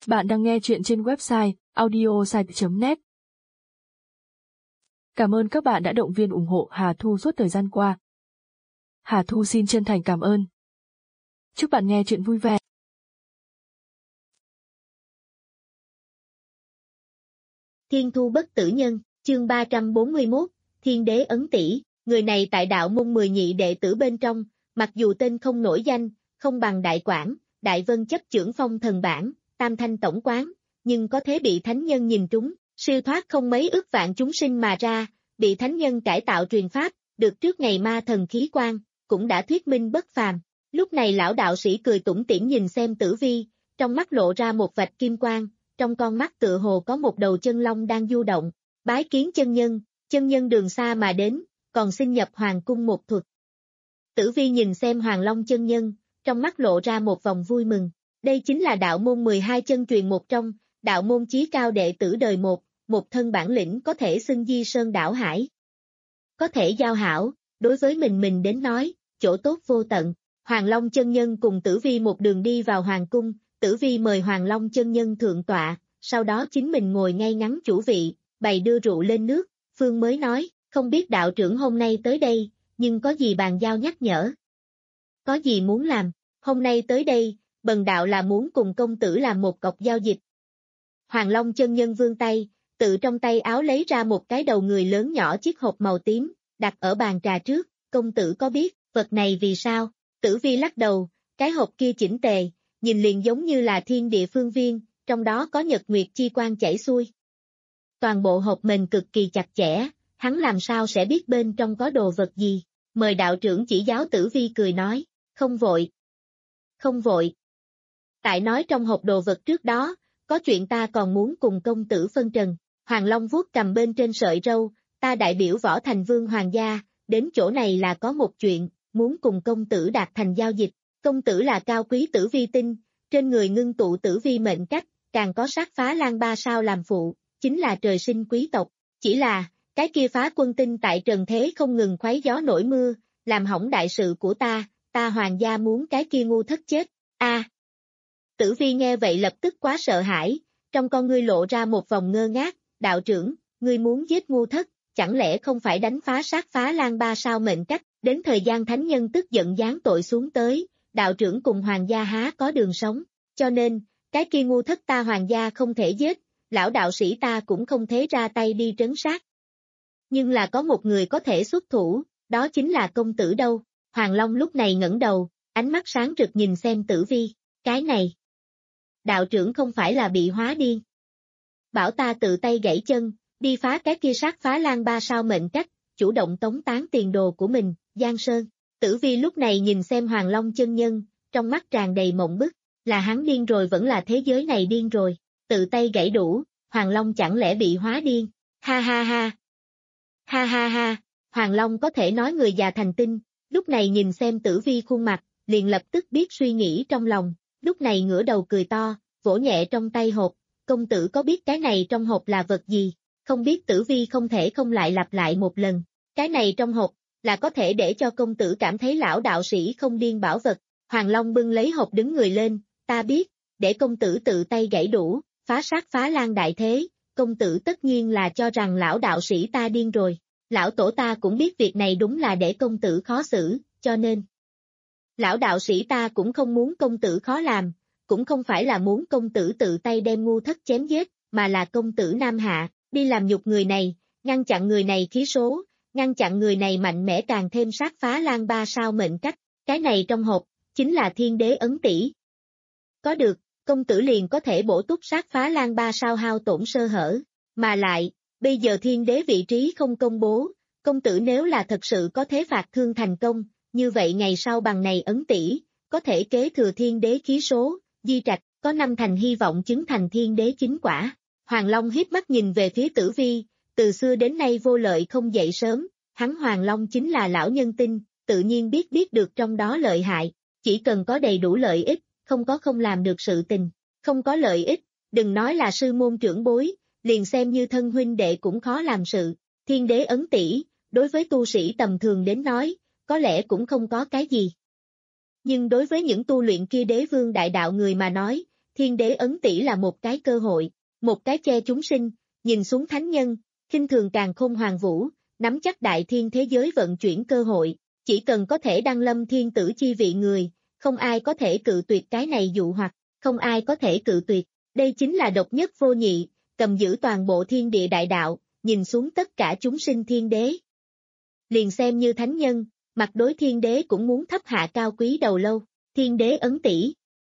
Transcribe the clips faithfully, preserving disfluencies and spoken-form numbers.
Bạn đang nghe chuyện trên website audiosite chấm net. Cảm ơn các bạn đã động viên ủng hộ Hà Thu suốt thời gian qua. Hà Thu xin chân thành cảm ơn. Chúc bạn nghe chuyện vui vẻ. Thiên Thu Bất Tử Nhân, chương ba trăm bốn mươi mốt, Thiên Đế Ấn Tỷ, người này tại đạo môn mười nhị đệ tử bên trong, mặc dù tên không nổi danh, không bằng Đại Quảng, Đại Vân chấp chưởng phong thần bản, Tam Thanh tổng quán, nhưng có thế bị thánh nhân nhìn trúng, siêu thoát không mấy ước vạn chúng sinh mà ra, bị thánh nhân cải tạo truyền pháp, được trước ngày ma thần khí quan, cũng đã thuyết minh bất phàm. Lúc này lão đạo sĩ cười tủm tỉm nhìn xem Tử Vi, trong mắt lộ ra một vạch kim quang, trong con mắt tựa hồ có một đầu chân long đang du động. Bái kiến chân nhân, chân nhân đường xa mà đến, còn xin nhập hoàng cung một thuật. Tử Vi nhìn xem Hoàng Long chân nhân, trong mắt lộ ra một vòng vui mừng. Đây chính là đạo môn mười hai chân truyền một trong, đạo môn chí cao đệ tử đời một, một thân bản lĩnh có thể xưng di sơn đảo hải. Có thể giao hảo, đối với mình mình đến nói, chỗ tốt vô tận. Hoàng Long chân nhân cùng Tử Vi một đường đi vào hoàng cung, Tử Vi mời Hoàng Long chân nhân thượng tọa, sau đó chính mình ngồi ngay ngắn chủ vị, bày đưa rượu lên nước, Phương mới nói, không biết đạo trưởng hôm nay tới đây, nhưng có gì bàn giao nhắc nhở? Có gì muốn làm? Hôm nay tới đây, bần đạo là muốn cùng công tử làm một cọc giao dịch. Hoàng Long chân nhân vươn tay, tự trong tay áo lấy ra một cái đầu người lớn nhỏ chiếc hộp màu tím, đặt ở bàn trà trước, công tử có biết, vật này vì sao? Tử Vi lắc đầu, cái hộp kia chỉnh tề, nhìn liền giống như là thiên địa phương viên, trong đó có nhật nguyệt chi quang chảy xuôi. Toàn bộ hộp mền cực kỳ chặt chẽ, hắn làm sao sẽ biết bên trong có đồ vật gì? Mời đạo trưởng chỉ giáo. Tử Vi cười nói, không vội. Không vội. Tại nói trong hộp đồ vật trước đó, có chuyện ta còn muốn cùng công tử phân trần. Hoàng Long vuốt cầm bên trên sợi râu, ta đại biểu Võ Thành Vương Hoàng gia, đến chỗ này là có một chuyện, muốn cùng công tử đạt thành giao dịch. Công tử là cao quý tử vi tinh, trên người ngưng tụ tử vi mệnh cách, càng có sát phá lan ba sao làm phụ, chính là trời sinh quý tộc. Chỉ là, cái kia phá quân tinh tại trần thế không ngừng khoáy gió nổi mưa, làm hỏng đại sự của ta, ta Hoàng gia muốn cái kia ngu thất chết. A. À, Tử Vi nghe vậy lập tức quá sợ hãi, trong con ngươi lộ ra một vòng ngơ ngác, đạo trưởng, ngươi muốn giết ngu thất, chẳng lẽ không phải đánh phá sát phá lan ba sao mệnh cách, đến thời gian thánh nhân tức giận giáng tội xuống tới, đạo trưởng cùng Hoàng gia há có đường sống, cho nên, cái kia ngu thất ta Hoàng gia không thể giết, lão đạo sĩ ta cũng không thể ra tay đi trấn sát. Nhưng là có một người có thể xuất thủ, đó chính là công tử đâu. Hoàng Long lúc này ngẩng đầu, ánh mắt sáng rực nhìn xem Tử Vi, cái này. Đạo trưởng không phải là bị hóa điên. Bảo ta tự tay gãy chân, đi phá cái kia sát phá lan ba sao mệnh cách, chủ động tống tán tiền đồ của mình, Giang Sơn. Tử Vi lúc này nhìn xem Hoàng Long chân nhân, trong mắt tràn đầy mộng bức, là hắn điên rồi vẫn là thế giới này điên rồi, tự tay gãy đủ, Hoàng Long chẳng lẽ bị hóa điên, ha ha ha. Ha ha ha, Hoàng Long có thể nói người già thành tinh, lúc này nhìn xem Tử Vi khuôn mặt, liền lập tức biết suy nghĩ trong lòng, lúc này ngửa đầu cười to, vỗ nhẹ trong tay hộp, công tử có biết cái này trong hộp là vật gì? Không biết. Tử Vi không thể không lại lặp lại một lần, cái này trong hộp, là có thể để cho công tử cảm thấy lão đạo sĩ không điên bảo vật. Hoàng Long bưng lấy hộp đứng người lên, ta biết, để công tử tự tay gãy đủ, phá sát phá lan đại thế, công tử tất nhiên là cho rằng lão đạo sĩ ta điên rồi, lão tổ ta cũng biết việc này đúng là để công tử khó xử, cho nên lão đạo sĩ ta cũng không muốn công tử khó làm, cũng không phải là muốn công tử tự tay đem ngu thất chém giết, mà là công tử Nam Hạ, đi làm nhục người này, ngăn chặn người này khí số, ngăn chặn người này mạnh mẽ càng thêm sát phá lan ba sao mệnh cách, cái này trong hộp, chính là Thiên Đế Ấn Tỷ. Có được, công tử liền có thể bổ túc sát phá lan ba sao hao tổn sơ hở, mà lại, bây giờ Thiên Đế vị trí không công bố, công tử nếu là thật sự có thế phạt thương thành công, như vậy ngày sau bằng này ấn tỷ, có thể kế thừa Thiên Đế khí số, di trạch, có năm thành hy vọng chứng thành Thiên Đế chính quả. Hoàng Long hiếp mắt nhìn về phía Tử Vi, từ xưa đến nay vô lợi không dậy sớm, hắn Hoàng Long chính là lão nhân tinh, tự nhiên biết biết được trong đó lợi hại, chỉ cần có đầy đủ lợi ích, không có không làm được sự tình, không có lợi ích, đừng nói là sư môn trưởng bối, liền xem như thân huynh đệ cũng khó làm sự. Thiên Đế ấn tỷ, đối với tu sĩ tầm thường đến nói, có lẽ cũng không có cái gì. Nhưng đối với những tu luyện kia đế vương đại đạo người mà nói, thiên đế ấn tỷ là một cái cơ hội, một cái che chúng sinh, nhìn xuống thánh nhân, khinh thường càn khôn hoàng vũ, nắm chắc đại thiên thế giới vận chuyển cơ hội, chỉ cần có thể đăng lâm thiên tử chi vị người, không ai có thể cự tuyệt cái này dụ hoặc, không ai có thể cự tuyệt, đây chính là độc nhất vô nhị, cầm giữ toàn bộ thiên địa đại đạo, nhìn xuống tất cả chúng sinh thiên đế. Liền xem như thánh nhân, mặt đối thiên đế cũng muốn thấp hạ cao quý đầu lâu, thiên đế ấn tỷ.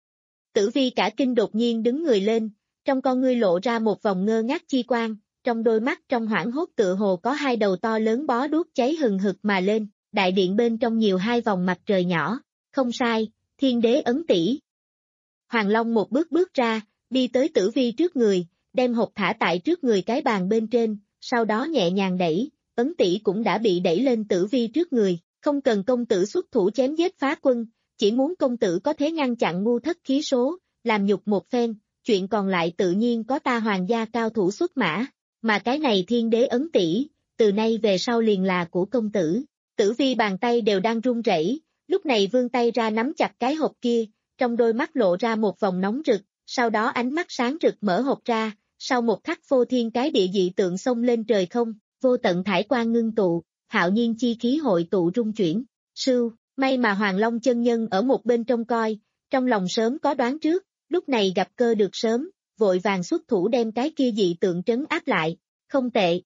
Tử Vi cả kinh đột nhiên đứng người lên, trong con ngươi lộ ra một vòng ngơ ngác chi quang, trong đôi mắt trong hoảng hốt tựa hồ có hai đầu to lớn bó đuốc cháy hừng hực mà lên, đại điện bên trong nhiều hai vòng mặt trời nhỏ, không sai, thiên đế ấn tỷ. Hoàng Long một bước bước ra, đi tới Tử Vi trước người, đem hộp thả tại trước người cái bàn bên trên, sau đó nhẹ nhàng đẩy, ấn tỷ cũng đã bị đẩy lên Tử Vi trước người, không cần công tử xuất thủ chém giết phá quân, chỉ muốn công tử có thể ngăn chặn ngu thất khí số, làm nhục một phen, chuyện còn lại tự nhiên có ta hoàng gia cao thủ xuất mã, mà cái này thiên đế ấn tỷ, từ nay về sau liền là của công tử. Tử Vi bàn tay đều đang run rẩy, lúc này vươn tay ra nắm chặt cái hộp kia, trong đôi mắt lộ ra một vòng nóng rực, sau đó ánh mắt sáng rực mở hộp ra, sau một khắc phô thiên cái địa dị tượng xông lên trời không, vô tận thải quang ngưng tụ, hạo nhiên chi khí hội tụ rung chuyển, sưu, may mà Hoàng Long chân nhân ở một bên trông coi, trong lòng sớm có đoán trước, lúc này gặp cơ được sớm, vội vàng xuất thủ đem cái kia dị tượng trấn áp lại, không tệ.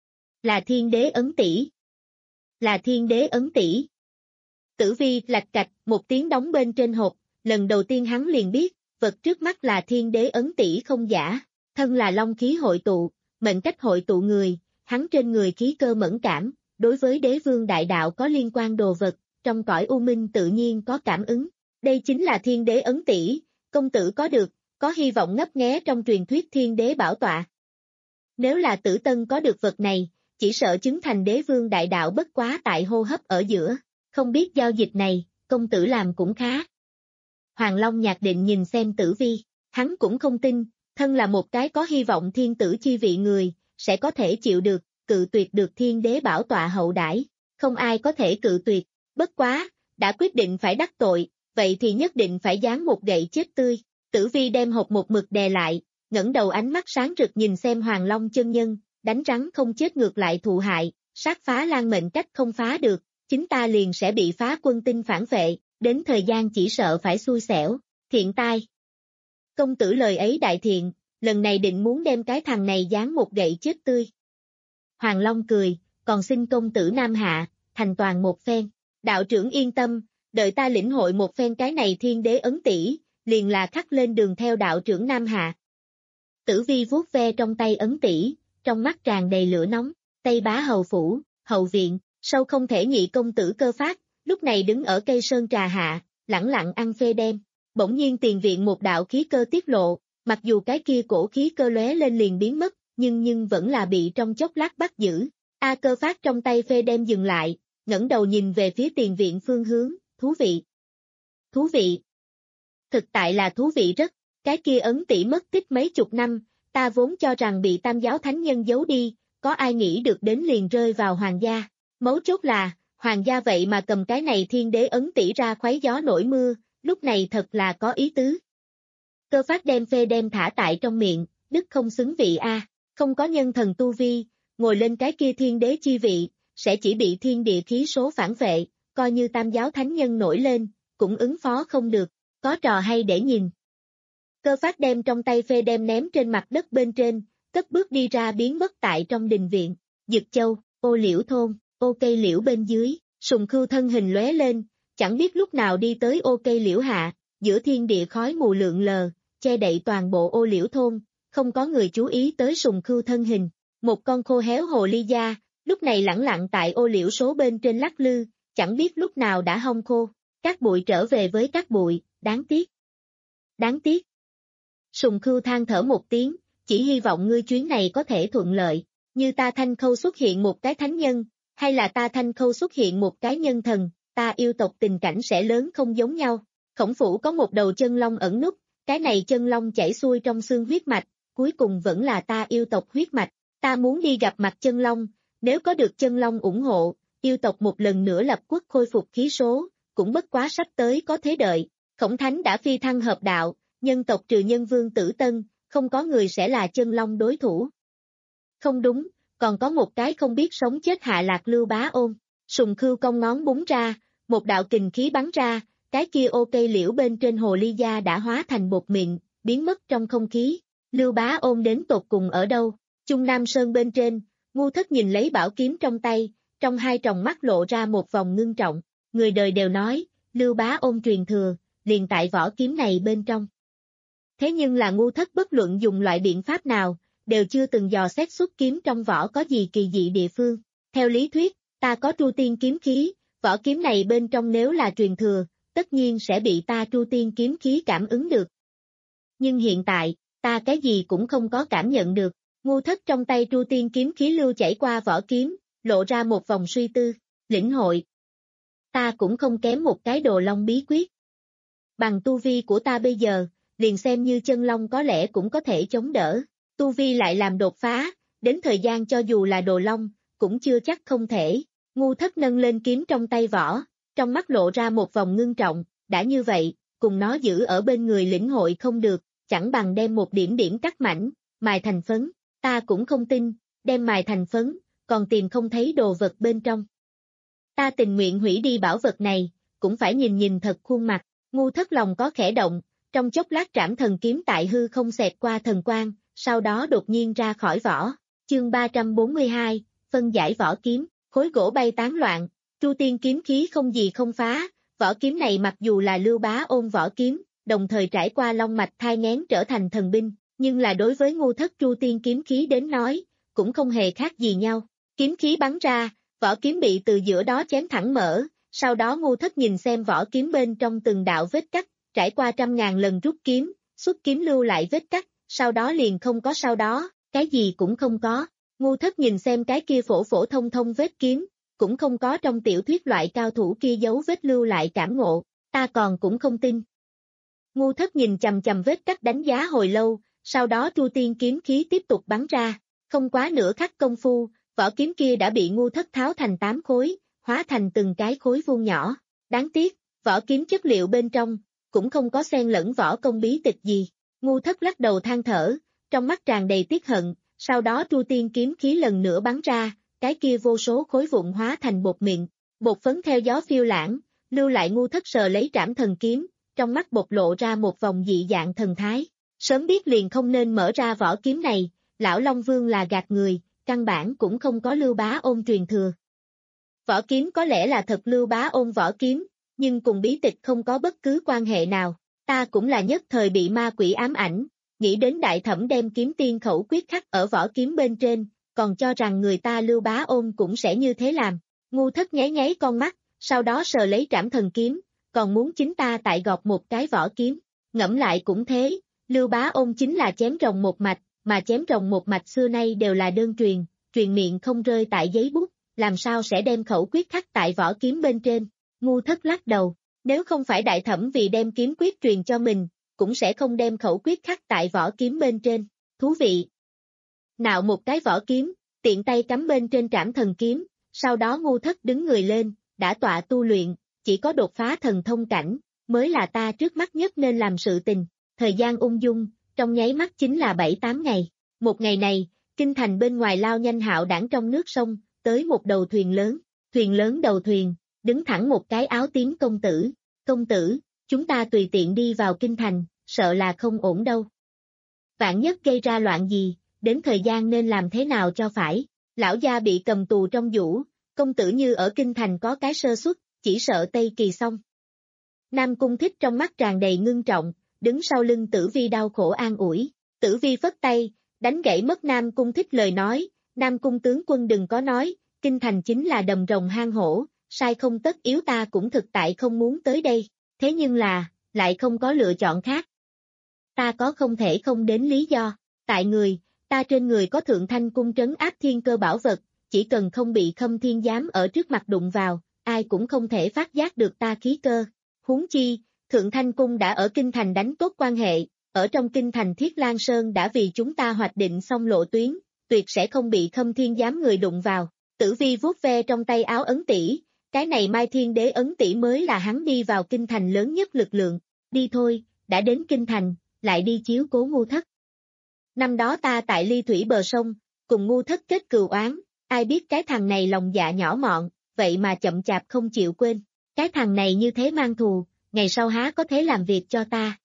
Là thiên đế ấn tỷ. Là thiên đế ấn tỷ. Tử Vi lạch cạch, một tiếng đóng bên trên hộp, lần đầu tiên hắn liền biết, vật trước mắt là thiên đế ấn tỷ không giả, thân là long khí hội tụ, mệnh cách hội tụ người, hắn trên người khí cơ mẫn cảm, đối với đế vương đại đạo có liên quan đồ vật, trong cõi u minh tự nhiên có cảm ứng. Đây chính là thiên đế ấn tỷ, công tử có được, có hy vọng ngấp nghé trong truyền thuyết thiên đế bảo tọa. Nếu là Tử Tân có được vật này, chỉ sợ chứng thành đế vương đại đạo bất quá tại hô hấp ở giữa, không biết giao dịch này, công tử làm cũng khá. Hoàng Long nhạc định nhìn xem Tử Vi, hắn cũng không tin, thân là một cái có hy vọng thiên tử chi vị người, sẽ có thể chịu được, cự tuyệt được thiên đế bảo tọa hậu đãi, không ai có thể cự tuyệt, bất quá, đã quyết định phải đắc tội, vậy thì nhất định phải giáng một gậy chết tươi. Tử Vi đem hộp một mực đè lại, ngẩng đầu ánh mắt sáng rực nhìn xem Hoàng Long chân nhân, đánh rắn không chết ngược lại thụ hại, sát phá lan mệnh cách không phá được, chính ta liền sẽ bị phá quân tinh phản vệ, đến thời gian chỉ sợ phải xui xẻo, thiện tai. Công tử lời ấy đại thiện, lần này định muốn đem cái thằng này giáng một gậy chết tươi. Hoàng Long cười, còn xin công tử Nam Hạ, thành toàn một phen, đạo trưởng yên tâm, đợi ta lĩnh hội một phen cái này thiên đế ấn tỷ, liền là khắc lên đường theo đạo trưởng Nam Hạ. Tử Vi vuốt ve trong tay ấn tỷ, trong mắt tràn đầy lửa nóng, Tây Bá hầu phủ, hậu viện, sâu không thể nhị công tử Cơ Phát, lúc này đứng ở cây sơn trà hạ, lẳng lặng ăn phê đêm, bỗng nhiên tiền viện một đạo khí cơ tiết lộ, mặc dù cái kia cổ khí cơ lóe lên liền biến mất, nhưng nhưng vẫn là bị trong chốc lát bắt giữ. A Cơ Phát trong tay phê đêm dừng lại, ngẩng đầu nhìn về phía tiền viện phương hướng, thú vị. Thú vị. Thực tại là thú vị rất, cái kia ấn tỷ mất tích mấy chục năm, ta vốn cho rằng bị Tam giáo thánh nhân giấu đi, có ai nghĩ được đến liền rơi vào hoàng gia. Mấu chốt là, hoàng gia vậy mà cầm cái này thiên đế ấn tỷ ra khuấy gió nổi mưa, lúc này thật là có ý tứ. Cơ Phát đem phê đem thả tại trong miệng, đức không xứng vị a, không có nhân thần tu vi, ngồi lên cái kia thiên đế chi vị, sẽ chỉ bị thiên địa khí số phản vệ, coi như Tam giáo thánh nhân nổi lên, cũng ứng phó không được, có trò hay để nhìn. Cơ Phát đem trong tay phê đem ném trên mặt đất bên trên, cất bước đi ra biến mất tại trong đình viện, Dực Châu, ô liễu thôn, ô cây liễu bên dưới, Sùng Khưu thân hình lóe lên, chẳng biết lúc nào đi tới ô cây liễu hạ, giữa thiên địa khói mù lượn lờ, che đậy toàn bộ ô liễu thôn, không có người chú ý tới Sùng Khưu thân hình. Một con khô héo hồ ly da, lúc này lẳng lặng tại ô liễu số bên trên lắc lư, chẳng biết lúc nào đã hong khô. Các bụi trở về với các bụi, đáng tiếc. Đáng tiếc. Sùng Khưu than thở một tiếng, chỉ hy vọng ngươi chuyến này có thể thuận lợi, như ta Thanh Khâu xuất hiện một cái thánh nhân, hay là ta Thanh Khâu xuất hiện một cái nhân thần, ta yêu tộc tình cảnh sẽ lớn không giống nhau. Khổng phủ có một đầu chân long ẩn núp, cái này chân long chảy xuôi trong xương huyết mạch, cuối cùng vẫn là ta yêu tộc huyết mạch. Ta muốn đi gặp mặt chân long, nếu có được chân long ủng hộ, yêu tộc một lần nữa lập quốc khôi phục khí số, cũng bất quá sắp tới có thế đợi. Khổng Thánh đã phi thăng hợp đạo, nhân tộc trừ nhân vương Tử Tân, không có người sẽ là chân long đối thủ. Không đúng, còn có một cái không biết sống chết hạ lạc Lưu Bá Ôn. Sùng Khưu cong ngón búng ra, một đạo kình khí bắn ra, cái kia ô cây liễu bên trên hồ ly gia đã hóa thành bột mịn, biến mất trong không khí. Lưu Bá Ôn đến tột cùng ở đâu? Trung Nam Sơn bên trên, Ngu Thất nhìn lấy bảo kiếm trong tay, trong hai tròng mắt lộ ra một vòng ngưng trọng. Người đời đều nói, Lưu Bá Ôn truyền thừa, liền tại vỏ kiếm này bên trong. Thế nhưng là Ngu Thất bất luận dùng loại biện pháp nào, đều chưa từng dò xét xuất kiếm trong vỏ có gì kỳ dị địa phương. Theo lý thuyết, ta có Tru Tiên kiếm khí, vỏ kiếm này bên trong nếu là truyền thừa, tất nhiên sẽ bị ta Tru Tiên kiếm khí cảm ứng được. Nhưng hiện tại, ta cái gì cũng không có cảm nhận được. Ngu Thất trong tay Tru Tiên kiếm khí lưu chảy qua vỏ kiếm, lộ ra một vòng suy tư, lĩnh hội. Ta cũng không kém một cái Đồ Long bí quyết. Bằng tu vi của ta bây giờ, liền xem như chân long có lẽ cũng có thể chống đỡ. Tu vi lại làm đột phá, đến thời gian cho dù là Đồ Long, cũng chưa chắc không thể. Ngu Thất nâng lên kiếm trong tay vỏ, trong mắt lộ ra một vòng ngưng trọng, đã như vậy, cùng nó giữ ở bên người lĩnh hội không được, chẳng bằng đem một điểm điểm cắt mảnh, mài thành phấn. Ta cũng không tin, đem mài thành phấn, còn tìm không thấy đồ vật bên trong. Ta tình nguyện hủy đi bảo vật này, cũng phải nhìn nhìn thật khuôn mặt. Ngu Thất lòng có khẽ động, trong chốc lát trảm thần kiếm tại hư không xẹt qua thần quang, sau đó đột nhiên ra khỏi vỏ. Chương ba trăm bốn mươi hai, phân giải vỏ kiếm, khối gỗ bay tán loạn, Tru Tiên kiếm khí không gì không phá, vỏ kiếm này mặc dù là Lưu Bá Ôn vỏ kiếm, đồng thời trải qua long mạch thai nghén trở thành thần binh, nhưng là đối với Ngu Thất Tru Tiên kiếm khí đến nói, cũng không hề khác gì nhau. Kiếm khí bắn ra, vỏ kiếm bị từ giữa đó chém thẳng mở, sau đó Ngu Thất nhìn xem vỏ kiếm bên trong từng đạo vết cắt, trải qua trăm ngàn lần rút kiếm, xuất kiếm lưu lại vết cắt, sau đó liền không có sau đó, cái gì cũng không có. Ngu Thất nhìn xem cái kia phổ phổ thông thông vết kiếm, cũng không có trong tiểu thuyết loại cao thủ kia dấu vết lưu lại cảm ngộ, ta còn cũng không tin. Ngu Thất nhìn chầm chầm vết cắt đánh giá hồi lâu, sau đó Tru Tiên kiếm khí tiếp tục bắn ra, không quá nửa khắc công phu, vỏ kiếm kia đã bị Ngu Thất tháo thành tám khối, hóa thành từng cái khối vuông nhỏ. Đáng tiếc, vỏ kiếm chất liệu bên trong, cũng không có xen lẫn vỏ công bí tịch gì. Ngu Thất lắc đầu than thở, trong mắt tràn đầy tiếc hận, sau đó Tru Tiên kiếm khí lần nữa bắn ra, cái kia vô số khối vụn hóa thành bột mịn, bột phấn theo gió phiêu lãng, lưu lại Ngu Thất sờ lấy trảm thần kiếm, trong mắt bộc lộ ra một vòng dị dạng thần thái. Sớm biết liền không nên mở ra vỏ kiếm này, lão Long Vương là gạt người, căn bản cũng không có Lưu Bá Ôn truyền thừa. Vỏ kiếm có lẽ là thật Lưu Bá Ôn vỏ kiếm, nhưng cùng bí tịch không có bất cứ quan hệ nào. Ta cũng là nhất thời bị ma quỷ ám ảnh, nghĩ đến Đại Thẩm đem kiếm tiên khẩu quyết khắc ở vỏ kiếm bên trên, còn cho rằng người ta Lưu Bá Ôn cũng sẽ như thế làm. Ngu Thất nháy nháy con mắt, sau đó sờ lấy trảm thần kiếm, còn muốn chính ta tại gọt một cái vỏ kiếm. Ngẫm lại cũng thế, Lưu Bá Ôn chính là chém rồng một mạch, mà chém rồng một mạch xưa nay đều là đơn truyền, truyền miệng không rơi tại giấy bút, làm sao sẽ đem khẩu quyết khắc tại vỏ kiếm bên trên. Ngu Thất lắc đầu, nếu không phải Đại Thẩm vì đem kiếm quyết truyền cho mình, cũng sẽ không đem khẩu quyết khắc tại vỏ kiếm bên trên. Thú vị. Nạo một cái vỏ kiếm, tiện tay cắm bên trên trảm thần kiếm, sau đó Ngu Thất đứng người lên, đã tọa tu luyện, chỉ có đột phá thần thông cảnh, mới là ta trước mắt nhất nên làm sự tình. Thời gian ung dung, trong nháy mắt chính là bảy tám ngày. Một ngày này, kinh thành bên ngoài lao nhanh hạo đảng trong nước sông, tới một đầu thuyền lớn. Thuyền lớn đầu thuyền, đứng thẳng một cái áo tím công tử. Công tử, chúng ta tùy tiện đi vào kinh thành, sợ là không ổn đâu. Vạn nhất gây ra loạn gì, đến thời gian nên làm thế nào cho phải. Lão gia bị cầm tù trong vũ, công tử như ở kinh thành có cái sơ suất, chỉ sợ Tây Kỳ xong. Nam Cung Thích trong mắt tràn đầy ngưng trọng, đứng sau lưng Tử Vi đau khổ an ủi. Tử Vi phất tay, đánh gãy mất Nam Cung Thích lời nói, Nam Cung tướng quân đừng có nói, kinh thành chính là đầm rồng hang hổ, sai không tất yếu ta cũng thực tại không muốn tới đây, thế nhưng là, lại không có lựa chọn khác. Ta có không thể không đến lý do, tại người, ta trên người có thượng thanh cung trấn áp thiên cơ bảo vật, chỉ cần không bị Khâm Thiên Giám ở trước mặt đụng vào, ai cũng không thể phát giác được ta khí cơ. Huống chi, Thượng Thanh Cung đã ở Kinh Thành đánh tốt quan hệ, ở trong Kinh Thành Thiết Lan Sơn đã vì chúng ta hoạch định xong lộ tuyến, tuyệt sẽ không bị Khâm Thiên Giám người đụng vào. Tử Vi vuốt ve trong tay áo ấn tỷ, cái này Mai Thiên Đế ấn tỷ mới là hắn đi vào Kinh Thành lớn nhất lực lượng. Đi thôi, đã đến Kinh Thành, lại đi chiếu cố Ngu Thất. Năm đó ta tại ly thủy bờ sông, cùng Ngu Thất kết cừu oán, ai biết cái thằng này lòng dạ nhỏ mọn, vậy mà chậm chạp không chịu quên. Cái thằng này như thế mang thù, ngày sau há có thế làm việc cho ta.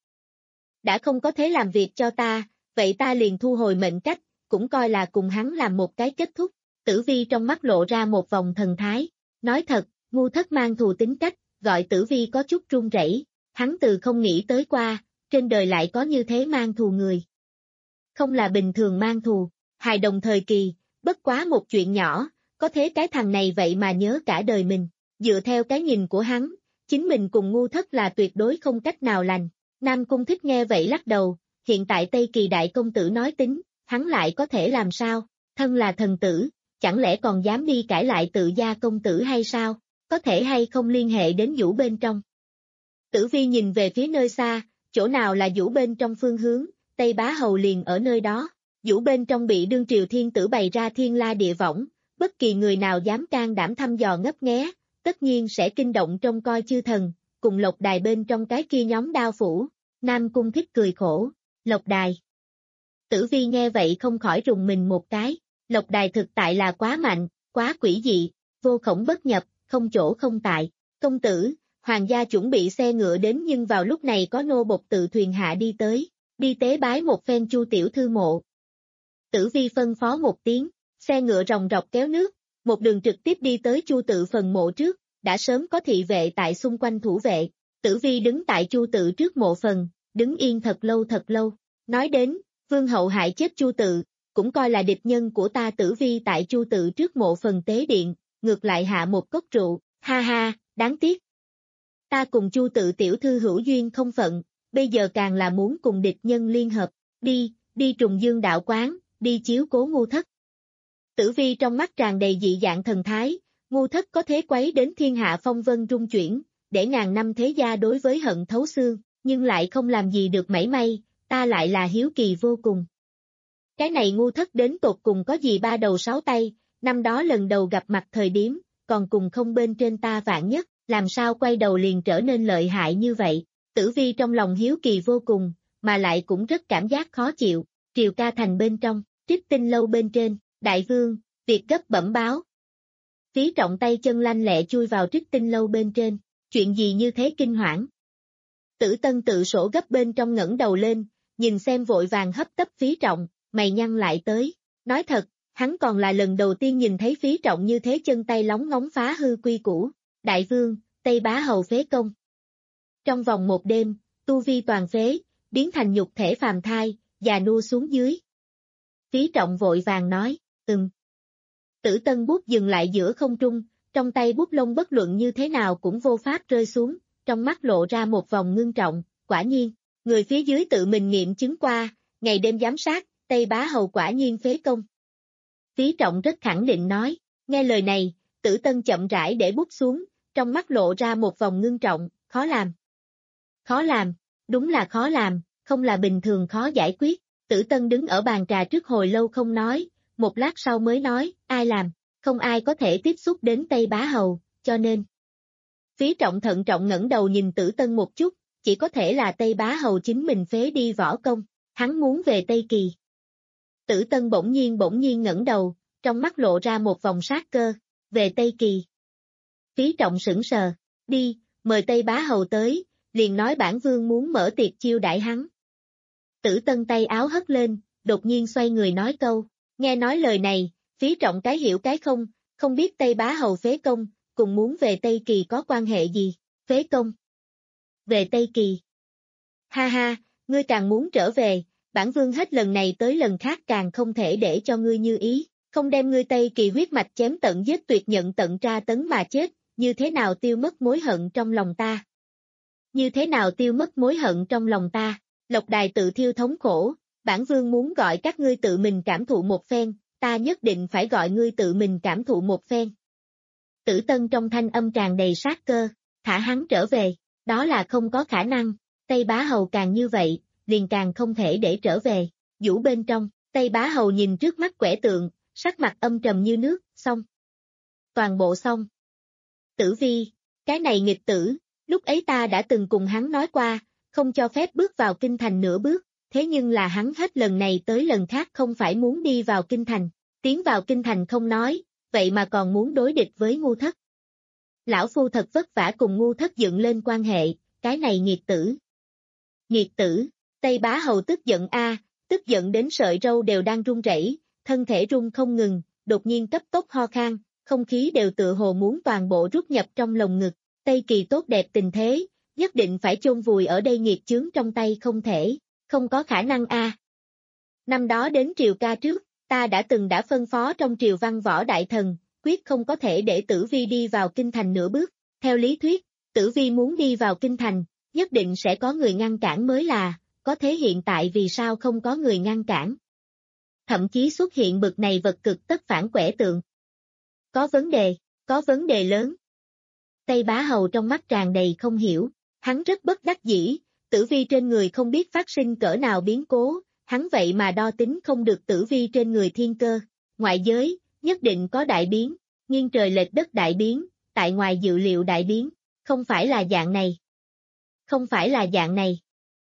Đã không có thế làm việc cho ta, vậy ta liền thu hồi mệnh cách, cũng coi là cùng hắn làm một cái kết thúc. Tử Vi trong mắt lộ ra một vòng thần thái, nói thật, Ngu Thất mang thù tính cách, gọi Tử Vi có chút run rẩy. Hắn từ không nghĩ tới qua, trên đời lại có như thế mang thù người. Không là bình thường mang thù, hài đồng thời kỳ, bất quá một chuyện nhỏ, có thế cái thằng này vậy mà nhớ cả đời mình. Dựa theo cái nhìn của hắn, chính mình cùng Ngu Thất là tuyệt đối không cách nào lành. Nam Cung Thích nghe vậy lắc đầu, hiện tại Tây Kỳ đại công tử nói tính, hắn lại có thể làm sao, thân là thần tử, chẳng lẽ còn dám đi cãi lại tự gia công tử hay sao, có thể hay không liên hệ đến Vũ bên trong. Tử Vi nhìn về phía nơi xa, chỗ nào là Vũ bên trong phương hướng, Tây Bá Hầu liền ở nơi đó. Vũ bên trong bị đương triều thiên tử bày ra thiên la địa võng, bất kỳ người nào dám can đảm thăm dò ngấp nghé, tất nhiên sẽ kinh động trông coi chư thần, cùng Lộc Đài bên trong cái kia nhóm đao phủ. Nam Cung Thích cười khổ, Lộc Đài. Tử Vi nghe vậy không khỏi rùng mình một cái, Lộc Đài thực tại là quá mạnh, quá quỷ dị, vô khổng bất nhập, không chỗ không tại. Công tử, hoàng gia chuẩn bị xe ngựa đến nhưng vào lúc này có nô bộc tự thuyền hạ đi tới, đi tế bái một phen Chu tiểu thư mộ. Tử Vi phân phó một tiếng, xe ngựa ròng rọc kéo nước, một đường trực tiếp đi tới Chu tự phần mộ trước, đã sớm có thị vệ tại xung quanh thủ vệ. Tử Vi đứng tại Chu tự trước mộ phần, đứng yên thật lâu thật lâu. Nói đến, vương hậu hại chết Chu tự, cũng coi là địch nhân của ta. Tử Vi tại Chu tự trước mộ phần tế điện, ngược lại hạ một cốc rượu, ha ha, đáng tiếc. Ta cùng Chu tự tiểu thư hữu duyên không phận, bây giờ càng là muốn cùng địch nhân liên hợp, đi, đi Trùng Dương đạo quán, đi chiếu cố Ngu Thất. Tử Vi trong mắt tràn đầy dị dạng thần thái, Ngu Thất có thế quấy đến thiên hạ phong vân rung chuyển, để ngàn năm thế gia đối với hận thấu xương, nhưng lại không làm gì được mảy may, ta lại là hiếu kỳ vô cùng. Cái này Ngu Thất đến tột cùng có gì ba đầu sáu tay, năm đó lần đầu gặp mặt thời điểm, còn cùng không bên trên ta vạn nhất, làm sao quay đầu liền trở nên lợi hại như vậy. Tử Vi trong lòng hiếu kỳ vô cùng, mà lại cũng rất cảm giác khó chịu. Triều Ca thành bên trong, Trích Tinh lâu bên trên, đại vương, việc gấp bẩm báo. Phí Trọng tay chân lanh lẹ chui vào Trích Tinh lâu bên trên, chuyện gì như thế kinh hoảng. Tử Tân tự sổ gấp bên trong ngẩng đầu lên, nhìn xem vội vàng hấp tấp Phí Trọng, mày nhăn lại tới. Nói thật, hắn còn là lần đầu tiên nhìn thấy Phí Trọng như thế chân tay lóng ngóng phá hư quy củ. Đại vương, Tây Bá Hầu phế công. Trong vòng một đêm, tu vi toàn phế, biến thành nhục thể phàm thai, già nua xuống dưới. Phí Trọng vội vàng nói, ừm. Tử Tân bút dừng lại giữa không trung, trong tay bút lông bất luận như thế nào cũng vô pháp rơi xuống, trong mắt lộ ra một vòng ngưng trọng, quả nhiên, người phía dưới tự mình nghiệm chứng qua, ngày đêm giám sát, Tây Bá Hầu quả nhiên phế công. Phí Trọng rất khẳng định nói, nghe lời này, Tử Tân chậm rãi để bút xuống, trong mắt lộ ra một vòng ngưng trọng, khó làm. Khó làm, đúng là khó làm, không là bình thường khó giải quyết. Tử Tân đứng ở bàn trà trước hồi lâu không nói, một lát sau mới nói, ai làm, không ai có thể tiếp xúc đến Tây Bá Hầu, cho nên. Phí Trọng thận trọng ngẩng đầu nhìn Tử Tân một chút, chỉ có thể là Tây Bá Hầu chính mình phế đi võ công, hắn muốn về Tây Kỳ. Tử Tân bỗng nhiên bỗng nhiên ngẩng đầu, trong mắt lộ ra một vòng sát cơ, về Tây Kỳ. Phí Trọng sững sờ, đi, mời Tây Bá Hầu tới, liền nói bản vương muốn mở tiệc chiêu đãi hắn. Tử Tân tay áo hất lên, đột nhiên xoay người nói câu, nghe nói lời này, Phí Trọng cái hiểu cái không, không biết Tây Bá Hầu phế công, cùng muốn về Tây Kỳ có quan hệ gì, phế công. Về Tây Kỳ. Ha ha, ngươi càng muốn trở về, bản vương hết lần này tới lần khác càng không thể để cho ngươi như ý, không đem ngươi Tây Kỳ huyết mạch chém tận giết tuyệt nhận tận tra tấn mà chết, như thế nào tiêu mất mối hận trong lòng ta. Như thế nào tiêu mất mối hận trong lòng ta, Lộc Đài tự thiêu thống khổ, bản vương muốn gọi các ngươi tự mình cảm thụ một phen, ta nhất định phải gọi ngươi tự mình cảm thụ một phen. Tử Tân trong thanh âm tràn đầy sát cơ, thả hắn trở về, đó là không có khả năng, Tây Bá Hầu càng như vậy, liền càng không thể để trở về. Vũ bên trong, Tây Bá Hầu nhìn trước mắt quẻ tượng, sắc mặt âm trầm như nước, xong. Toàn bộ xong. Tử Vi, cái này nghịch tử, lúc ấy ta đã từng cùng hắn nói qua, không cho phép bước vào kinh thành nửa bước, thế nhưng là hắn hết lần này tới lần khác không phải muốn đi vào kinh thành, tiến vào kinh thành không nói, vậy mà còn muốn đối địch với Ngu Thất. Lão phu thật vất vả cùng Ngu Thất dựng lên quan hệ, cái này nghiệt tử. Nghiệt tử, Tây Bá Hầu tức giận a, tức giận đến sợi râu đều đang run rẩy, thân thể run không ngừng, đột nhiên cấp tốc ho khan, không khí đều tựa hồ muốn toàn bộ rút nhập trong lồng ngực. Tây Kỳ tốt đẹp tình thế, nhất định phải chôn vùi ở đây nghiệt chướng trong tay không thể, không có khả năng a. Năm đó đến triều ca trước, ta đã từng đã phân phó trong triều văn võ đại thần, quyết không có thể để Tử Vi đi vào kinh thành nửa bước. Theo lý thuyết, Tử Vi muốn đi vào kinh thành, nhất định sẽ có người ngăn cản mới là, có thế hiện tại vì sao không có người ngăn cản. Thậm chí xuất hiện bực này vật cực tất phản quẻ tượng. Có vấn đề, có vấn đề lớn. Tây Bá Hầu trong mắt tràn đầy không hiểu, hắn rất bất đắc dĩ, Tử Vi trên người không biết phát sinh cỡ nào biến cố, hắn vậy mà đo tính không được Tử Vi trên người thiên cơ, ngoại giới, nhất định có đại biến, nghiêng trời lệch đất đại biến, tại ngoài dự liệu đại biến, không phải là dạng này. Không phải là dạng này.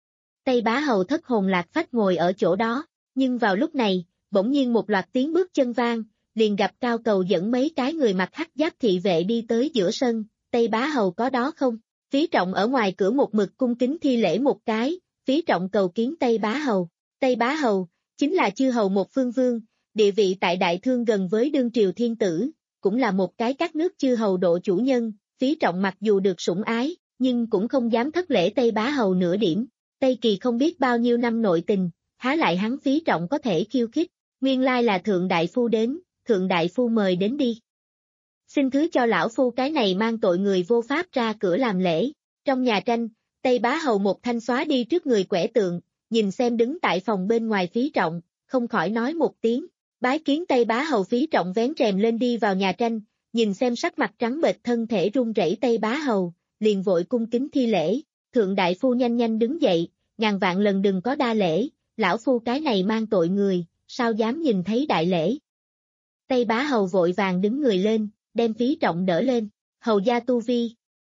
Tây Bá Hầu thất hồn lạc phách ngồi ở chỗ đó, nhưng vào lúc này, bỗng nhiên một loạt tiếng bước chân vang, liền gặp Cao Cầu dẫn mấy cái người mặc hắc giáp thị vệ đi tới giữa sân, Tây Bá Hầu có đó không? Phí Trọng ở ngoài cửa một mực cung kính thi lễ một cái, Phí Trọng cầu kiến Tây Bá Hầu. Tây Bá Hầu, chính là chư hầu một phương vương, địa vị tại Đại Thương gần với đương triều thiên tử, cũng là một cái các nước chư hầu độ chủ nhân, Phí Trọng mặc dù được sủng ái, nhưng cũng không dám thất lễ Tây Bá Hầu nửa điểm. Tây Kỳ không biết bao nhiêu năm nội tình, há lại hắn Phí Trọng có thể khiêu khích, nguyên lai là Thượng Đại Phu đến, Thượng Đại Phu mời đến đi. Xin thứ cho lão phu cái này mang tội người vô pháp ra cửa làm lễ. Trong nhà tranh, Tây Bá Hầu một thanh xóa đi trước người quẻ tượng, nhìn xem đứng tại phòng bên ngoài Phí Trọng, không khỏi nói một tiếng. Bái kiến Tây Bá Hầu. Phí Trọng vén rèm lên đi vào nhà tranh, nhìn xem sắc mặt trắng bệch thân thể run rẩy Tây Bá Hầu, liền vội cung kính thi lễ. Thượng Đại Phu nhanh nhanh đứng dậy, ngàn vạn lần đừng có đa lễ, lão phu cái này mang tội người, sao dám nhìn thấy đại lễ. Tây Bá Hầu vội vàng đứng người lên, đem Phí Trọng đỡ lên, hầu gia tu vi.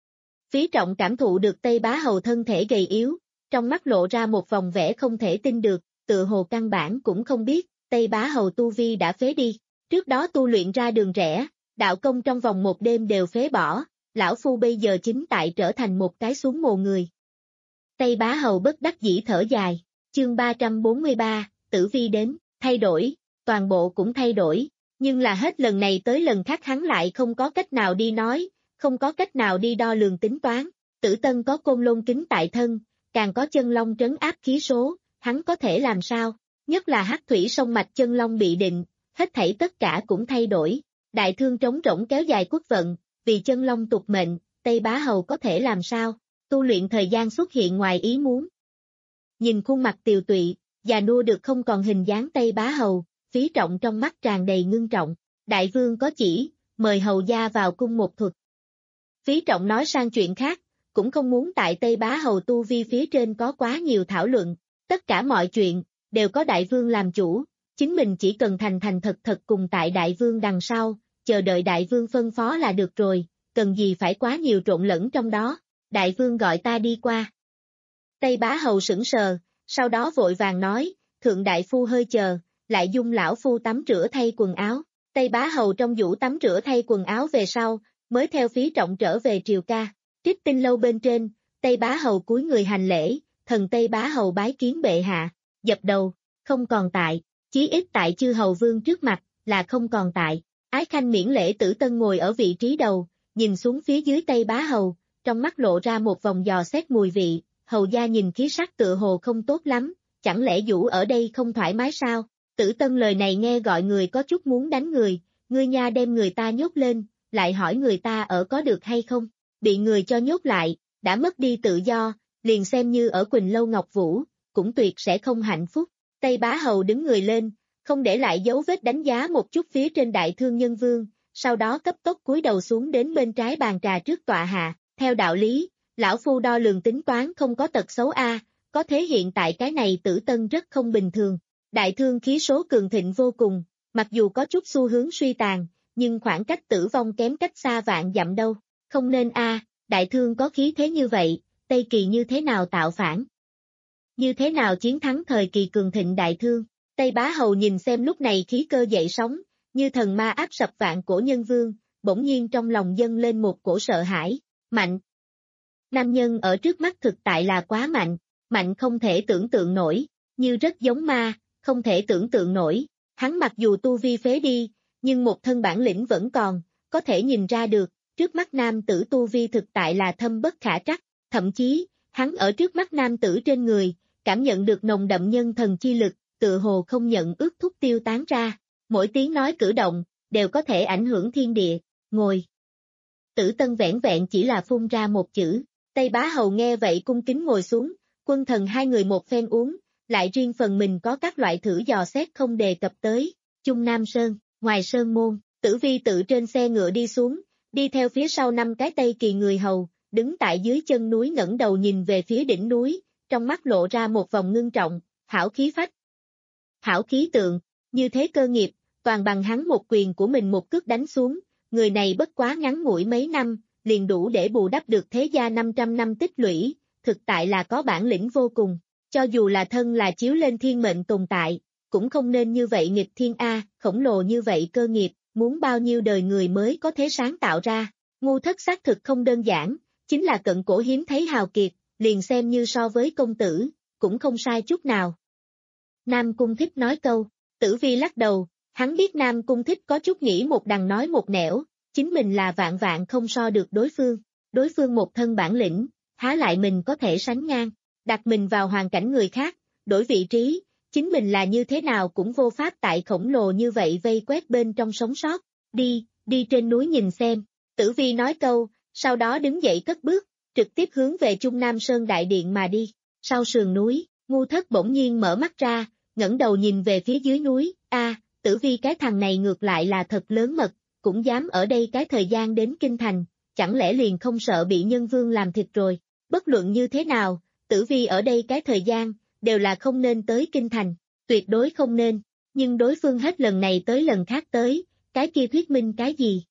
Phí Trọng cảm thụ được Tây Bá Hầu thân thể gầy yếu, trong mắt lộ ra một vòng vẻ không thể tin được, tựa hồ căn bản cũng không biết, Tây Bá Hầu tu vi đã phế đi, trước đó tu luyện ra đường rẽ, đạo công trong vòng một đêm đều phế bỏ, lão phu bây giờ chính tại trở thành một cái xuống mồ người. Tây Bá Hầu bất đắc dĩ thở dài, chương ba trăm bốn mươi ba, Tử Vi đến, thay đổi, toàn bộ cũng thay đổi. Nhưng là hết lần này tới lần khác hắn lại không có cách nào đi nói, không có cách nào đi đo lường tính toán. Tử Tân có côn lôn kính tại thân, càng có chân long trấn áp khí số, hắn có thể làm sao? Nhất là hắc thủy sông mạch chân long bị định, hết thảy tất cả cũng thay đổi. Đại Thương trống rỗng kéo dài quốc vận, vì chân long tục mệnh, Tây Bá Hầu có thể làm sao? Tu luyện thời gian xuất hiện ngoài ý muốn. Nhìn khuôn mặt tiều tụy, già nua được không còn hình dáng Tây Bá Hầu. Phí Trọng trong mắt tràn đầy ngưng trọng, đại vương có chỉ, mời hầu gia vào cung một thuật. Phí Trọng nói sang chuyện khác, cũng không muốn tại Tây Bá Hầu tu vi phía trên có quá nhiều thảo luận, tất cả mọi chuyện, đều có đại vương làm chủ, chính mình chỉ cần thành thành thật thật cùng tại đại vương đằng sau, chờ đợi đại vương phân phó là được rồi, cần gì phải quá nhiều trộn lẫn trong đó, đại vương gọi ta đi qua. Tây Bá Hầu sững sờ, sau đó vội vàng nói, Thượng Đại Phu hơi chờ, lại dung lão phu tắm rửa thay quần áo. Tây Bá Hầu trong vũ tắm rửa thay quần áo về sau, mới theo Phí Trọng trở về triều ca. Trích Tinh lâu bên trên, Tây Bá Hầu cúi người hành lễ, thần Tây Bá Hầu bái kiến bệ hạ, dập đầu, không còn tại, chí ít tại chư hầu vương trước mặt, là không còn tại. Ái Khanh miễn lễ Tử Tân ngồi ở vị trí đầu, nhìn xuống phía dưới Tây Bá Hầu, trong mắt lộ ra một vòng dò xét mùi vị, hầu gia nhìn khí sắc tựa hồ không tốt lắm, chẳng lẽ Vũ ở đây không thoải mái sao? Tử Tân lời này nghe gọi người có chút muốn đánh người, ngươi nha đem người ta nhốt lên, lại hỏi người ta ở có được hay không, bị người cho nhốt lại, đã mất đi tự do, liền xem như ở Quỳnh Lâu Ngọc Vũ, cũng tuyệt sẽ không hạnh phúc. Tây Bá Hầu đứng người lên, không để lại dấu vết đánh giá một chút phía trên Đại Thương Nhân Vương, sau đó cấp tốc cúi đầu xuống đến bên trái bàn trà trước tọa hạ, theo đạo lý, lão phu đo lường tính toán không có tật xấu a, có thế hiện tại cái này Tử Tân rất không bình thường. Đại Thương khí số cường thịnh vô cùng, mặc dù có chút xu hướng suy tàn, nhưng khoảng cách tử vong kém cách xa vạn dặm đâu, không nên a, Đại Thương có khí thế như vậy, Tây Kỳ như thế nào tạo phản? Như thế nào chiến thắng thời kỳ cường thịnh đại thương? Tây Bá Hầu nhìn xem lúc này khí cơ dậy sóng, như thần ma áp sập vạn cổ nhân vương, bỗng nhiên trong lòng dâng lên một cổ sợ hãi, mạnh. Nam nhân ở trước mắt thực tại là quá mạnh, mạnh không thể tưởng tượng nổi, như rất giống ma, không thể tưởng tượng nổi. Hắn mặc dù tu vi phế đi, nhưng một thân bản lĩnh vẫn còn, có thể nhìn ra được, trước mắt nam tử tu vi thực tại là thâm bất khả trắc, thậm chí, hắn ở trước mắt nam tử trên người, cảm nhận được nồng đậm nhân thần chi lực, tự hồ không nhận ước thúc tiêu tán ra, mỗi tiếng nói cử động, đều có thể ảnh hưởng thiên địa, ngồi. Tử Tân vẻn vẹn chỉ là phun ra một chữ, Tây Bá Hầu nghe vậy cung kính ngồi xuống, quân thần hai người một phen uống, lại riêng phần mình có các loại thử dò xét không đề cập tới, Trung Nam Sơn, ngoài Sơn Môn, Tử Vi tự trên xe ngựa đi xuống, đi theo phía sau năm cái Tây Kỳ người hầu, đứng tại dưới chân núi ngẩng đầu nhìn về phía đỉnh núi, trong mắt lộ ra một vòng ngưng trọng, hảo khí phách. Hảo khí tượng, như thế cơ nghiệp, toàn bằng hắn một quyền của mình một cước đánh xuống, người này bất quá ngắn ngủi mấy năm, liền đủ để bù đắp được thế gia năm trăm năm tích lũy, thực tại là có bản lĩnh vô cùng, cho dù là thân là chiếu lên thiên mệnh tồn tại, cũng không nên như vậy nghịch thiên A, khổng lồ như vậy cơ nghiệp, muốn bao nhiêu đời người mới có thể sáng tạo ra, ngu thất xác thực không đơn giản, chính là cận cổ hiếm thấy hào kiệt, liền xem như so với công tử, cũng không sai chút nào. Nam Cung Thích nói câu, Tử Vi lắc đầu, hắn biết Nam Cung Thích có chút nghĩ một đằng nói một nẻo, chính mình là vạn vạn không so được đối phương, đối phương một thân bản lĩnh, há lại mình có thể sánh ngang, đặt mình vào hoàn cảnh người khác, đổi vị trí, chính mình là như thế nào cũng vô pháp tại khổng lồ như vậy vây quét bên trong sống sót, đi, đi trên núi nhìn xem, Tử Vi nói câu, sau đó đứng dậy cất bước, trực tiếp hướng về Trung Nam Sơn Đại Điện mà đi, sau sườn núi, ngu thất bỗng nhiên mở mắt ra, ngẩng đầu nhìn về phía dưới núi, a, Tử Vi cái thằng này ngược lại là thật lớn mật, cũng dám ở đây cái thời gian đến kinh thành, chẳng lẽ liền không sợ bị nhân vương làm thịt rồi, bất luận như thế nào, Tử Vi ở đây cái thời gian, đều là không nên tới kinh thành, tuyệt đối không nên, nhưng đối phương hết lần này tới lần khác tới, cái kia thuyết minh cái gì?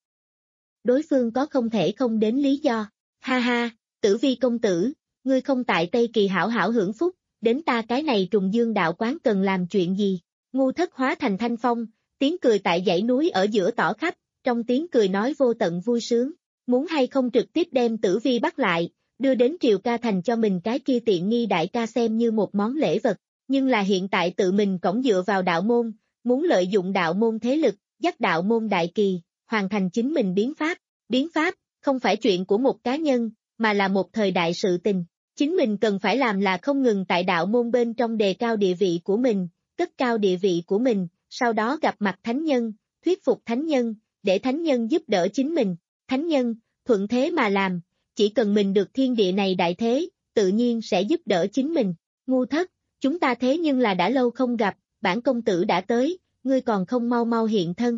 Đối phương có không thể không đến lý do, ha ha, Tử Vi công tử, ngươi không tại Tây Kỳ hảo hảo hưởng phúc, đến ta cái này trùng dương đạo quán cần làm chuyện gì? Ngu thất hóa thành thanh phong, tiếng cười tại dãy núi ở giữa tỏ khắp, trong tiếng cười nói vô tận vui sướng, muốn hay không trực tiếp đem Tử Vi bắt lại, đưa đến Triều Ca Thành cho mình cái kia tiện nghi đại ca xem như một món lễ vật, nhưng là hiện tại tự mình cổng dựa vào đạo môn, muốn lợi dụng đạo môn thế lực, dắt đạo môn đại kỳ, hoàn thành chính mình biến pháp, biến pháp, không phải chuyện của một cá nhân, mà là một thời đại sự tình, chính mình cần phải làm là không ngừng tại đạo môn bên trong đề cao địa vị của mình, cất cao địa vị của mình, sau đó gặp mặt thánh nhân, thuyết phục thánh nhân, để thánh nhân giúp đỡ chính mình, thánh nhân, thuận thế mà làm, chỉ cần mình được thiên địa này đại thế, tự nhiên sẽ giúp đỡ chính mình, ngu thất, chúng ta thế nhưng là đã lâu không gặp, bản công tử đã tới, ngươi còn không mau mau hiện thân.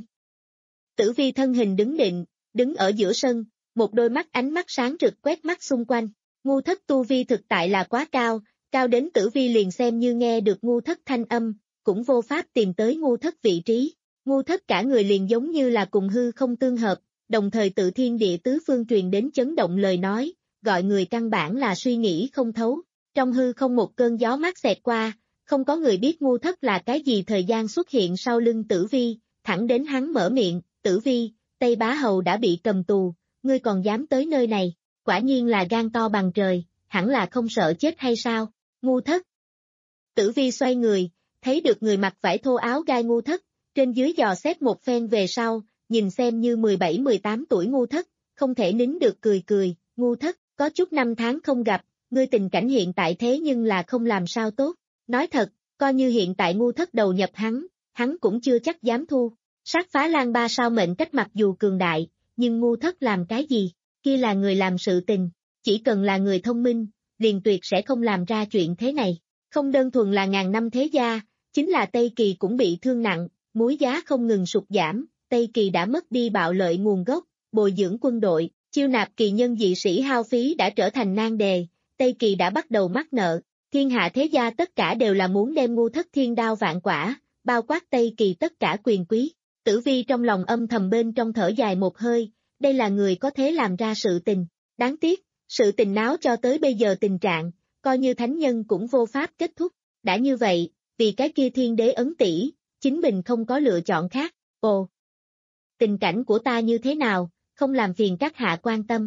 Tử Vi thân hình đứng định, đứng ở giữa sân, một đôi mắt ánh mắt sáng rực quét mắt xung quanh, ngu thất tu vi thực tại là quá cao, cao đến Tử Vi liền xem như nghe được ngu thất thanh âm, cũng vô pháp tìm tới ngu thất vị trí, ngu thất cả người liền giống như là cùng hư không tương hợp, đồng thời tự thiên địa tứ phương truyền đến chấn động lời nói, gọi người căn bản là suy nghĩ không thấu, trong hư không một cơn gió mát xẹt qua, không có người biết ngu thất là cái gì thời gian xuất hiện sau lưng Tử Vi, thẳng đến hắn mở miệng, Tử Vi, Tây Bá Hầu đã bị cầm tù, ngươi còn dám tới nơi này, quả nhiên là gan to bằng trời, hẳn là không sợ chết hay sao, ngu thất. Tử Vi xoay người, thấy được người mặc vải thô áo gai ngu thất, trên dưới dò xét một phen về sau, nhìn xem như mười bảy mười tám tuổi ngu thất, không thể nín được cười cười, ngu thất, có chút năm tháng không gặp, ngươi tình cảnh hiện tại thế nhưng là không làm sao tốt, nói thật, coi như hiện tại ngu thất đầu nhập hắn, hắn cũng chưa chắc dám thu, sát phá lan ba sao mệnh cách mặc dù cường đại, nhưng ngu thất làm cái gì, kia là người làm sự tình, chỉ cần là người thông minh, liền tuyệt sẽ không làm ra chuyện thế này, không đơn thuần là ngàn năm thế gia, chính là Tây Kỳ cũng bị thương nặng, muối giá không ngừng sụt giảm, Tây Kỳ đã mất đi bạo lợi nguồn gốc, bồi dưỡng quân đội, chiêu nạp kỳ nhân dị sĩ hao phí đã trở thành nan đề, Tây Kỳ đã bắt đầu mắc nợ, thiên hạ thế gia tất cả đều là muốn đem ngu thất thiên đao vạn quả, bao quát Tây Kỳ tất cả quyền quý. Tử Vi trong lòng âm thầm bên trong thở dài một hơi, đây là người có thế làm ra sự tình, đáng tiếc, sự tình náo cho tới bây giờ tình trạng, coi như thánh nhân cũng vô pháp kết thúc, đã như vậy, vì cái kia thiên đế ấn tỷ, chính mình không có lựa chọn khác, ồ. Tình cảnh của ta như thế nào, không làm phiền các hạ quan tâm.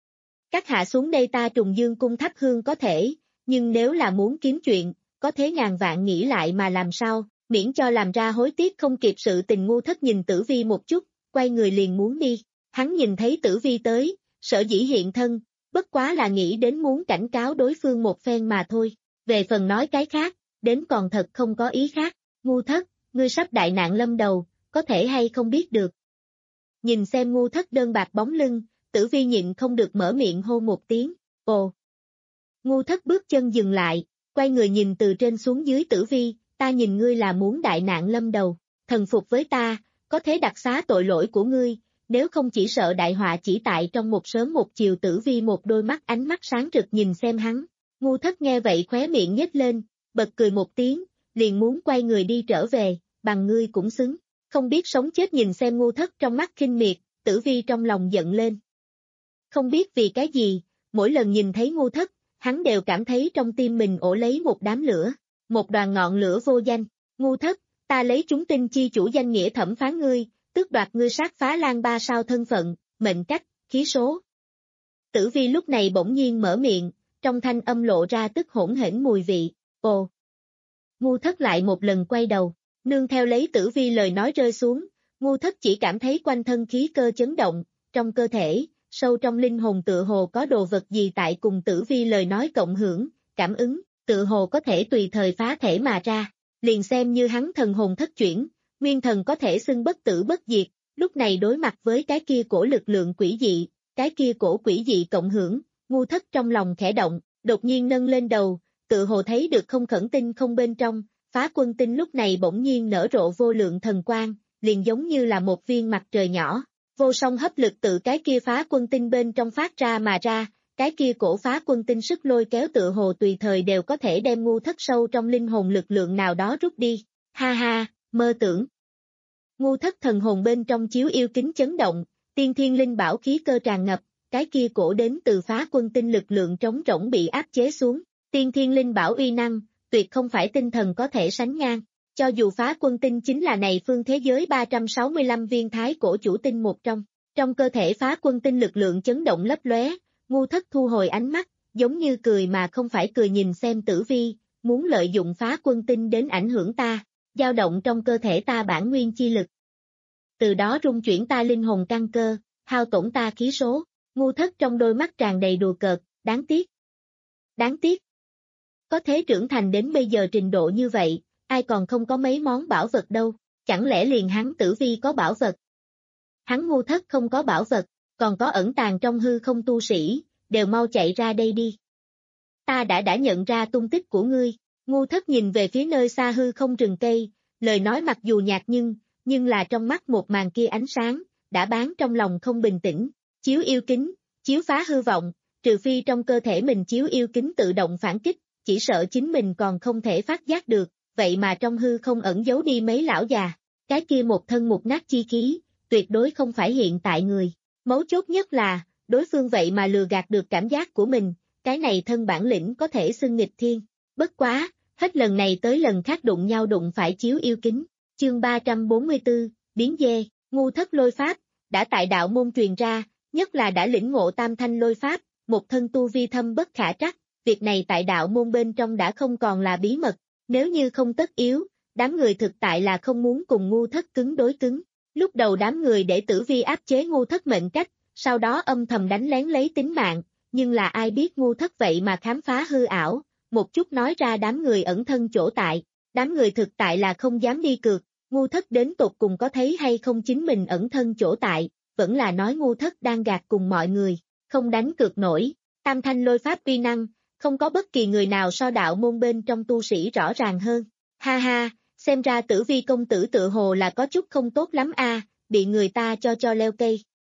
Các hạ xuống đây ta trùng dương cung thắp hương có thể, nhưng nếu là muốn kiếm chuyện, có thế ngàn vạn nghĩ lại mà làm sao, miễn cho làm ra hối tiếc không kịp sự tình. Ngu Thất nhìn Tử Vi một chút, quay người liền muốn đi, hắn nhìn thấy Tử Vi tới, sở dĩ hiện thân, bất quá là nghĩ đến muốn cảnh cáo đối phương một phen mà thôi, về phần nói cái khác, đến còn thật không có ý khác. Ngu Thất, ngươi sắp đại nạn lâm đầu, có thể hay không biết được. Nhìn xem Ngu Thất đơn bạc bóng lưng, Tử Vi nhịn không được mở miệng hô một tiếng, ồ. Ngu Thất bước chân dừng lại, quay người nhìn từ trên xuống dưới Tử Vi, ta nhìn ngươi là muốn đại nạn lâm đầu, thần phục với ta, có thế đặc xá tội lỗi của ngươi, nếu không chỉ sợ đại họa chỉ tại trong một sớm một chiều. Tử Vi một đôi mắt ánh mắt sáng rực nhìn xem hắn, Ngu Thất nghe vậy khóe miệng nhếch lên, bật cười một tiếng, liền muốn quay người đi trở về, bằng ngươi cũng xứng, không biết sống chết. Nhìn xem Ngu Thất trong mắt khinh miệt, Tử Vi trong lòng giận lên. Không biết vì cái gì, mỗi lần nhìn thấy Ngu Thất, hắn đều cảm thấy trong tim mình ổ lấy một đám lửa, một đoàn ngọn lửa vô danh. Ngu Thất, ta lấy chúng tinh chi chủ danh nghĩa thẩm phán ngươi, tước đoạt ngươi sát phá lan ba sao thân phận, mệnh cách, khí số. Tử Vi lúc này bỗng nhiên mở miệng, trong thanh âm lộ ra tức hỗn hển mùi vị, ồ. Ngu Thất lại một lần quay đầu, nương theo lấy Tử Vi lời nói rơi xuống, Ngu Thất chỉ cảm thấy quanh thân khí cơ chấn động, trong cơ thể, sâu trong linh hồn tựa hồ có đồ vật gì tại cùng Tử Vi lời nói cộng hưởng, cảm ứng, tựa hồ có thể tùy thời phá thể mà ra, liền xem như hắn thần hồn thất chuyển, nguyên thần có thể xưng bất tử bất diệt, lúc này đối mặt với cái kia cổ lực lượng quỷ dị, cái kia cổ quỷ dị cộng hưởng, Ngu Thất trong lòng khẽ động, đột nhiên nâng lên đầu, tựa hồ thấy được không khẩn tinh không bên trong, phá quân tinh lúc này bỗng nhiên nở rộ vô lượng thần quang, liền giống như là một viên mặt trời nhỏ. Vô song hấp lực tự cái kia phá quân tinh bên trong phát ra mà ra, cái kia cổ phá quân tinh sức lôi kéo tựa hồ tùy thời đều có thể đem Ngu Thất sâu trong linh hồn lực lượng nào đó rút đi. Ha ha, mơ tưởng. Ngu Thất thần hồn bên trong chiếu yêu kính chấn động, tiên thiên linh bảo khí cơ tràn ngập, cái kia cổ đến từ phá quân tinh lực lượng trống rỗng bị áp chế xuống, tiên thiên linh bảo uy năng, tuyệt không phải tinh thần có thể sánh ngang. Cho dù phá quân tinh chính là này phương thế giới ba trăm sáu mươi lăm viên thái cổ chủ tinh một trong, trong cơ thể phá quân tinh lực lượng chấn động lấp lóe, Ngu Thất thu hồi ánh mắt, giống như cười mà không phải cười nhìn xem Tử Vi, muốn lợi dụng phá quân tinh đến ảnh hưởng ta, dao động trong cơ thể ta bản nguyên chi lực. Từ đó rung chuyển ta linh hồn căn cơ, hao tổn ta khí số. Ngu Thất trong đôi mắt tràn đầy đùa cợt, đáng tiếc. Đáng tiếc. Có thế trưởng thành đến bây giờ trình độ như vậy, ai còn không có mấy món bảo vật đâu, chẳng lẽ liền hắn Tử Vi có bảo vật? Hắn Ngu Thất không có bảo vật, còn có ẩn tàng trong hư không tu sĩ, đều mau chạy ra đây đi. Ta đã đã nhận ra tung tích của ngươi. Ngu Thất nhìn về phía nơi xa hư không rừng cây, lời nói mặc dù nhạt nhưng, nhưng là trong mắt một màn kia ánh sáng, đã bán trong lòng không bình tĩnh, chiếu yêu kính, chiếu phá hư vọng, trừ phi trong cơ thể mình chiếu yêu kính tự động phản kích, chỉ sợ chính mình còn không thể phát giác được. Vậy mà trong hư không ẩn giấu đi mấy lão già, cái kia một thân một nát chi khí, tuyệt đối không phải hiện tại người. Mấu chốt nhất là, đối phương vậy mà lừa gạt được cảm giác của mình, cái này thân bản lĩnh có thể xưng nghịch thiên. Bất quá, hết lần này tới lần khác đụng nhau đụng phải chiếu yêu kính. Chương ba trăm bốn mươi tư, biến dê, Ngu Thất lôi pháp, đã tại đạo môn truyền ra, nhất là đã lĩnh ngộ tam thanh lôi pháp, một thân tu vi thâm bất khả trắc, việc này tại đạo môn bên trong đã không còn là bí mật. Nếu như không tất yếu, đám người thực tại là không muốn cùng Ngu Thất cứng đối cứng. Lúc đầu đám người để Tử Vi áp chế Ngu Thất mệnh cách, sau đó âm thầm đánh lén lấy tính mạng, nhưng là ai biết Ngu Thất vậy mà khám phá hư ảo, một chút nói ra đám người ẩn thân chỗ tại, đám người thực tại là không dám đi cược, Ngu Thất đến tột cùng có thấy hay không chính mình ẩn thân chỗ tại, vẫn là nói Ngu Thất đang gạt cùng mọi người, không đánh cược nổi, tam thanh lôi pháp uy năng. Không có bất kỳ người nào so đạo môn bên trong tu sĩ rõ ràng hơn. Ha ha, xem ra Tử Vi công tử tự hồ là có chút không tốt lắm a, bị người ta cho cho leo cây.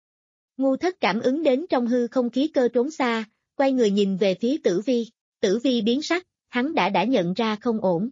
Ngu Thất cảm ứng đến trong hư không khí cơ trốn xa, quay người nhìn về phía Tử Vi. Tử Vi biến sắc, hắn đã đã nhận ra không ổn.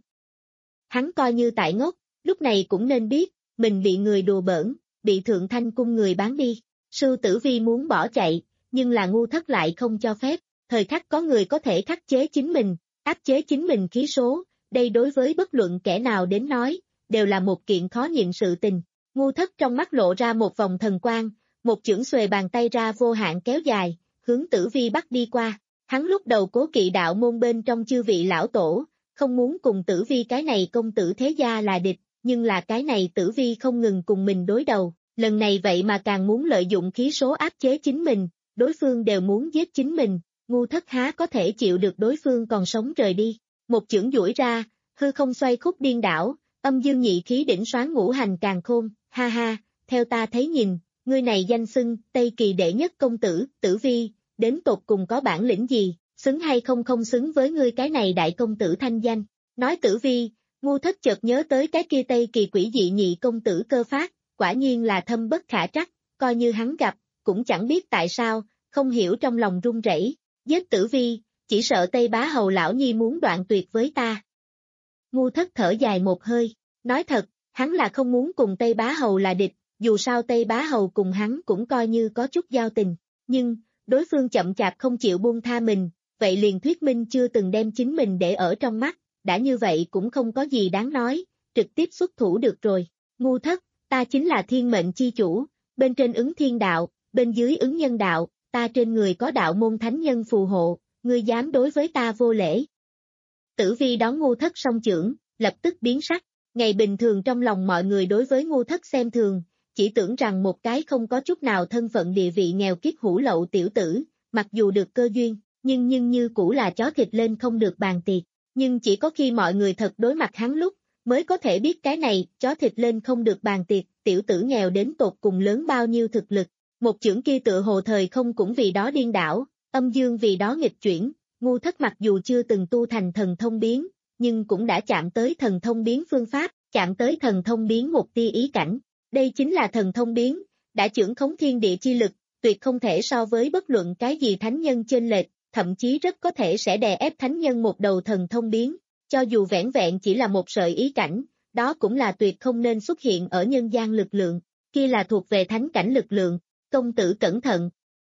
Hắn coi như tại ngốc, lúc này cũng nên biết, mình bị người đùa bỡn, bị Thượng Thanh cung người bán đi. Sư Tử Vi muốn bỏ chạy, nhưng là ngu thất lại không cho phép, thời khắc có người có thể khắc chế chính mình, áp chế chính mình khí số, đây đối với bất luận kẻ nào đến nói, đều là một kiện khó nhịn sự tình. Ngu thất trong mắt lộ ra một vòng thần quang, một chưởng xuề bàn tay ra vô hạn kéo dài, hướng Tử Vi bắt đi qua. Hắn lúc đầu cố kỵ đạo môn bên trong chư vị lão tổ, không muốn cùng Tử Vi cái này công tử thế gia là địch, nhưng là cái này Tử Vi không ngừng cùng mình đối đầu, lần này vậy mà càng muốn lợi dụng khí số áp chế chính mình, đối phương đều muốn giết chính mình, ngu thất há có thể chịu được đối phương còn sống rời đi. Một chưởng duỗi ra, hư không xoay khúc điên đảo, âm dương nhị khí đỉnh soán ngũ hành càng khôn, ha ha, theo ta thấy nhìn, ngươi này danh xưng, Tây Kỳ đệ nhất công tử, Tử Vi, đến tột cùng có bản lĩnh gì, xứng hay không không xứng với ngươi cái này đại công tử thanh danh. Nói Tử Vi, ngu thất chợt nhớ tới cái kia Tây Kỳ quỷ dị nhị công tử Cơ Phát, quả nhiên là thâm bất khả trắc, coi như hắn gặp, cũng chẳng biết tại sao, không hiểu trong lòng run rẩy. Giết Tử Vi, chỉ sợ Tây Bá Hầu lão nhi muốn đoạn tuyệt với ta. Ngu thất thở dài một hơi, nói thật, hắn là không muốn cùng Tây Bá Hầu là địch, dù sao Tây Bá Hầu cùng hắn cũng coi như có chút giao tình, nhưng, đối phương chậm chạp không chịu buông tha mình, vậy liền thuyết minh chưa từng đem chính mình để ở trong mắt, đã như vậy cũng không có gì đáng nói, trực tiếp xuất thủ được rồi. Ngu thất, ta chính là thiên mệnh chi chủ, bên trên ứng thiên đạo, bên dưới ứng nhân đạo, ta trên người có đạo môn thánh nhân phù hộ, ngươi dám đối với ta vô lễ. Tử Vi đón ngu thất song chưởng, lập tức biến sắc, ngày bình thường trong lòng mọi người đối với ngu thất xem thường, chỉ tưởng rằng một cái không có chút nào thân phận địa vị nghèo kiết hủ lậu tiểu tử, mặc dù được cơ duyên, nhưng nhưng như cũ là chó thịt lên không được bàn tiệc, nhưng chỉ có khi mọi người thật đối mặt hắn lúc, mới có thể biết cái này, chó thịt lên không được bàn tiệc, tiểu tử nghèo đến tột cùng lớn bao nhiêu thực lực. Một chưởng kia tựa hồ thời không cũng vì đó điên đảo, âm dương vì đó nghịch chuyển, ngu thất mặc dù chưa từng tu thành thần thông biến, nhưng cũng đã chạm tới thần thông biến phương pháp, chạm tới thần thông biến một tia ý cảnh. Đây chính là thần thông biến, đã chưởng khống thiên địa chi lực, tuyệt không thể so với bất luận cái gì thánh nhân chênh lệch, thậm chí rất có thể sẽ đè ép thánh nhân một đầu thần thông biến, cho dù vẻn vẹn chỉ là một sợi ý cảnh, đó cũng là tuyệt không nên xuất hiện ở nhân gian lực lượng, kia là thuộc về thánh cảnh lực lượng, công tử cẩn thận.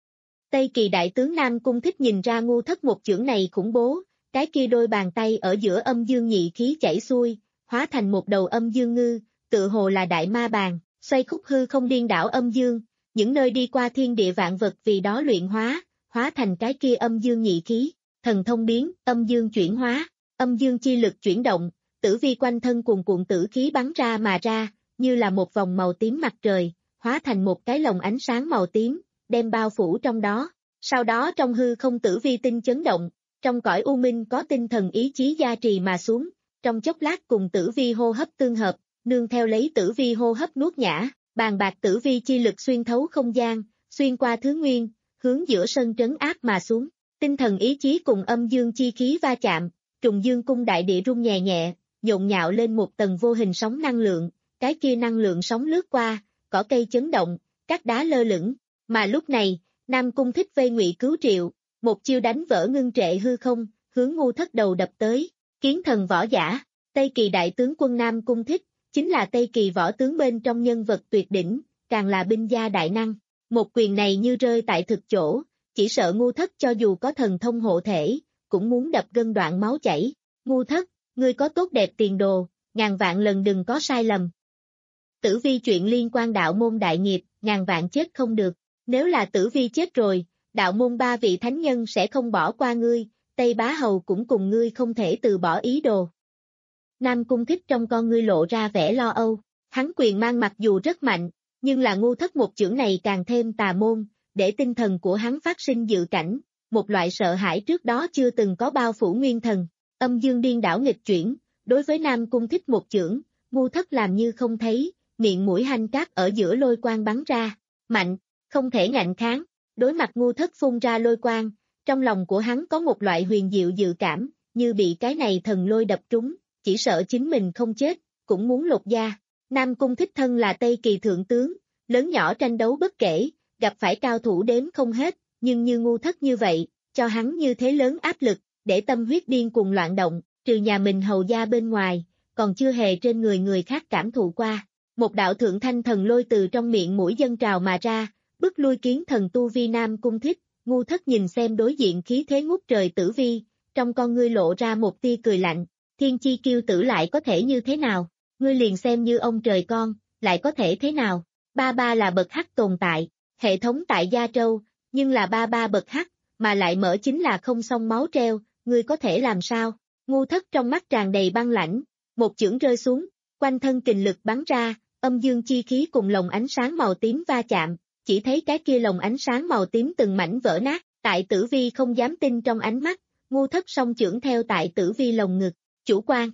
Tây Kỳ đại tướng Nam Cung Thích nhìn ra ngu thất một chưởng này khủng bố, cái kia đôi bàn tay ở giữa âm dương nhị khí chảy xuôi, hóa thành một đầu âm dương ngư, tự hồ là đại ma bàn, xoay khúc hư không điên đảo âm dương, những nơi đi qua thiên địa vạn vật vì đó luyện hóa, hóa thành cái kia âm dương nhị khí, thần thông biến, âm dương chuyển hóa, âm dương chi lực chuyển động, Tử Vi quanh thân cuồn cuộn tử khí bắn ra mà ra, như là một vòng màu tím mặt trời, hóa thành một cái lồng ánh sáng màu tím, đem bao phủ trong đó. Sau đó trong hư không Tử Vi tinh chấn động, trong cõi u minh có tinh thần ý chí gia trì mà xuống, trong chốc lát cùng Tử Vi hô hấp tương hợp, nương theo lấy Tử Vi hô hấp nuốt nhã, bàn bạc Tử Vi chi lực xuyên thấu không gian, xuyên qua thứ nguyên, hướng giữa sân trấn áp mà xuống. Tinh thần ý chí cùng âm dương chi khí va chạm, trùng dương cung đại địa rung nhẹ nhẹ, nhộn nhạo lên một tầng vô hình sóng năng lượng, cái kia năng lượng sóng lướt qua, cỏ cây chấn động, các đá lơ lửng, mà lúc này, Nam Cung Thích vây ngụy cứu triệu, một chiêu đánh vỡ ngưng trệ hư không, hướng ngu thất đầu đập tới, kiến thần võ giả, Tây Kỳ đại tướng quân Nam Cung Thích, chính là Tây Kỳ võ tướng bên trong nhân vật tuyệt đỉnh, càng là binh gia đại năng, một quyền này như rơi tại thực chỗ, chỉ sợ ngu thất cho dù có thần thông hộ thể, cũng muốn đập gân đoạn máu chảy, ngu thất, ngươi có tốt đẹp tiền đồ, ngàn vạn lần đừng có sai lầm. Tử Vi chuyện liên quan đạo môn đại nghiệp, ngàn vạn chết không được, nếu là Tử Vi chết rồi, đạo môn ba vị thánh nhân sẽ không bỏ qua ngươi, Tây Bá Hầu cũng cùng ngươi không thể từ bỏ ý đồ. Nam Cung Thích trong con ngươi lộ ra vẻ lo âu, hắn quyền mang mặc dù rất mạnh, nhưng là ngu thất một chưởng này càng thêm tà môn, để tinh thần của hắn phát sinh dự cảnh, một loại sợ hãi trước đó chưa từng có bao phủ nguyên thần, âm dương điên đảo nghịch chuyển, đối với Nam Cung Thích một chưởng, ngu thất làm như không thấy, miệng mũi hanh cát ở giữa lôi quang bắn ra, mạnh, không thể ngạnh kháng, đối mặt ngu thất phun ra lôi quang, trong lòng của hắn có một loại huyền diệu dự cảm, như bị cái này thần lôi đập trúng, chỉ sợ chính mình không chết, cũng muốn lột da. Nam Cung Thích thân là Tây Kỳ thượng tướng, lớn nhỏ tranh đấu bất kể, gặp phải cao thủ đếm không hết, nhưng như ngu thất như vậy, cho hắn như thế lớn áp lực, để tâm huyết điên cuồng loạn động, trừ nhà mình hầu gia bên ngoài, còn chưa hề trên người người khác cảm thụ qua. Một đạo thượng thanh thần lôi từ trong miệng mũi dâng trào mà ra, bức lui kiến thần tu vi Nam Cung Thích, Ngu Thất nhìn xem đối diện khí thế ngút trời Tử Vi, trong con ngươi lộ ra một tia cười lạnh, thiên chi kiêu tử lại có thể như thế nào, ngươi liền xem như ông trời con, lại có thể thế nào, ba ba là bậc hắc tồn tại, hệ thống tại Gia Trâu, nhưng là ba ba bậc hắc, mà lại mở chính là không song máu treo, ngươi có thể làm sao, Ngu Thất trong mắt tràn đầy băng lãnh, một chưởng rơi xuống, quanh thân kình lực bắn ra, âm dương chi khí cùng lồng ánh sáng màu tím va chạm, chỉ thấy cái kia lồng ánh sáng màu tím từng mảnh vỡ nát, tại Tử Vi không dám tin trong ánh mắt, Ngu Thất song chưởng theo tại Tử Vi lồng ngực, chủ quan.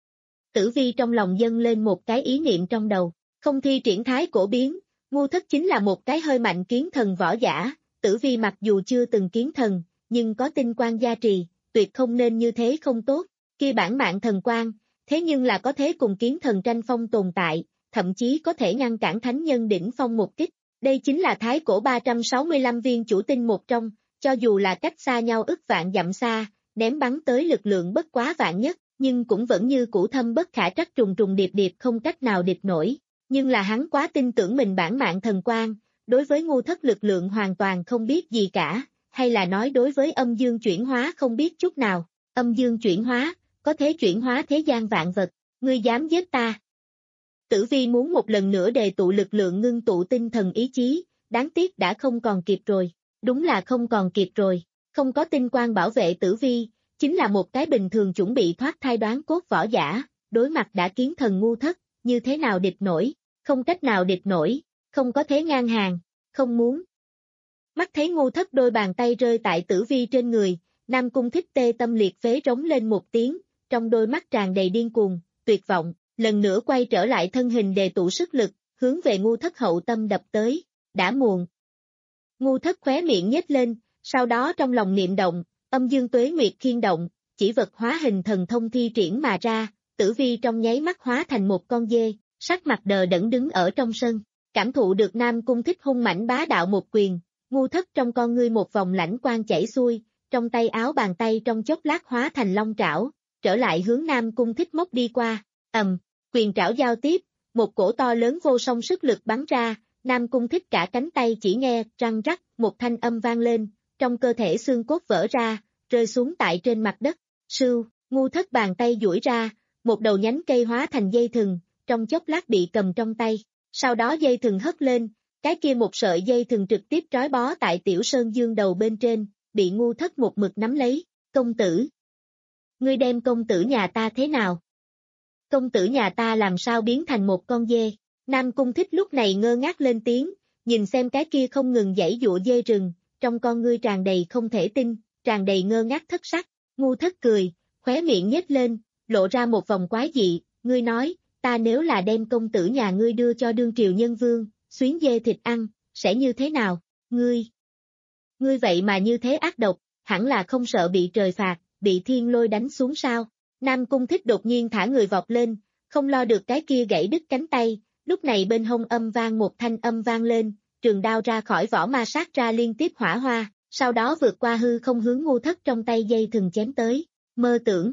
Tử Vi trong lòng dâng lên một cái ý niệm trong đầu, không thi triển thái cổ biến, Ngu Thất chính là một cái hơi mạnh kiến thần võ giả, Tử Vi mặc dù chưa từng kiến thần, nhưng có tinh quang gia trì, tuyệt không nên như thế không tốt, kia bản mạng thần quang, thế nhưng là có thế cùng kiến thần tranh phong tồn tại, thậm chí có thể ngăn cản thánh nhân đỉnh phong một kích. Đây chính là thái cổ ba trăm sáu mươi lăm viên chủ tinh một trong, cho dù là cách xa nhau ức vạn dặm xa, ném bắn tới lực lượng bất quá vạn nhất, nhưng cũng vẫn như cũ thâm bất khả trắc trùng trùng điệp điệp không cách nào địch nổi. Nhưng là hắn quá tin tưởng mình bản mạng thần quang, đối với Ngu Thất lực lượng hoàn toàn không biết gì cả, hay là nói đối với âm dương chuyển hóa không biết chút nào, âm dương chuyển hóa, có thể chuyển hóa thế gian vạn vật, ngươi dám giết ta. Tử Vi muốn một lần nữa đề tụ lực lượng ngưng tụ tinh thần ý chí, đáng tiếc đã không còn kịp rồi, đúng là không còn kịp rồi, không có tinh quang bảo vệ Tử Vi, chính là một cái bình thường chuẩn bị thoát thai đoán cốt võ giả, đối mặt đã kiến thần Ngu Thất, như thế nào địch nổi, không cách nào địch nổi, không có thế ngang hàng, không muốn. Mắt thấy Ngu Thất đôi bàn tay rơi tại Tử Vi trên người, Nam Cung Thích tê tâm liệt phế rống lên một tiếng, trong đôi mắt tràn đầy điên cuồng, tuyệt vọng. Lần nữa quay trở lại thân hình đề tụ sức lực, hướng về Ngu Thất hậu tâm đập tới, đã muộn. Ngu Thất khóe miệng nhếch lên, sau đó trong lòng niệm động, âm dương tuế nguyệt khiên động, chỉ vật hóa hình thần thông thi triển mà ra, Tử Vi trong nháy mắt hóa thành một con dê, sắc mặt đờ đẫn đứng ở trong sân, cảm thụ được Nam Cung Thích hung mãnh bá đạo một quyền, Ngu Thất trong con ngươi một vòng lãnh quang chảy xuôi, trong tay áo bàn tay trong chốc lát hóa thành long trảo, trở lại hướng Nam Cung Thích móc đi qua, ầm. Quyền trảo giao tiếp, một cổ to lớn vô song sức lực bắn ra, Nam Cung Thích cả cánh tay chỉ nghe răng rắc, một thanh âm vang lên, trong cơ thể xương cốt vỡ ra, rơi xuống tại trên mặt đất. Sưu, Ngu Thất bàn tay duỗi ra, một đầu nhánh cây hóa thành dây thừng, trong chốc lát bị cầm trong tay. Sau đó dây thừng hất lên, cái kia một sợi dây thừng trực tiếp trói bó tại Tiểu Sơn Dương đầu bên trên, bị Ngu Thất một mực nắm lấy. Công tử, ngươi đem công tử nhà ta thế nào? Công tử nhà ta làm sao biến thành một con dê? Nam Cung Thích lúc này ngơ ngác lên tiếng, nhìn xem cái kia không ngừng giãy giụa dê rừng, trong con ngươi tràn đầy không thể tin, tràn đầy ngơ ngác thất sắc. Ngu Thất cười, khóe miệng nhếch lên, lộ ra một vòng quái dị, ngươi nói, ta nếu là đem công tử nhà ngươi đưa cho đương triều nhân vương, xuyến dê thịt ăn, sẽ như thế nào? Ngươi, ngươi vậy mà như thế ác độc, hẳn là không sợ bị trời phạt, bị thiên lôi đánh xuống sao? Nam Cung Thích đột nhiên thả người vọt lên, không lo được cái kia gãy đứt cánh tay, lúc này bên hông âm vang một thanh âm vang lên, trường đao ra khỏi vỏ ma sát ra liên tiếp hỏa hoa, sau đó vượt qua hư không hướng Ngu Thất trong tay dây thừng chém tới, mơ tưởng.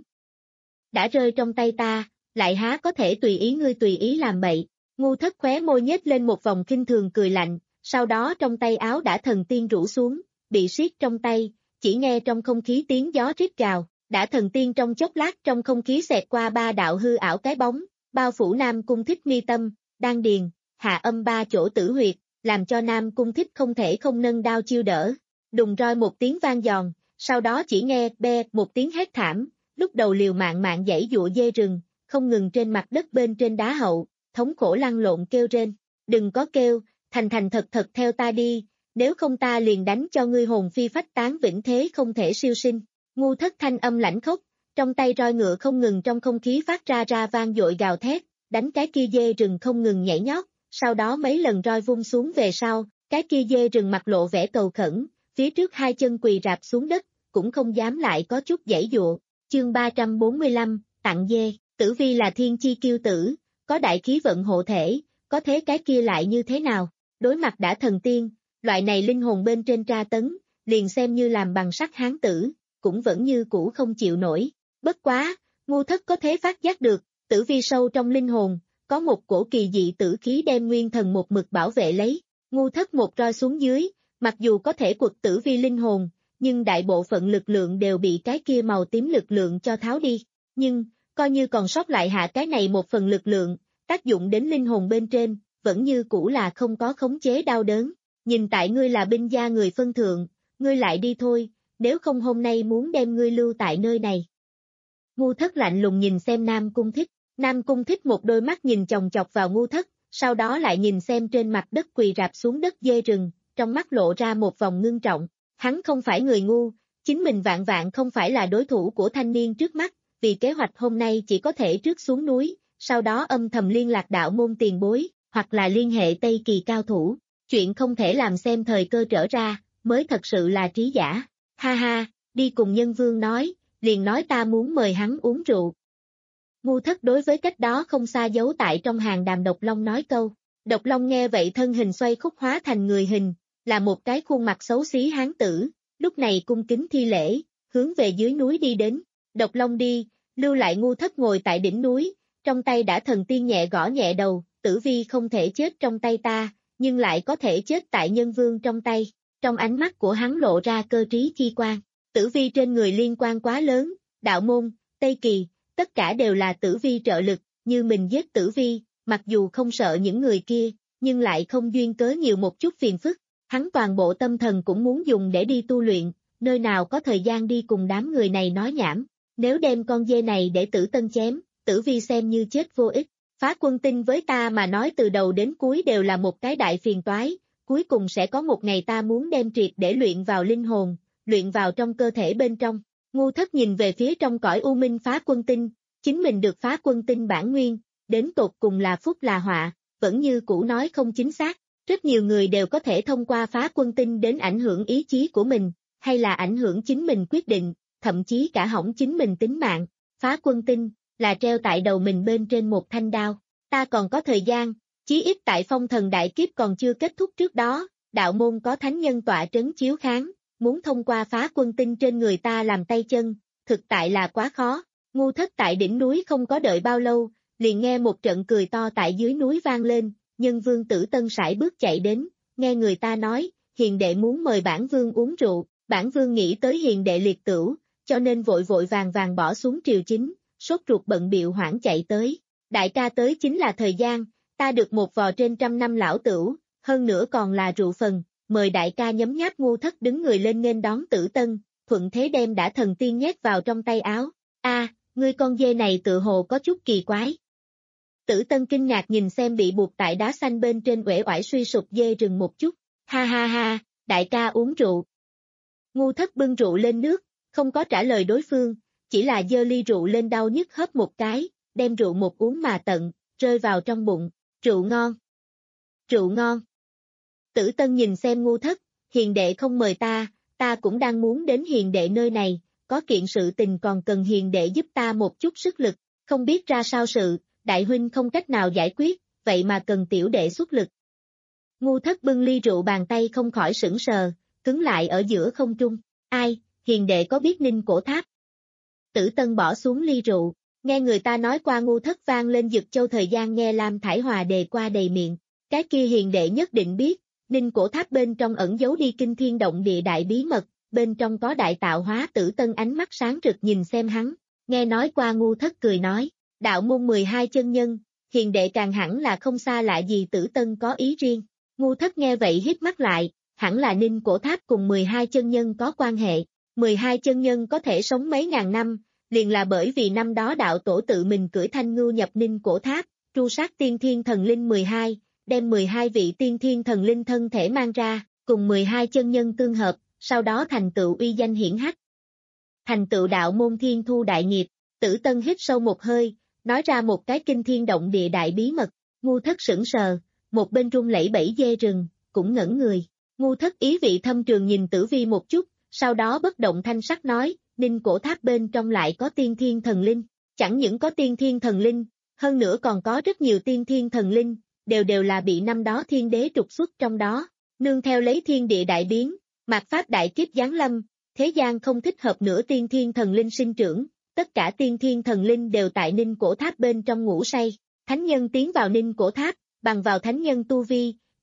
Đã rơi trong tay ta, lại há có thể tùy ý ngươi tùy ý làm bậy, Ngu Thất khóe môi nhếch lên một vòng khinh thường cười lạnh, sau đó trong tay áo đã thần tiên rũ xuống, bị siết trong tay, chỉ nghe trong không khí tiếng gió rít gào. Đã thần tiên trong chốc lát trong không khí xẹt qua ba đạo hư ảo cái bóng, bao phủ Nam Cung Thích mi tâm, đan điền, hạ âm ba chỗ tử huyệt, làm cho Nam Cung Thích không thể không nâng đao chiêu đỡ. Đùng roi một tiếng vang giòn, sau đó chỉ nghe be một tiếng hét thảm, lúc đầu liều mạng mạng giãy giụa dê rừng, không ngừng trên mặt đất bên trên đá hậu, thống khổ lăn lộn kêu rên. Đừng có kêu, thành thành thật thật theo ta đi, nếu không ta liền đánh cho ngươi hồn phi phách tán vĩnh thế không thể siêu sinh. Ngu Thất thanh âm lãnh khốc, trong tay roi ngựa không ngừng trong không khí phát ra ra vang dội gào thét, đánh cái kia dê rừng không ngừng nhảy nhót, sau đó mấy lần roi vung xuống về sau, cái kia dê rừng mặt lộ vẻ cầu khẩn, phía trước hai chân quỳ rạp xuống đất, cũng không dám lại có chút giãy dụa. Chương ba trăm bốn mươi lăm, tặng dê, Tử Vi là thiên chi kiêu tử, có đại khí vận hộ thể, có thế cái kia lại như thế nào? Đối mặt đã thần tiên, loại này linh hồn bên trên tra tấn, liền xem như làm bằng sắt hán tử, cũng vẫn như cũ không chịu nổi. Bất quá, Ngu Thất có thế phát giác được, Tử Vi sâu trong linh hồn, có một cổ kỳ dị tử khí đem nguyên thần một mực bảo vệ lấy. Ngu Thất một roi xuống dưới, Mặc dù có thể quật tử vi linh hồn, nhưng đại bộ phận lực lượng đều bị cái kia màu tím lực lượng cho tháo đi. Nhưng, coi như còn sót lại hạ cái này một phần lực lượng, tác dụng đến linh hồn bên trên, vẫn như cũ là không có khống chế đau đớn. Nhìn tại ngươi là binh gia người phân thượng, ngươi lại đi thôi, nếu không hôm nay muốn đem ngươi lưu tại nơi này. Ngu Thất lạnh lùng nhìn xem Nam Cung Thích, Nam Cung Thích một đôi mắt nhìn chòng chọc vào Ngu Thất, sau đó lại nhìn xem trên mặt đất quỳ rạp xuống đất dê rừng, trong mắt lộ ra một vòng ngưng trọng. Hắn không phải người ngu, chính mình vạn vạn không phải là đối thủ của thanh niên trước mắt, vì kế hoạch hôm nay chỉ có thể trước xuống núi, sau đó âm thầm liên lạc đạo môn tiền bối, hoặc là liên hệ Tây Kỳ cao thủ. Chuyện không thể làm xem thời cơ trở ra, mới thật sự là trí giả. Ha ha, đi cùng Nhân Vương nói, liền nói ta muốn mời hắn uống rượu. Ngu Thất đối với cách đó không xa giấu tại trong hàng đàm Độc Long nói câu. Độc Long nghe vậy thân hình xoay khúc hóa thành người hình, là một cái khuôn mặt xấu xí hán tử, lúc này cung kính thi lễ, hướng về dưới núi đi đến. Độc Long đi, lưu lại Ngu Thất ngồi tại đỉnh núi, trong tay đã thần tiên nhẹ gõ nhẹ đầu, tử vi không thể chết trong tay ta, nhưng lại có thể chết tại Nhân Vương trong tay. Trong ánh mắt của hắn lộ ra cơ trí chi quan. Tử vi trên người liên quan quá lớn, đạo môn, Tây Kỳ, tất cả đều là tử vi trợ lực, như mình giết tử vi, mặc dù không sợ những người kia, nhưng lại không duyên cớ nhiều một chút phiền phức. Hắn toàn bộ tâm thần cũng muốn dùng để đi tu luyện, nơi nào có thời gian đi cùng đám người này nói nhảm. Nếu đem con dê này để Tử Tân chém, tử vi xem như chết vô ích. Phá quân tinh với ta mà nói từ đầu đến cuối đều là một cái đại phiền toái, cuối cùng sẽ có một ngày ta muốn đem triệt để luyện vào linh hồn, luyện vào trong cơ thể bên trong. Ngu Thất nhìn về phía trong cõi u minh phá quân tinh, chính mình được phá quân tinh bản nguyên, đến tột cùng là phúc là họa, vẫn như cũ nói không chính xác. Rất nhiều người đều có thể thông qua phá quân tinh đến ảnh hưởng ý chí của mình, hay là ảnh hưởng chính mình quyết định, thậm chí cả hỏng chính mình tính mạng. Phá quân tinh là treo tại đầu mình bên trên một thanh đao. Ta còn có thời gian, chí ít tại phong thần đại kiếp còn chưa kết thúc trước đó, đạo môn có thánh nhân tọa trấn chiếu kháng, muốn thông qua phá quân tinh trên người ta làm tay chân, thực tại là quá khó. Ngu Thất tại đỉnh núi không có đợi bao lâu, liền nghe một trận cười to tại dưới núi vang lên. Nhân Vương Tử Tân sải bước chạy đến, nghe người ta nói, hiền đệ muốn mời bản vương uống rượu, bản vương nghĩ tới hiền đệ liệt tửu, cho nên vội vội vàng vàng bỏ xuống triều chính, sốt ruột bận biệu hoảng chạy tới. Đại ca tới chính là thời gian, ta được một vò trên trăm năm lão tửu, hơn nữa còn là rượu phần, mời đại ca nhấm nháp. Ngu Thất đứng người lên nghênh đón Tử Tân, thuận thế đem đã thần tiên nhét vào trong tay áo. A, ngươi con dê này tự hồ có chút kỳ quái. Tử Tân kinh ngạc nhìn xem bị buộc tại đá xanh bên trên uể oải suy sụp dê rừng một chút. Ha ha ha, đại ca uống rượu. Ngu Thất bưng rượu lên nước, không có trả lời đối phương, chỉ là giơ ly rượu lên đau nhức hớp một cái, đem rượu một uống mà tận, rơi vào trong bụng. Rượu ngon. Rượu ngon. Tử Tân nhìn xem Ngu Thất, hiền đệ không mời ta, ta cũng đang muốn đến hiền đệ nơi này, có kiện sự tình còn cần hiền đệ giúp ta một chút sức lực, không biết ra sao sự. Đại huynh không cách nào giải quyết, vậy mà cần tiểu đệ xuất lực. Ngu Thất bưng ly rượu bàn tay không khỏi sững sờ, cứng lại ở giữa không trung. Ai, hiền đệ có biết Ninh Cổ Tháp? Tử Tân bỏ xuống ly rượu, nghe người ta nói qua Ngu Thất vang lên Dực Châu thời gian nghe Lam Thải Hòa đề qua đầy miệng. Cái kia hiền đệ nhất định biết, Ninh Cổ Tháp bên trong ẩn giấu đi kinh thiên động địa đại bí mật, bên trong có đại tạo hóa. Tử Tân ánh mắt sáng rực nhìn xem hắn, nghe nói qua Ngu Thất cười nói. Đạo môn mười hai chân nhân, hiền đệ càng hẳn là không xa lạ gì. Tử Tân có ý riêng. Ngu Thất nghe vậy hít mắt lại, hẳn là Ninh Cổ Tháp cùng mười hai chân nhân có quan hệ. mười hai chân nhân có thể sống mấy ngàn năm, liền là bởi vì năm đó đạo tổ tự mình cưỡi thanh ngưu nhập Ninh Cổ Tháp, tru sát tiên thiên thần linh mười hai, đem mười hai vị tiên thiên thần linh thân thể mang ra, cùng mười hai chân nhân tương hợp, sau đó thành tựu uy danh hiển hách. Thành tựu đạo môn thiên thu đại nghiệp. Tử Tân hít sâu một hơi, nói ra một cái kinh thiên động địa đại bí mật. Ngu Thất sững sờ, một bên rung lẩy bẩy dê rừng, cũng ngẩn người. Ngu Thất ý vị thâm trường nhìn Tử Vi một chút, sau đó bất động thanh sắc nói, Ninh Cổ Tháp bên trong lại có tiên thiên thần linh, chẳng những có tiên thiên thần linh, hơn nữa còn có rất nhiều tiên thiên thần linh, đều đều là bị năm đó thiên đế trục xuất trong đó, nương theo lấy thiên địa đại biến, mạt pháp đại kiếp giáng lâm, thế gian không thích hợp nữa tiên thiên thần linh sinh trưởng. Tất cả tiên thiên thần linh đều tại Ninh Cổ Tháp bên trong ngủ say. Thánh nhân tiến vào Ninh Cổ Tháp, bằng vào thánh nhân tu vi,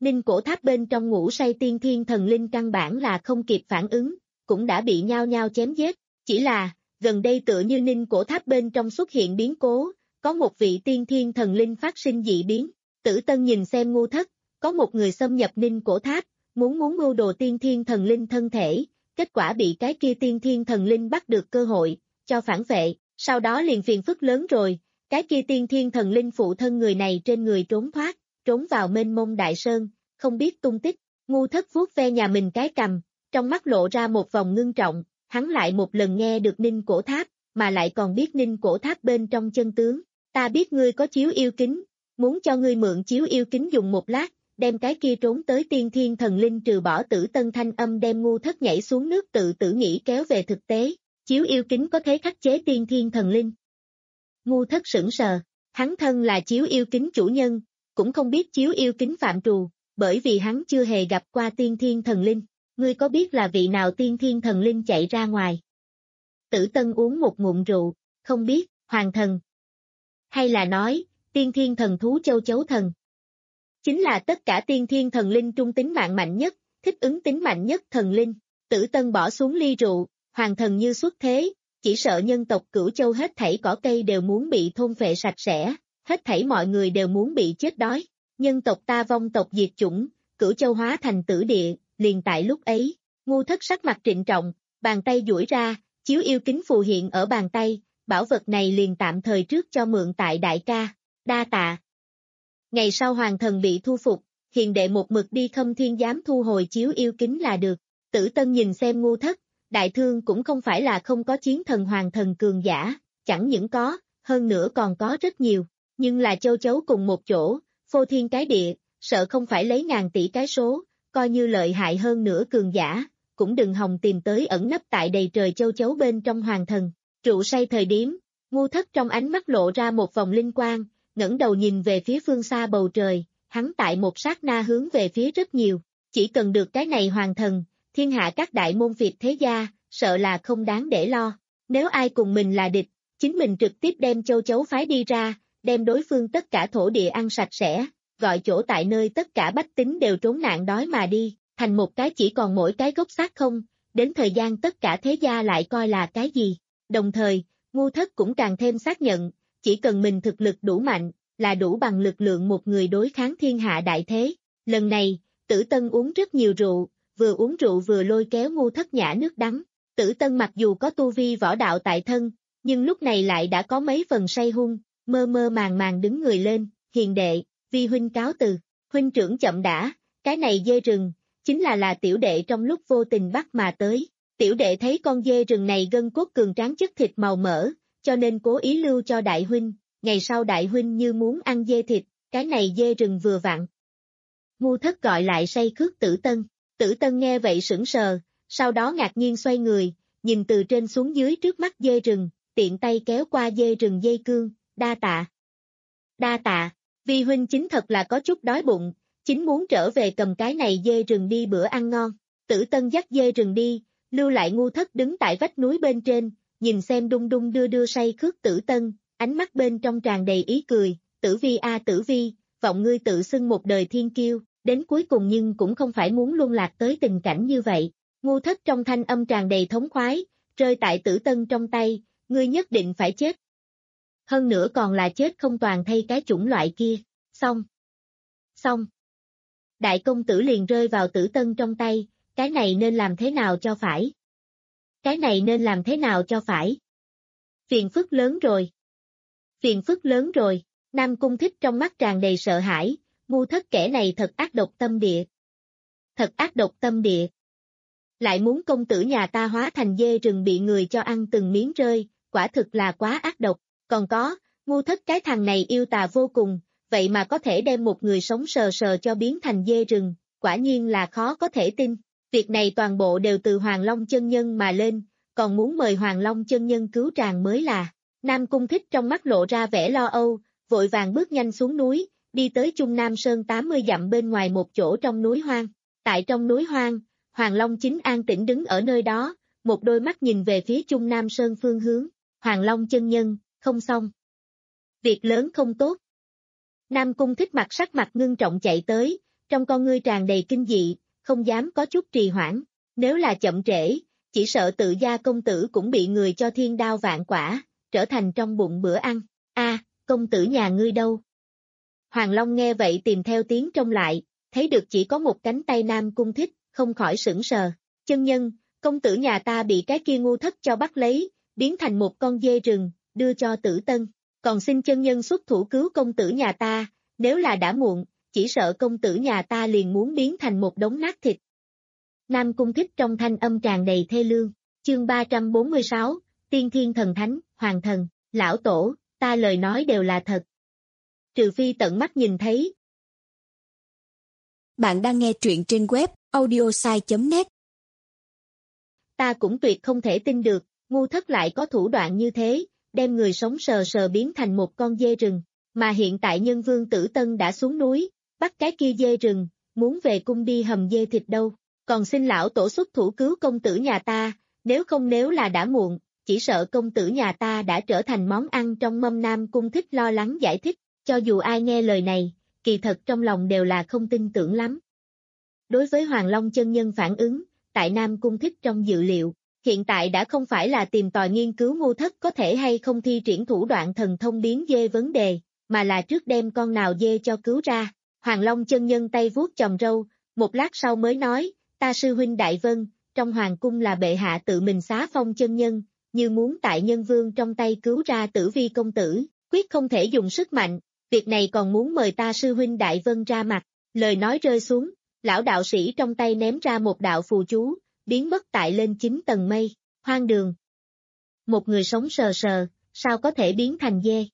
Ninh cổ tháp bên trong ngủ say tiên thiên thần linh căn bản là không kịp phản ứng, cũng đã bị nhao nhao chém giết. Chỉ là, gần đây tựa như Ninh cổ tháp bên trong xuất hiện biến cố, có một vị tiên thiên thần linh phát sinh dị biến. Tử Tân nhìn xem Ngu Thất, có một người xâm nhập Ninh cổ tháp, muốn muốn mưu đồ tiên thiên thần linh thân thể, kết quả bị cái kia tiên thiên thần linh bắt được cơ hội, cho phản vệ, sau đó liền phiền phức lớn rồi, cái kia tiên thiên thần linh phụ thân người này trên người trốn thoát, trốn vào mênh mông đại sơn, không biết tung tích. Ngu Thất vuốt ve nhà mình cái cằm, trong mắt lộ ra một vòng ngưng trọng, hắn lại một lần nghe được Ninh cổ tháp, mà lại còn biết Ninh cổ tháp bên trong chân tướng. Ta biết ngươi có chiếu yêu kính, muốn cho ngươi mượn chiếu yêu kính dùng một lát, đem cái kia trốn tới tiên thiên thần linh trừ bỏ. Tử Tân thanh âm đem Ngu Thất nhảy xuống nước tự tử nghĩ kéo về thực tế, chiếu yêu kính có thể khắc chế tiên thiên thần linh. Ngu Thất sững sờ, hắn thân là chiếu yêu kính chủ nhân, cũng không biết chiếu yêu kính phạm trù, bởi vì hắn chưa hề gặp qua tiên thiên thần linh. Ngươi có biết là vị nào tiên thiên thần linh chạy ra ngoài? Tử Tân uống một ngụm rượu, không biết, hoàng thần. Hay là nói, tiên thiên thần thú châu chấu thần. Chính là tất cả tiên thiên thần linh trung tính mạng mạnh nhất, thích ứng tính mạnh nhất thần linh. Tử Tân bỏ xuống ly rượu, hoàng thần như xuất thế, chỉ sợ nhân tộc Cửu Châu hết thảy cỏ cây đều muốn bị thôn phệ sạch sẽ, hết thảy mọi người đều muốn bị chết đói. Nhân tộc ta vong tộc diệt chủng, Cửu Châu hóa thành tử địa, liền tại lúc ấy, Ngu Thất sắc mặt trịnh trọng, bàn tay duỗi ra, chiếu yêu kính phù hiện ở bàn tay, bảo vật này liền tạm thời trước cho mượn tại đại ca, đa tạ. Ngày sau hoàng thần bị thu phục, hiền đệ một mực đi Khâm Thiên giám thu hồi chiếu yêu kính là được. Tử Tân nhìn xem Ngu Thất, đại thương cũng không phải là không có chiến thần hoàng thần cường giả, chẳng những có, hơn nữa còn có rất nhiều, nhưng là châu chấu cùng một chỗ, phô thiên cái địa, sợ không phải lấy ngàn tỷ cái số, coi như lợi hại hơn nữa cường giả, cũng đừng hòng tìm tới ẩn nấp tại đầy trời châu chấu bên trong hoàng thần. Rượu say thời điểm, Ngu Thất trong ánh mắt lộ ra một vòng linh quang, ngẩng đầu nhìn về phía phương xa bầu trời, hắn tại một sát na hướng về phía rất nhiều, chỉ cần được cái này hoàng thần, thiên hạ các đại môn phiệt thế gia, sợ là không đáng để lo. Nếu ai cùng mình là địch, chính mình trực tiếp đem châu chấu phái đi ra, đem đối phương tất cả thổ địa ăn sạch sẽ, gọi chỗ tại nơi tất cả bách tính đều trốn nạn đói mà đi, thành một cái chỉ còn mỗi cái gốc xác không, đến thời gian tất cả thế gia lại coi là cái gì. Đồng thời, Ngu Thất cũng càng thêm xác nhận, chỉ cần mình thực lực đủ mạnh, là đủ bằng lực lượng một người đối kháng thiên hạ đại thế. Lần này, Tử Tân uống rất nhiều rượu, vừa uống rượu vừa lôi kéo Ngu Thất nhả nước đắng. Tử Tân mặc dù có tu vi võ đạo tại thân, nhưng lúc này lại đã có mấy phần say hung, mơ mơ màng màng đứng người lên, hiền đệ, vi huynh cáo từ, huynh trưởng chậm đã, cái này dê rừng, chính là là tiểu đệ trong lúc vô tình bắt mà tới. Tiểu đệ thấy con dê rừng này gân cốt cường tráng chất thịt màu mỡ, cho nên cố ý lưu cho đại huynh, ngày sau đại huynh như muốn ăn dê thịt, cái này dê rừng vừa vặn. Ngu Thất gọi lại say khước Tử Tân, Tử Tân nghe vậy sững sờ, sau đó ngạc nhiên xoay người, nhìn từ trên xuống dưới trước mắt dê rừng, tiện tay kéo qua dê rừng dây cương, đa tạ. Đa tạ, vi huynh chính thật là có chút đói bụng, chính muốn trở về cầm cái này dê rừng đi bữa ăn ngon. Tử Tân dắt dê rừng đi, lưu lại Ngu Thất đứng tại vách núi bên trên, nhìn xem đung đung đưa đưa say khước Tử Tân, ánh mắt bên trong tràn đầy ý cười, Tử Vi a Tử Vi, vọng ngươi tự xưng một đời thiên kiêu, đến cuối cùng nhưng cũng không phải muốn luân lạc tới tình cảnh như vậy. Ngu Thất trong thanh âm tràn đầy thống khoái, rơi tại Tử Tân trong tay, ngươi nhất định phải chết. Hơn nữa còn là chết không toàn thay cái chủng loại kia, xong. Xong. Đại công tử liền rơi vào Tử Tân trong tay, cái này nên làm thế nào cho phải? Cái này nên làm thế nào cho phải? Phiền phức lớn rồi. Phiền phức lớn rồi, Nam Cung Thích trong mắt tràn đầy sợ hãi, Ngu Thất kẻ này thật ác độc tâm địa. Thật ác độc tâm địa. Lại muốn công tử nhà ta hóa thành dê rừng bị người cho ăn từng miếng rơi, quả thực là quá ác độc. Còn có, Ngu Thất cái thằng này yêu tà vô cùng, vậy mà có thể đem một người sống sờ sờ cho biến thành dê rừng, quả nhiên là khó có thể tin. Việc này toàn bộ đều từ Hoàng Long chân nhân mà lên, còn muốn mời Hoàng Long chân nhân cứu tràng mới là. Nam Cung Thích trong mắt lộ ra vẻ lo âu, vội vàng bước nhanh xuống núi, đi tới Trung Nam Sơn tám mươi dặm bên ngoài một chỗ trong núi hoang. Tại trong núi hoang, Hoàng Long chính an tĩnh đứng ở nơi đó, một đôi mắt nhìn về phía Trung Nam Sơn phương hướng. Hoàng Long chân nhân, không xong. Việc lớn không tốt. Nam Cung Thích mặt sắc mặt ngưng trọng chạy tới, trong con ngươi tràn đầy kinh dị, không dám có chút trì hoãn, nếu là chậm trễ, chỉ sợ tự gia công tử cũng bị người cho thiên đao vạn quả, trở thành trong bụng bữa ăn. A, công tử nhà ngươi đâu? Hoàng Long nghe vậy tìm theo tiếng trông lại, thấy được chỉ có một cánh tay Nam Cung Thích, không khỏi sững sờ. Chân nhân, công tử nhà ta bị cái kia ngu thất cho bắt lấy, biến thành một con dê rừng, đưa cho Tử Tân. Còn xin chân nhân xuất thủ cứu công tử nhà ta, nếu là đã muộn, chỉ sợ công tử nhà ta liền muốn biến thành một đống nát thịt. Nam Cung Thích trong thanh âm tràn đầy thê lương. Chương ba trăm bốn mươi sáu, Tiên Thiên Thần Thánh, Hoàng Thần, Lão Tổ, ta lời nói đều là thật. Trừ phi tận mắt nhìn thấy. Bạn đang nghe truyện trên web audiosai chấm net. Ta cũng tuyệt không thể tin được, ngu thất lại có thủ đoạn như thế, đem người sống sờ sờ biến thành một con dê rừng, mà hiện tại nhân vương Tử Tân đã xuống núi, bắt cái kia dê rừng, muốn về cung đi hầm dê thịt đâu, còn xin lão tổ xuất thủ cứu công tử nhà ta, nếu không nếu là đã muộn, chỉ sợ công tử nhà ta đã trở thành món ăn trong mâm. Nam Cung Thích lo lắng giải thích, cho dù ai nghe lời này, kỳ thật trong lòng đều là không tin tưởng lắm. Đối với Hoàng Long chân nhân phản ứng, tại Nam Cung Thích trong dự liệu, hiện tại đã không phải là tìm tòi nghiên cứu ngu thất có thể hay không thi triển thủ đoạn thần thông biến dê vấn đề, mà là trước đem con nào dê cho cứu ra. Hoàng Long chân nhân tay vuốt chòm râu, một lát sau mới nói, ta sư huynh Đại Vân, trong hoàng cung là bệ hạ tự mình xá phong chân nhân, như muốn tại nhân vương trong tay cứu ra Tử Vi công tử, quyết không thể dùng sức mạnh, việc này còn muốn mời ta sư huynh Đại Vân ra mặt. Lời nói rơi xuống, lão đạo sĩ trong tay ném ra một đạo phù chú, biến mất tại lên chín tầng mây. Hoang đường. Một người sống sờ sờ, sao có thể biến thành dê?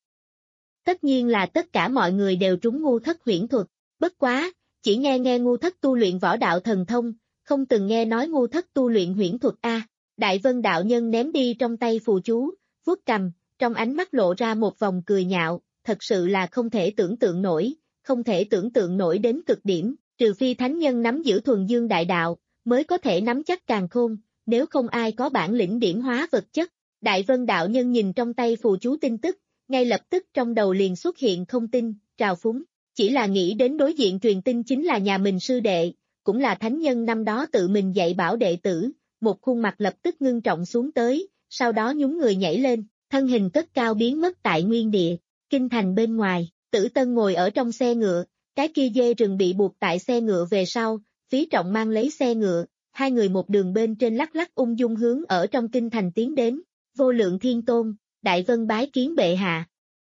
Tất nhiên là tất cả mọi người đều trúng ngu thất huyễn thuật, bất quá, chỉ nghe nghe ngu thất tu luyện võ đạo thần thông, không từng nghe nói ngu thất tu luyện huyễn thuật a. Đại Vân đạo nhân ném đi trong tay phù chú, vuốt cầm, trong ánh mắt lộ ra một vòng cười nhạo, thật sự là không thể tưởng tượng nổi, không thể tưởng tượng nổi đến cực điểm, trừ phi thánh nhân nắm giữ thuần dương đại đạo, mới có thể nắm chắc càn khôn, nếu không ai có bản lĩnh điểm hóa vật chất. Đại Vân đạo nhân nhìn trong tay phù chú tin tức, ngay lập tức trong đầu liền xuất hiện không tin, trào phúng, chỉ là nghĩ đến đối diện truyền tin chính là nhà mình sư đệ, cũng là thánh nhân năm đó tự mình dạy bảo đệ tử, một khuôn mặt lập tức ngưng trọng xuống tới, sau đó nhún người nhảy lên, thân hình cất cao biến mất tại nguyên địa. Kinh thành bên ngoài, Tử Tân ngồi ở trong xe ngựa, cái kia dê rừng bị buộc tại xe ngựa về sau, Phí Trọng mang lấy xe ngựa, hai người một đường bên trên lắc lắc ung dung hướng ở trong kinh thành tiến đến. Vô Lượng Thiên Tôn, Đại Vân bái kiến bệ hạ.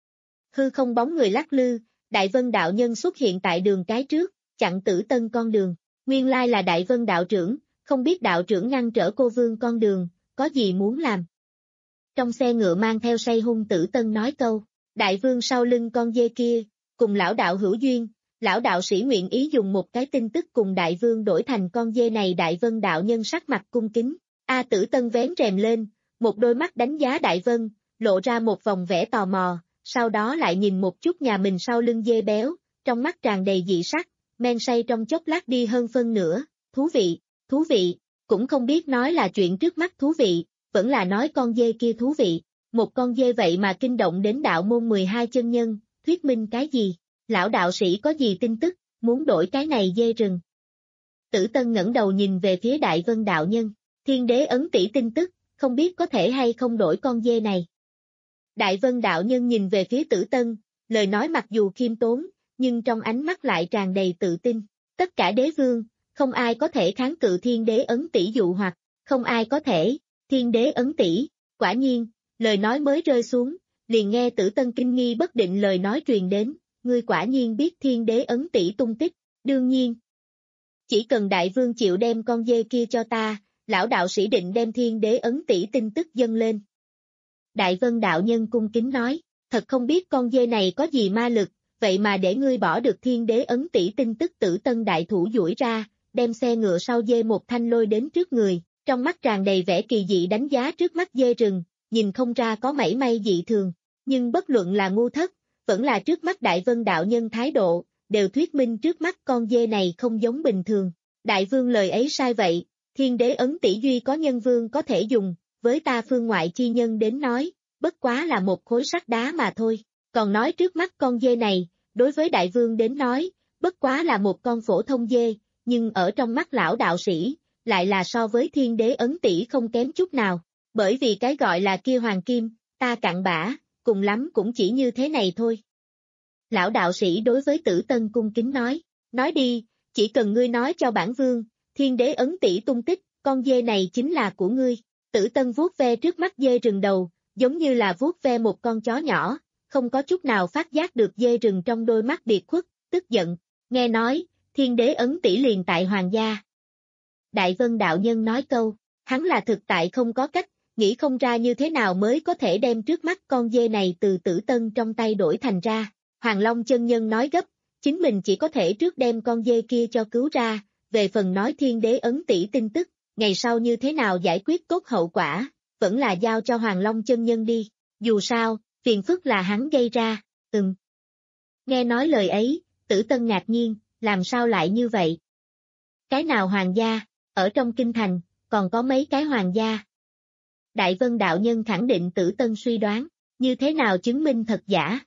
Hư không bóng người lắc lư, Đại Vân đạo nhân xuất hiện tại đường cái trước, chặn Tử Tân con đường. Nguyên lai là Đại Vân đạo trưởng, không biết đạo trưởng ngăn trở cô vương con đường, có gì muốn làm? Trong xe ngựa mang theo say hung Tử Tân nói câu, Đại Vương sau lưng con dê kia, cùng lão đạo hữu duyên, lão đạo sĩ nguyện ý dùng một cái tin tức cùng Đại Vương đổi thành con dê này. Đại Vân đạo nhân sắc mặt cung kính, A Tử Tân vén rèm lên, một đôi mắt đánh giá Đại Vân, lộ ra một vòng vẻ tò mò, sau đó lại nhìn một chút nhà mình sau lưng dê béo, trong mắt tràn đầy dị sắc, men say trong chốc lát đi hơn phân nửa, thú vị, thú vị, cũng không biết nói là chuyện trước mắt thú vị, vẫn là nói con dê kia thú vị, một con dê vậy mà kinh động đến đạo môn mười hai chân nhân, thuyết minh cái gì, lão đạo sĩ có gì tin tức, muốn đổi cái này dê rừng. Tử Tân ngẩng đầu nhìn về phía Đại Vân đạo nhân, Thiên Đế ấn tỷ tin tức, không biết có thể hay không đổi con dê này. Đại Vân đạo nhân nhìn về phía Tử Tân, lời nói mặc dù khiêm tốn, nhưng trong ánh mắt lại tràn đầy tự tin, tất cả đế vương, không ai có thể kháng cự Thiên Đế ấn tỷ dụ hoặc, không ai có thể, Thiên Đế ấn tỷ, quả nhiên, lời nói mới rơi xuống, liền nghe Tử Tân kinh nghi bất định lời nói truyền đến, ngươi quả nhiên biết Thiên Đế ấn tỷ tung tích, đương nhiên. Chỉ cần Đại Vương chịu đem con dê kia cho ta, lão đạo sĩ định đem Thiên Đế ấn tỷ tin tức dâng lên. Đại Vân đạo nhân cung kính nói, thật không biết con dê này có gì ma lực, vậy mà để ngươi bỏ được Thiên Đế ấn tỷ tin tức. Tử Tân đại thủ duỗi ra, đem xe ngựa sau dê một thanh lôi đến trước người, trong mắt tràn đầy vẻ kỳ dị đánh giá trước mắt dê rừng, nhìn không ra có mảy may dị thường, nhưng bất luận là ngu thất, vẫn là trước mắt Đại Vân đạo nhân thái độ, đều thuyết minh trước mắt con dê này không giống bình thường. Đại Vương lời ấy sai vậy, Thiên Đế ấn tỷ duy có nhân vương có thể dùng, với ta phương ngoại chi nhân đến nói, bất quá là một khối sắt đá mà thôi, còn nói trước mắt con dê này, đối với Đại Vương đến nói, bất bất quá là một con phổ thông dê, nhưng ở trong mắt lão đạo sĩ, lại là so với thiên đế ấn tỷ không kém chút nào, bởi vì cái gọi là kia hoàng kim, ta cặn bã, cùng lắm cũng chỉ như thế này thôi. Lão đạo sĩ đối với Tử Tân cung kính nói, nói đi, chỉ cần ngươi nói cho bản vương, thiên đế ấn tỷ tung tích, con dê này chính là của ngươi. Tử Tân vuốt ve trước mắt dê rừng đầu, giống như là vuốt ve một con chó nhỏ, không có chút nào phát giác được dê rừng trong đôi mắt biệt khuất, tức giận, nghe nói, thiên đế ấn tỷ liền tại hoàng gia. Đại Vân đạo nhân nói câu, hắn là thực tại không có cách, nghĩ không ra như thế nào mới có thể đem trước mắt con dê này từ Tử Tân trong tay đổi thành ra. Hoàng Long chân nhân nói gấp, chính mình chỉ có thể trước đem con dê kia cho cứu ra, về phần nói thiên đế ấn tỷ tin tức, ngày sau như thế nào giải quyết tốt hậu quả, vẫn là giao cho Hoàng Long chân nhân đi, dù sao, phiền phức là hắn gây ra, ừm. Nghe nói lời ấy, Tử Tân ngạc nhiên, làm sao lại như vậy? Cái nào hoàng gia, ở trong kinh thành, còn có mấy cái hoàng gia? Đại Vân đạo nhân khẳng định Tử Tân suy đoán, như thế nào chứng minh thật giả?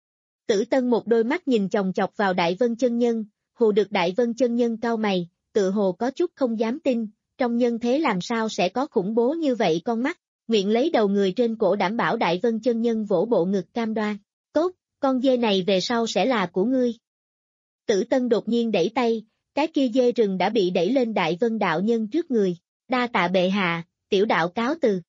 Tử Tân một đôi mắt nhìn chòng chọc vào Đại Vân chân nhân, hù được Đại Vân chân nhân cau mày, tự hồ có chút không dám tin, trong nhân thế làm sao sẽ có khủng bố như vậy con mắt, nguyện lấy đầu người trên cổ đảm bảo Đại Vân chân nhân vỗ bộ ngực cam đoan, tốt, con dê này về sau sẽ là của ngươi. Tử Tân đột nhiên đẩy tay, cái kia dê rừng đã bị đẩy lên Đại Vân đạo nhân trước người, đa tạ bệ hạ, tiểu đạo cáo từ.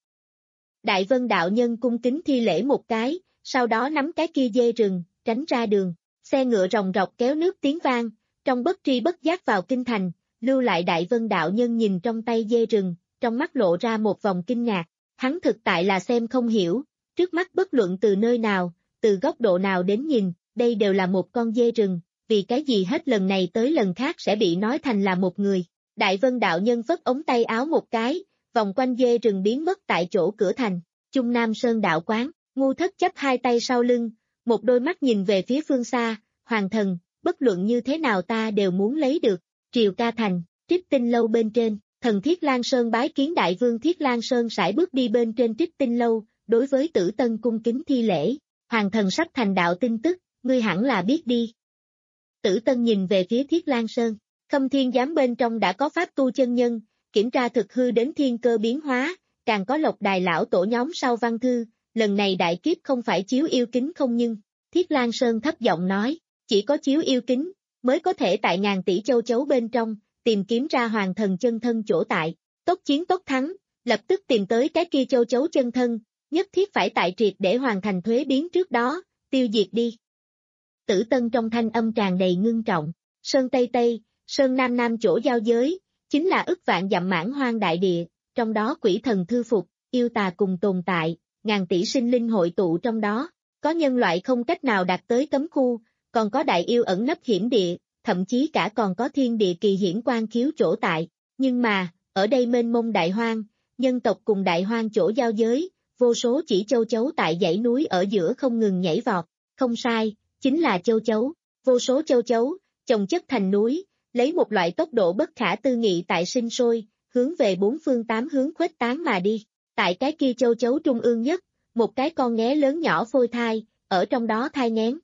Đại Vân đạo nhân cung kính thi lễ một cái, sau đó nắm cái kia dê rừng, tránh ra đường, xe ngựa ròng rọc kéo nước tiếng vang, trong bất tri bất giác vào kinh thành, lưu lại Đại Vân đạo nhân nhìn trong tay dê rừng, trong mắt lộ ra một vòng kinh ngạc, hắn thực tại là xem không hiểu, trước mắt bất luận từ nơi nào, từ góc độ nào đến nhìn, đây đều là một con dê rừng, vì cái gì hết lần này tới lần khác sẽ bị nói thành là một người. Đại Vân đạo nhân vất ống tay áo một cái, vòng quanh dê rừng biến mất tại chỗ cửa thành, Trung Nam Sơn đạo quán, Ngu Thất chấp hai tay sau lưng, một đôi mắt nhìn về phía phương xa, hoàng thần, bất luận như thế nào ta đều muốn lấy được, Triều Ca Thành, Trích Tinh Lâu bên trên, thần Thiết Lang Sơn bái kiến đại vương Thiết Lang Sơn sải bước đi bên trên Trích Tinh Lâu, đối với Tử Tân cung kính thi lễ, hoàng thần sắp thành đạo tin tức, ngươi hẳn là biết đi. Tử Tân nhìn về phía Thiết Lang Sơn, Khâm Thiên Giám bên trong đã có pháp tu chân nhân, kiểm tra thực hư đến thiên cơ biến hóa, càng có Lộc Đài lão tổ nhóm sau văn thư, lần này đại kiếp không phải chiếu yêu kính không nhưng, Thiết Lang Sơn thấp giọng nói, chỉ có chiếu yêu kính, mới có thể tại ngàn tỷ châu chấu bên trong, tìm kiếm ra hoàng thần chân thân chỗ tại, tốc chiến tốc thắng, lập tức tìm tới cái kia châu chấu chân thân, nhất thiết phải tại triệt để hoàn thành thuế biến trước đó, tiêu diệt đi. Tử Tân trong thanh âm tràn đầy ngưng trọng, Sơn Tây Tây, Sơn Nam Nam chỗ giao giới, chính là ức vạn dặm mãn hoang đại địa, trong đó quỷ thần thư phục, yêu tà cùng tồn tại, ngàn tỷ sinh linh hội tụ trong đó, có nhân loại không cách nào đạt tới cấm khu, còn có đại yêu ẩn nấp hiểm địa, thậm chí cả còn có thiên địa kỳ hiển quan khiếu chỗ tại, nhưng mà, ở đây mênh mông đại hoang, nhân tộc cùng đại hoang chỗ giao giới, vô số chỉ châu chấu tại dãy núi ở giữa không ngừng nhảy vọt, không sai, chính là châu chấu, vô số châu chấu, chồng chất thành núi, lấy một loại tốc độ bất khả tư nghị tại sinh sôi, hướng về bốn phương tám hướng khuếch tán mà đi, tại cái kia châu chấu trung ương nhất, một cái con nghé lớn nhỏ phôi thai, ở trong đó thai nghén.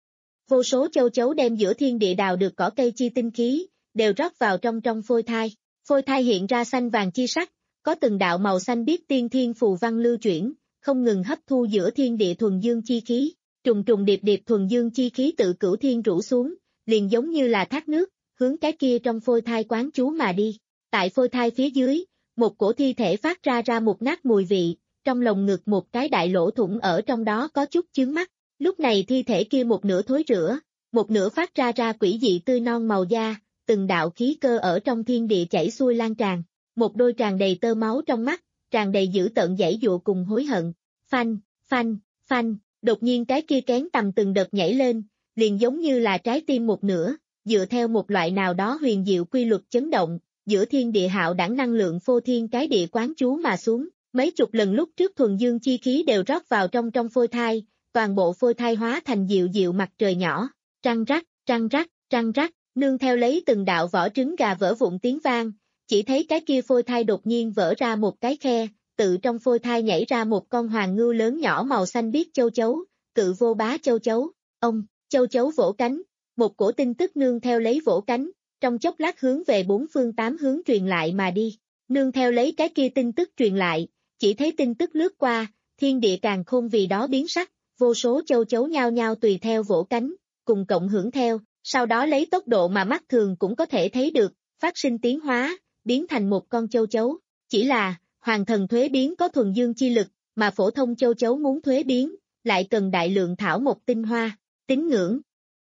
Vô số châu chấu đem giữa thiên địa đào được cỏ cây chi tinh khí, đều rót vào trong trong phôi thai, phôi thai hiện ra xanh vàng chi sắc, có từng đạo màu xanh biếc tiên thiên phù văn lưu chuyển, không ngừng hấp thu giữa thiên địa thuần dương chi khí, trùng trùng điệp điệp thuần dương chi khí tự cửu thiên rủ xuống, liền giống như là thác nước, hướng cái kia trong phôi thai quán trú mà đi. Tại phôi thai phía dưới, một cổ thi thể phát ra ra một nát mùi vị, trong lồng ngực một cái đại lỗ thủng ở trong đó có chút chướng mắt. Lúc này thi thể kia một nửa thối rữa, một nửa phát ra ra quỷ dị tươi non màu da, từng đạo khí cơ ở trong thiên địa chảy xuôi lan tràn, một đôi tràn đầy tơ máu trong mắt, tràn đầy dữ tợn giãy dụa cùng hối hận. Phanh, phanh, phanh, đột nhiên cái kia kén tầm từng đợt nhảy lên, liền giống như là trái tim một nửa, dựa theo một loại nào đó huyền diệu quy luật chấn động, giữa thiên địa hạo đẳng năng lượng phô thiên cái địa quán trú mà xuống, mấy chục lần lúc trước thuần dương chi khí đều rót vào trong trong phôi thai, toàn bộ phôi thai hóa thành dịu dịu mặt trời nhỏ, trăng rắc, trăng rắc, trăng rắc, nương theo lấy từng đạo vỏ trứng gà vỡ vụn tiếng vang, chỉ thấy cái kia phôi thai đột nhiên vỡ ra một cái khe, tự trong phôi thai nhảy ra một con hoàng ngưu lớn nhỏ màu xanh biếc châu chấu, cự vô bá châu chấu, ông, châu chấu vỗ cánh, Một cổ tin tức nương theo lấy vỗ cánh, trong chốc lát hướng về bốn phương tám hướng truyền lại mà đi. Nương theo lấy cái kia tin tức truyền lại, chỉ thấy tin tức lướt qua, thiên địa càng khôn vì đó biến sắc, vô số châu chấu nhao nhao tùy theo vỗ cánh, cùng cộng hưởng theo, sau đó lấy tốc độ mà mắt thường cũng có thể thấy được, phát sinh tiến hóa, biến thành một con châu chấu. Chỉ là, hoàng thần thuế biến có thuần dương chi lực, mà phổ thông châu chấu muốn thuế biến, lại cần đại lượng thảo mộc tinh hoa, tín ngưỡng.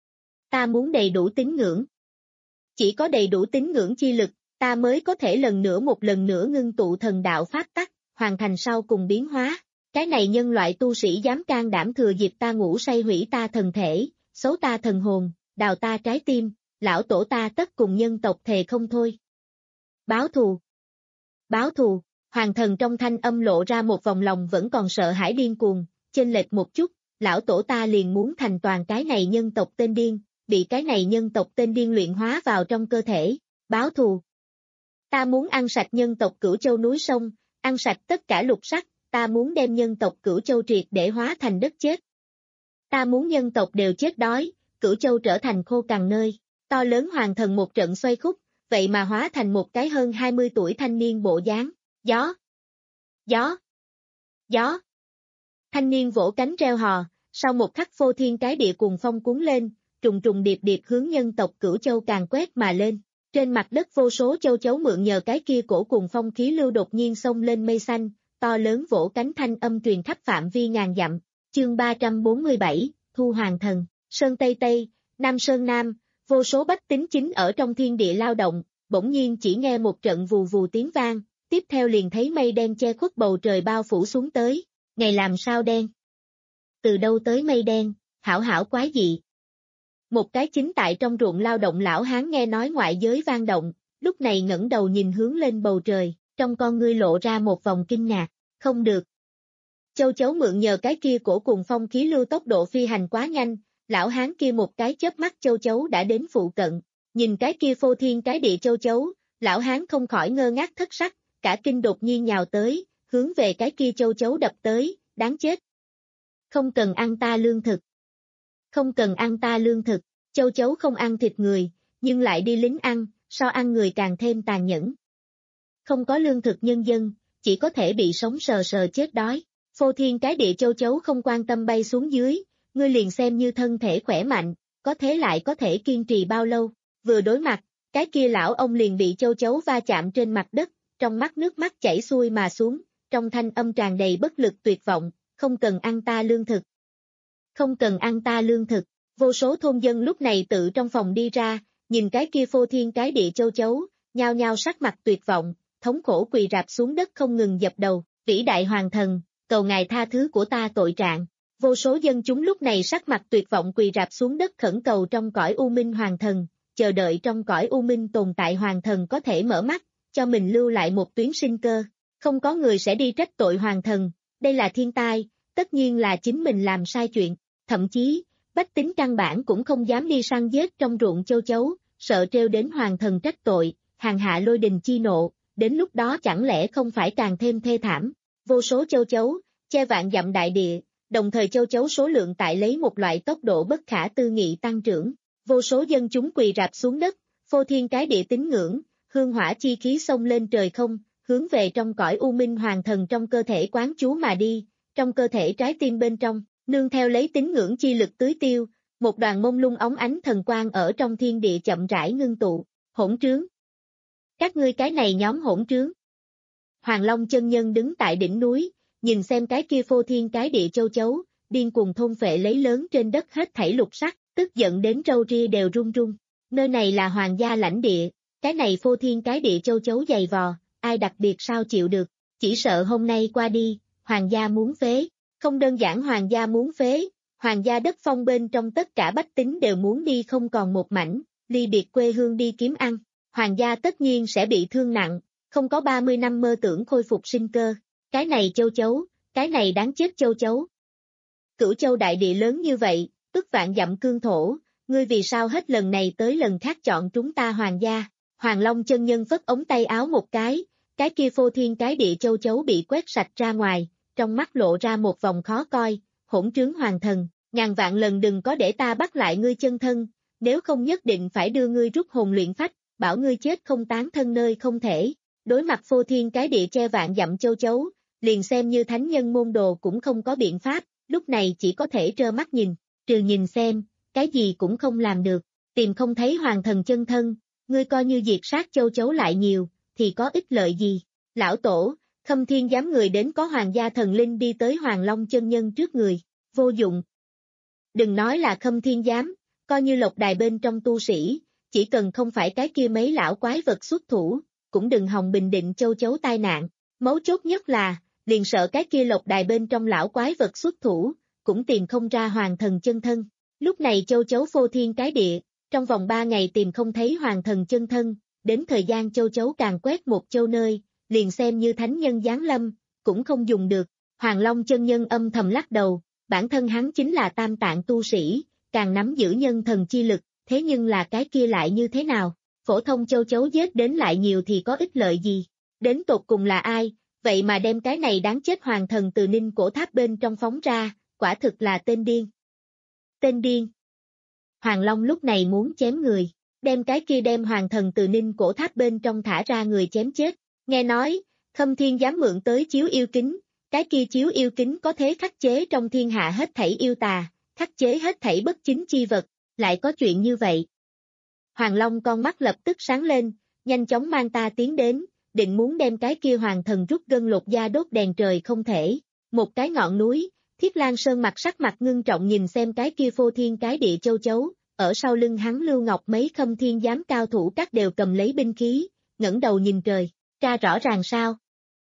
Ta muốn đầy đủ tín ngưỡng. Chỉ có đầy đủ tín ngưỡng chi lực, ta mới có thể lần nữa một lần nữa ngưng tụ thần đạo pháp tắc, hoàn thành sau cùng biến hóa. Cái này nhân loại tu sĩ dám can đảm thừa dịp ta ngủ say hủy ta thần thể, xấu ta thần hồn, đào ta trái tim, lão tổ ta tất cùng nhân tộc thề không thôi. Báo thù. Báo thù, hoàng thần trong thanh âm lộ ra một vòng lòng vẫn còn sợ hãi điên cuồng, chênh lệch một chút, lão tổ ta liền muốn thành toàn cái này nhân tộc tên điên, bị cái này nhân tộc tên điên luyện hóa vào trong cơ thể, báo thù. Ta muốn ăn sạch nhân tộc Cửu Châu núi sông, ăn sạch tất cả lục sắc, ta muốn đem nhân tộc Cửu Châu triệt để hóa thành đất chết. Ta muốn nhân tộc đều chết đói, Cửu Châu trở thành khô cằn nơi, to lớn hoàng thần một trận xoay khúc, vậy mà hóa thành một cái hơn hai mươi tuổi thanh niên bộ dáng, gió, gió, gió. Thanh niên vỗ cánh reo hò, sau một khắc phô thiên cái địa cuồng phong cuốn lên, trùng trùng điệp điệp hướng nhân tộc Cửu Châu càng quét mà lên. Trên mặt đất vô số châu chấu mượn nhờ cái kia cổ cuồng phong khí lưu đột nhiên xông lên mây xanh, to lớn vỗ cánh thanh âm truyền khắp phạm vi ngàn dặm. Chương ba trăm bốn mươi bảy, Thu Hoàng Thần, Sơn Tây Tây, Nam Sơn Nam, vô số bách tính chính ở trong thiên địa lao động, bỗng nhiên chỉ nghe một trận vù vù tiếng vang, tiếp theo liền thấy mây đen che khuất bầu trời bao phủ xuống tới. Ngày làm sao đen? Từ đâu tới mây đen, hảo hảo quái dị. Một cái chính tại trong ruộng lao động lão hán nghe nói ngoại giới vang động, lúc này ngẩng đầu nhìn hướng lên bầu trời, trong con ngươi lộ ra một vòng kinh ngạc, không được. Châu chấu mượn nhờ cái kia cổ cùng phong khí lưu tốc độ phi hành quá nhanh, lão hán kia một cái chớp mắt châu chấu đã đến phụ cận, nhìn cái kia phô thiên cái địa châu chấu, lão hán không khỏi ngơ ngác thất sắc, cả kinh đột nhiên nhào tới, hướng về cái kia châu chấu đập tới, đáng chết. Không cần ăn ta lương thực. Không cần ăn ta lương thực, châu chấu không ăn thịt người, nhưng lại đi lính ăn, so ăn người càng thêm tàn nhẫn. Không có lương thực nhân dân, chỉ có thể bị sống sờ sờ chết đói. Phô thiên cái địa châu chấu không quan tâm bay xuống dưới, ngươi liền xem như thân thể khỏe mạnh, có thế lại có thể kiên trì bao lâu. Vừa đối mặt, cái kia lão ông liền bị châu chấu va chạm trên mặt đất, trong mắt nước mắt chảy xuôi mà xuống, trong thanh âm tràn đầy bất lực tuyệt vọng, không cần ăn ta lương thực. Không cần ăn ta lương thực, vô số thôn dân lúc này tự trong phòng đi ra, nhìn cái kia phô thiên cái địa châu chấu, nhao nhao sắc mặt tuyệt vọng, thống khổ quỳ rạp xuống đất không ngừng dập đầu, vĩ đại hoàng thần, cầu ngài tha thứ của ta tội trạng. Vô số dân chúng lúc này sắc mặt tuyệt vọng quỳ rạp xuống đất khẩn cầu trong cõi u minh hoàng thần, chờ đợi trong cõi u minh tồn tại hoàng thần có thể mở mắt, cho mình lưu lại một tuyến sinh cơ. Không có người sẽ đi trách tội hoàng thần, đây là thiên tai, tất nhiên là chính mình làm sai chuyện. Thậm chí, bách tính căn bản cũng không dám đi săn giết trong ruộng châu chấu, sợ trêu đến hoàng thần trách tội, hàng hạ lôi đình chi nộ, đến lúc đó chẳng lẽ không phải càng thêm thê thảm. Vô số châu chấu, che vạn dặm đại địa, đồng thời châu chấu số lượng tại lấy một loại tốc độ bất khả tư nghị tăng trưởng. Vô số dân chúng quỳ rạp xuống đất, phô thiên cái địa tín ngưỡng, hương hỏa chi khí xông lên trời không, hướng về trong cõi u minh hoàng thần trong cơ thể quán chú mà đi, trong cơ thể trái tim bên trong. Nương theo lấy tín ngưỡng chi lực tưới tiêu, một đoàn mông lung óng ánh thần quang ở trong thiên địa chậm rãi ngưng tụ, hỗn trướng. Các ngươi cái này nhóm hỗn trướng. Hoàng Long chân nhân đứng tại đỉnh núi, nhìn xem cái kia phô thiên cái địa châu chấu, điên cuồng thôn phệ lấy lớn trên đất hết thảy lục sắc, tức giận đến râu ria đều run run. Nơi này là hoàng gia lãnh địa, cái này phô thiên cái địa châu chấu dày vò, ai đặc biệt sao chịu được, chỉ sợ hôm nay qua đi, hoàng gia muốn phế. Không đơn giản hoàng gia muốn phế, hoàng gia đất phong bên trong tất cả bách tính đều muốn đi không còn một mảnh, ly biệt quê hương đi kiếm ăn, hoàng gia tất nhiên sẽ bị thương nặng, không có ba mươi năm mơ tưởng khôi phục sinh cơ, cái này châu chấu, cái này đáng chết châu chấu. Cửu Châu đại địa lớn như vậy, tức vạn dặm cương thổ, ngươi vì sao hết lần này tới lần khác chọn chúng ta hoàng gia? Hoàng Long chân nhân vất ống tay áo một cái, cái kia phô thiên cái địa châu chấu bị quét sạch ra ngoài. Trong mắt lộ ra một vòng khó coi, hỗn trướng hoàng thần, ngàn vạn lần đừng có để ta bắt lại ngươi chân thân, nếu không nhất định phải đưa ngươi rút hồn luyện phách, bảo ngươi chết không tán thân nơi không thể. Đối mặt phô thiên cái địa che vạn dặm châu chấu, liền xem như thánh nhân môn đồ cũng không có biện pháp, lúc này chỉ có thể trơ mắt nhìn, trừ nhìn xem, cái gì cũng không làm được, tìm không thấy hoàng thần chân thân, ngươi coi như diệt sát châu chấu lại nhiều, thì có ích lợi gì. Lão tổ, Khâm Thiên giám người đến có hoàng gia thần linh đi tới Hoàng Long chân nhân trước người, vô dụng. Đừng nói là Khâm Thiên giám, coi như lộc đài bên trong tu sĩ, chỉ cần không phải cái kia mấy lão quái vật xuất thủ, cũng đừng hòng bình định châu chấu tai nạn. Mấu chốt nhất là, liền sợ cái kia lộc đài bên trong lão quái vật xuất thủ, cũng tìm không ra hoàng thần chân thân. Lúc này châu chấu phô thiên cái địa, trong vòng ba ngày tìm không thấy hoàng thần chân thân, đến thời gian châu chấu càng quét một châu nơi, liền xem như thánh nhân giáng lâm, cũng không dùng được. Hoàng Long chân nhân âm thầm lắc đầu, bản thân hắn chính là tam tạng tu sĩ, càng nắm giữ nhân thần chi lực, thế nhưng là cái kia lại như thế nào? Phổ thông châu chấu giết đến lại nhiều thì có ích lợi gì? Đến tột cùng là ai? Vậy mà đem cái này đáng chết hoàng thần từ ninh cổ tháp bên trong phóng ra, quả thực là tên điên. Tên điên. Hoàng Long lúc này muốn chém người, đem cái kia đem hoàng thần từ ninh cổ tháp bên trong thả ra người chém chết. Nghe nói, Khâm Thiên dám mượn tới chiếu yêu kính, cái kia chiếu yêu kính có thế khắc chế trong thiên hạ hết thảy yêu tà, khắc chế hết thảy bất chính chi vật, lại có chuyện như vậy. Hoàng Long con mắt lập tức sáng lên, nhanh chóng mang ta tiến đến, định muốn đem cái kia hoàng thần rút gân lột da đốt đèn trời không thể. Một cái ngọn núi, Thiết Lang Sơn mặt sắc mặt ngưng trọng nhìn xem cái kia phô thiên cái địa châu chấu, ở sau lưng hắn Lưu Ngọc mấy Khâm Thiên giám cao thủ các đều cầm lấy binh khí, ngẩng đầu nhìn trời, tra rõ ràng sao?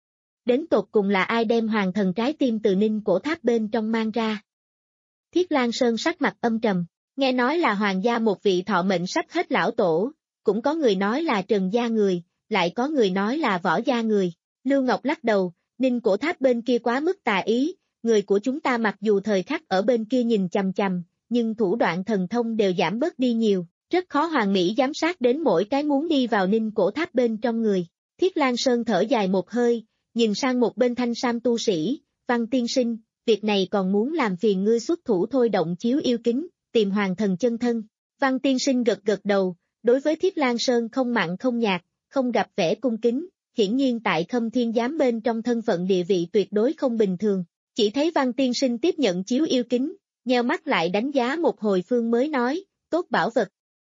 Đến tột cùng là ai đem hoàng thần trái tim từ ninh cổ tháp bên trong mang ra? Thiết Lang Sơn sắc mặt âm trầm, nghe nói là hoàng gia một vị thọ mệnh sắp hết lão tổ, cũng có người nói là Trần gia người, lại có người nói là Võ gia người. Lưu Ngọc lắc đầu, ninh cổ tháp bên kia quá mức tà ý, người của chúng ta mặc dù thời khắc ở bên kia nhìn chằm chằm, nhưng thủ đoạn thần thông đều giảm bớt đi nhiều, rất khó hoàn mỹ giám sát đến mỗi cái muốn đi vào ninh cổ tháp bên trong người. Thiết Lang Sơn thở dài một hơi, nhìn sang một bên thanh sam tu sĩ, Văn tiên sinh, việc này còn muốn làm phiền ngươi xuất thủ thôi động chiếu yêu kính, tìm hoàng thần chân thân. Văn tiên sinh gật gật đầu, đối với Thiết Lang Sơn không mặn không nhạt, không gặp vẻ cung kính, hiển nhiên tại Khâm Thiên giám bên trong thân phận địa vị tuyệt đối không bình thường. Chỉ thấy Văn tiên sinh tiếp nhận chiếu yêu kính, nheo mắt lại đánh giá một hồi phương mới nói, tốt bảo vật.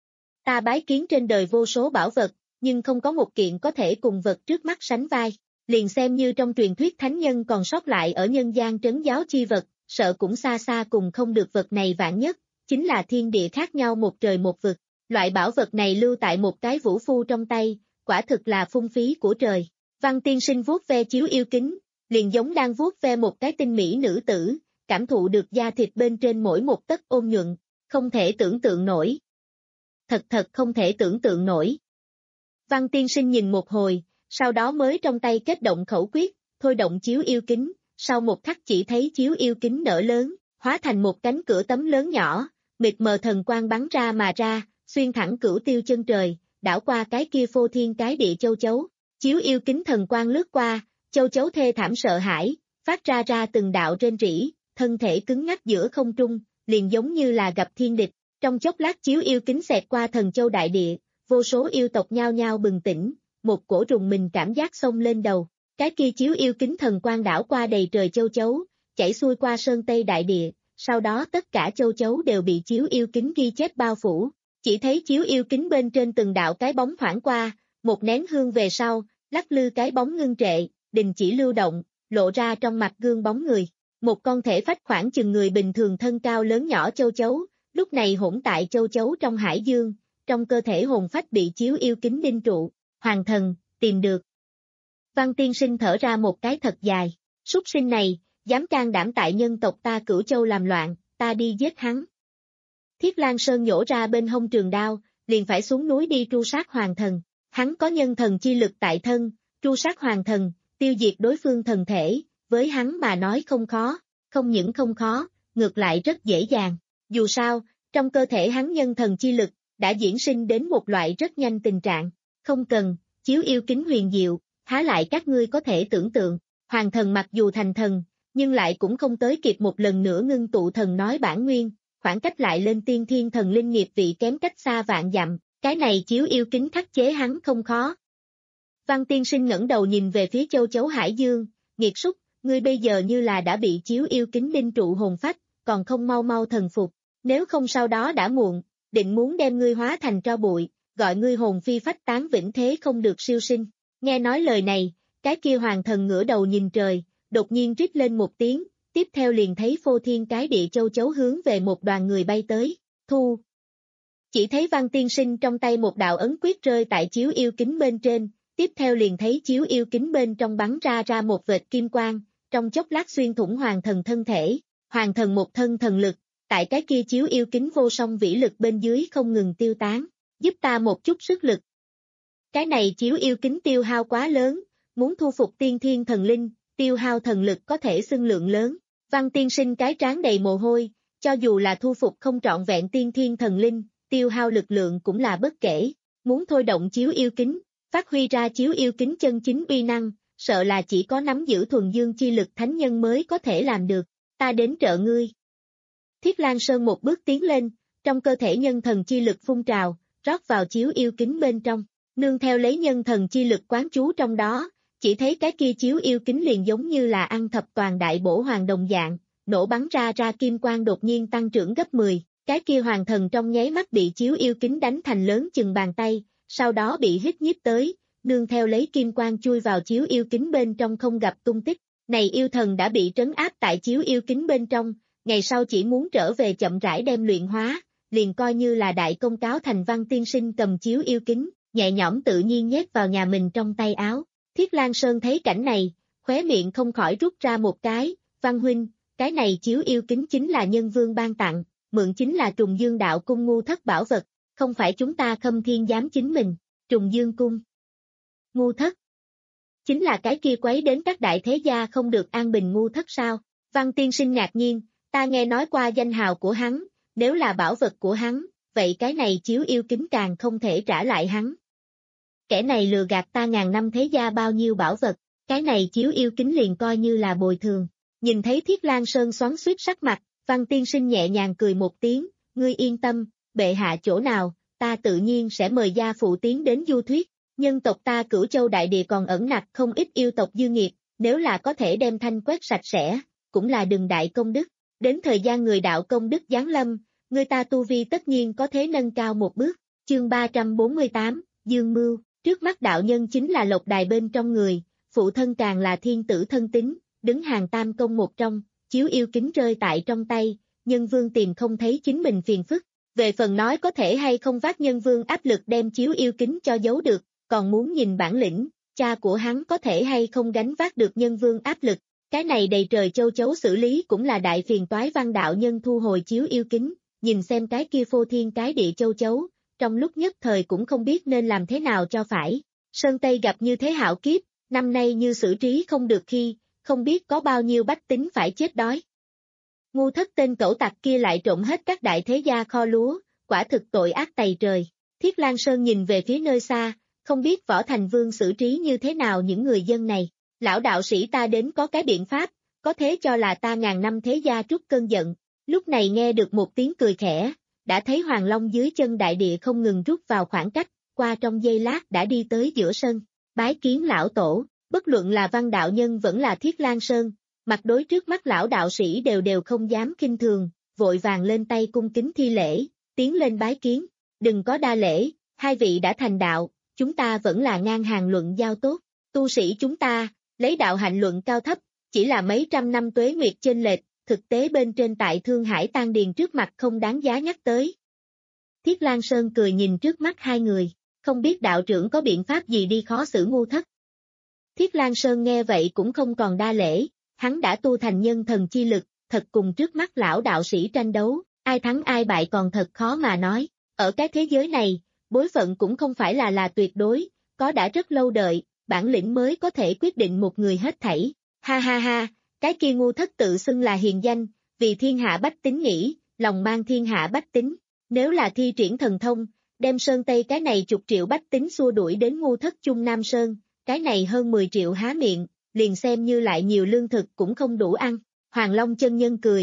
Ta bái kiến trên đời vô số bảo vật, nhưng không có một kiện có thể cùng vật trước mắt sánh vai. Liền xem như trong truyền thuyết thánh nhân còn sót lại ở nhân gian trấn giáo chi vật, sợ cũng xa xa cùng không được vật này vạn nhất, chính là thiên địa khác nhau một trời một vực. Loại bảo vật này lưu tại một cái vũ phu trong tay, quả thực là phung phí của trời. Văn tiên sinh vuốt ve chiếu yêu kính, liền giống đang vuốt ve một cái tinh mỹ nữ tử, cảm thụ được da thịt bên trên mỗi một tấc ôn nhuận, không thể tưởng tượng nổi. Thật thật không thể tưởng tượng nổi. Văn tiên sinh nhìn một hồi, sau đó mới trong tay kết động khẩu quyết, thôi động chiếu yêu kính, sau một khắc chỉ thấy chiếu yêu kính nở lớn, hóa thành một cánh cửa tấm lớn nhỏ, mịt mờ thần quang bắn ra mà ra, xuyên thẳng cửu tiêu chân trời, đảo qua cái kia phô thiên cái địa châu chấu. Chiếu yêu kính thần quang lướt qua, châu chấu thê thảm sợ hãi, phát ra ra từng đạo rên rỉ, thân thể cứng ngắc giữa không trung, liền giống như là gặp thiên địch. Trong chốc lát chiếu yêu kính xẹt qua thần châu đại địa, vô số yêu tộc nhao nhao bừng tỉnh, một cổ rùng mình cảm giác xông lên đầu. Cái kia chiếu yêu kính thần quang đảo qua đầy trời châu chấu, chảy xuôi qua sơn tây đại địa, sau đó tất cả châu chấu đều bị chiếu yêu kính ghi chép bao phủ. Chỉ thấy chiếu yêu kính bên trên từng đạo cái bóng thoảng qua, một nén hương về sau, lắc lư cái bóng ngưng trệ, đình chỉ lưu động, lộ ra trong mặt gương bóng người. Một con thể phách khoảng chừng người bình thường thân cao lớn nhỏ châu chấu, lúc này hỗn tại châu chấu trong hải dương, trong cơ thể hồn phách bị chiếu yêu kính đinh trụ. Hoàng thần, tìm được. Văn tiên sinh thở ra một cái thật dài, súc sinh này, dám can đảm tại nhân tộc ta Cửu Châu làm loạn, ta đi giết hắn. Thiết Lang Sơn nhổ ra bên hông trường đao, liền phải xuống núi đi tru sát hoàng thần. Hắn có nhân thần chi lực tại thân, tru sát hoàng thần, tiêu diệt đối phương thần thể, với hắn mà nói không khó, không những không khó, ngược lại rất dễ dàng. Dù sao, trong cơ thể hắn nhân thần chi lực, đã diễn sinh đến một loại rất nhanh tình trạng. Không cần, chiếu yêu kính huyền diệu, há lại các ngươi có thể tưởng tượng. Hoàng thần mặc dù thành thần, nhưng lại cũng không tới kịp một lần nữa ngưng tụ thần nói bản nguyên, khoảng cách lại lên tiên thiên thần linh nghiệp vị kém cách xa vạn dặm, cái này chiếu yêu kính khắc chế hắn không khó. Văn tiên sinh ngẩng đầu nhìn về phía châu chấu Hải Dương, nghiệt súc, ngươi bây giờ như là đã bị chiếu yêu kính đinh trụ hồn phách, còn không mau mau thần phục, nếu không sau đó đã muộn, định muốn đem ngươi hóa thành tro bụi, gọi ngươi hồn phi phách tán vĩnh thế không được siêu sinh. Nghe nói lời này, cái kia hoàng thần ngửa đầu nhìn trời, đột nhiên rít lên một tiếng, tiếp theo liền thấy phô thiên cái địa châu chấu hướng về một đoàn người bay tới, thu. Chỉ thấy Văn tiên sinh trong tay một đạo ấn quyết rơi tại chiếu yêu kính bên trên, tiếp theo liền thấy chiếu yêu kính bên trong bắn ra ra một vệt kim quang, trong chốc lát xuyên thủng hoàng thần thân thể, hoàng thần một thân thần lực, tại cái kia chiếu yêu kính vô song vĩ lực bên dưới không ngừng tiêu tán, giúp ta một chút sức lực. Cái này chiếu yêu kính tiêu hao quá lớn, muốn thu phục tiên thiên thần linh, tiêu hao thần lực có thể xưng lượng lớn. Văn tiên sinh cái trán đầy mồ hôi, cho dù là thu phục không trọn vẹn tiên thiên thần linh, tiêu hao lực lượng cũng là bất kể. Muốn thôi động chiếu yêu kính, phát huy ra chiếu yêu kính chân chính uy năng, sợ là chỉ có nắm giữ thuần dương chi lực thánh nhân mới có thể làm được. Ta đến trợ ngươi. Thiết Lang Sơn một bước tiến lên, trong cơ thể nhân thần chi lực phun trào, rót vào chiếu yêu kính bên trong, nương theo lấy nhân thần chi lực quán chú trong đó, chỉ thấy cái kia chiếu yêu kính liền giống như là ăn thập toàn đại bổ hoàng đồng dạng, nổ bắn ra ra kim quang đột nhiên tăng trưởng gấp mười, cái kia hoàng thần trong nháy mắt bị chiếu yêu kính đánh thành lớn chừng bàn tay, sau đó bị hít nhiếp tới, nương theo lấy kim quang chui vào chiếu yêu kính bên trong không gặp tung tích, này yêu thần đã bị trấn áp tại chiếu yêu kính bên trong, ngày sau chỉ muốn trở về chậm rãi đem luyện hóa, liền coi như là đại công cáo thành. Văn tiên sinh cầm chiếu yêu kính, nhẹ nhõm tự nhiên nhét vào nhà mình trong tay áo. Thiết Lang Sơn thấy cảnh này, khóe miệng không khỏi rút ra một cái, Văn huynh, cái này chiếu yêu kính chính là nhân vương ban tặng, mượn chính là Trùng Dương đạo cung ngu thất bảo vật, không phải chúng ta Khâm Thiên giám chính mình. Trùng Dương cung. Ngu thất. Chính là cái kia quấy đến các đại thế gia không được an bình ngu thất sao? Văn tiên sinh ngạc nhiên, ta nghe nói qua danh hào của hắn, nếu là bảo vật của hắn, vậy cái này chiếu yêu kính càng không thể trả lại hắn. Kẻ này lừa gạt ta ngàn năm thế gia bao nhiêu bảo vật, cái này chiếu yêu kính liền coi như là bồi thường. Nhìn thấy Thiết Lang Sơn xoắn xuýt sắc mặt, Văn tiên sinh nhẹ nhàng cười một tiếng, ngươi yên tâm, bệ hạ chỗ nào, ta tự nhiên sẽ mời gia phụ tiến đến du thuyết. Nhân tộc ta Cửu Châu đại địa còn ẩn nặc không ít yêu tộc dư nghiệt, nếu là có thể đem thanh quét sạch sẽ, cũng là đừng đại công đức. Đến thời gian người đạo công đức giáng lâm, người ta tu vi tất nhiên có thế nâng cao một bước. Chương ba trăm bốn mươi tám, Dương Mưu, trước mắt đạo nhân chính là lộc đài bên trong người, phụ thân càng là thiên tử thân tín, đứng hàng tam công một trong, chiếu yêu kính rơi tại trong tay, nhân vương tìm không thấy chính mình phiền phức. Về phần nói có thể hay không vác nhân vương áp lực đem chiếu yêu kính cho giấu được, còn muốn nhìn bản lĩnh, cha của hắn có thể hay không gánh vác được nhân vương áp lực. Cái này đầy trời châu chấu xử lý cũng là đại phiền toái. Văn đạo nhân thu hồi chiếu yêu kính, nhìn xem cái kia phô thiên cái địa châu chấu, trong lúc nhất thời cũng không biết nên làm thế nào cho phải. Sơn Tây gặp như thế hạo kiếp, năm nay như xử trí không được khi, không biết có bao nhiêu bách tính phải chết đói. Ngu thất tên cẩu tặc kia lại trộm hết các đại thế gia kho lúa, quả thực tội ác tày trời. Thiết Lang Sơn nhìn về phía nơi xa, không biết Võ Thành Vương xử trí như thế nào những người dân này. Lão đạo sĩ ta đến có cái biện pháp, có thế cho là ta ngàn năm thế gia trút cơn giận. Lúc này nghe được một tiếng cười khẽ, đã thấy Hoàng Long dưới chân đại địa không ngừng rút vào khoảng cách, qua trong giây lát đã đi tới giữa sân. Bái kiến lão tổ, bất luận là Văn đạo nhân vẫn là Thiết Lang Sơn, mặt đối trước mắt lão đạo sĩ đều đều không dám khinh thường, vội vàng lên tay cung kính thi lễ, tiến lên bái kiến. Đừng có đa lễ, hai vị đã thành đạo, chúng ta vẫn là ngang hàng luận giao tốt. Tu sĩ chúng ta, lấy đạo hạnh luận cao thấp, chỉ là mấy trăm năm tuế nguyệt chênh lệch, thực tế bên trên tại Thương Hải Tan Điền trước mặt không đáng giá nhắc tới. Thiết Lang Sơn cười nhìn trước mắt hai người, không biết đạo trưởng có biện pháp gì đi khó xử ngu thất. Thiết Lang Sơn nghe vậy cũng không còn đa lễ, hắn đã tu thành nhân thần chi lực, thật cùng trước mắt lão đạo sĩ tranh đấu, ai thắng ai bại còn thật khó mà nói. Ở cái thế giới này, bối phận cũng không phải là là tuyệt đối, có đã rất lâu đợi, bản lĩnh mới có thể quyết định một người hết thảy. Ha ha ha, cái kia ngu thất tự xưng là hiền danh, vì thiên hạ bách tính nghĩ, lòng mang thiên hạ bách tính. Nếu là thi triển thần thông, đem Sơn Tây cái này chục triệu bách tính xua đuổi đến ngu thất Trung Nam Sơn, cái này hơn mười triệu há miệng, liền xem như lại nhiều lương thực cũng không đủ ăn. Hoàng Long chân nhân cười,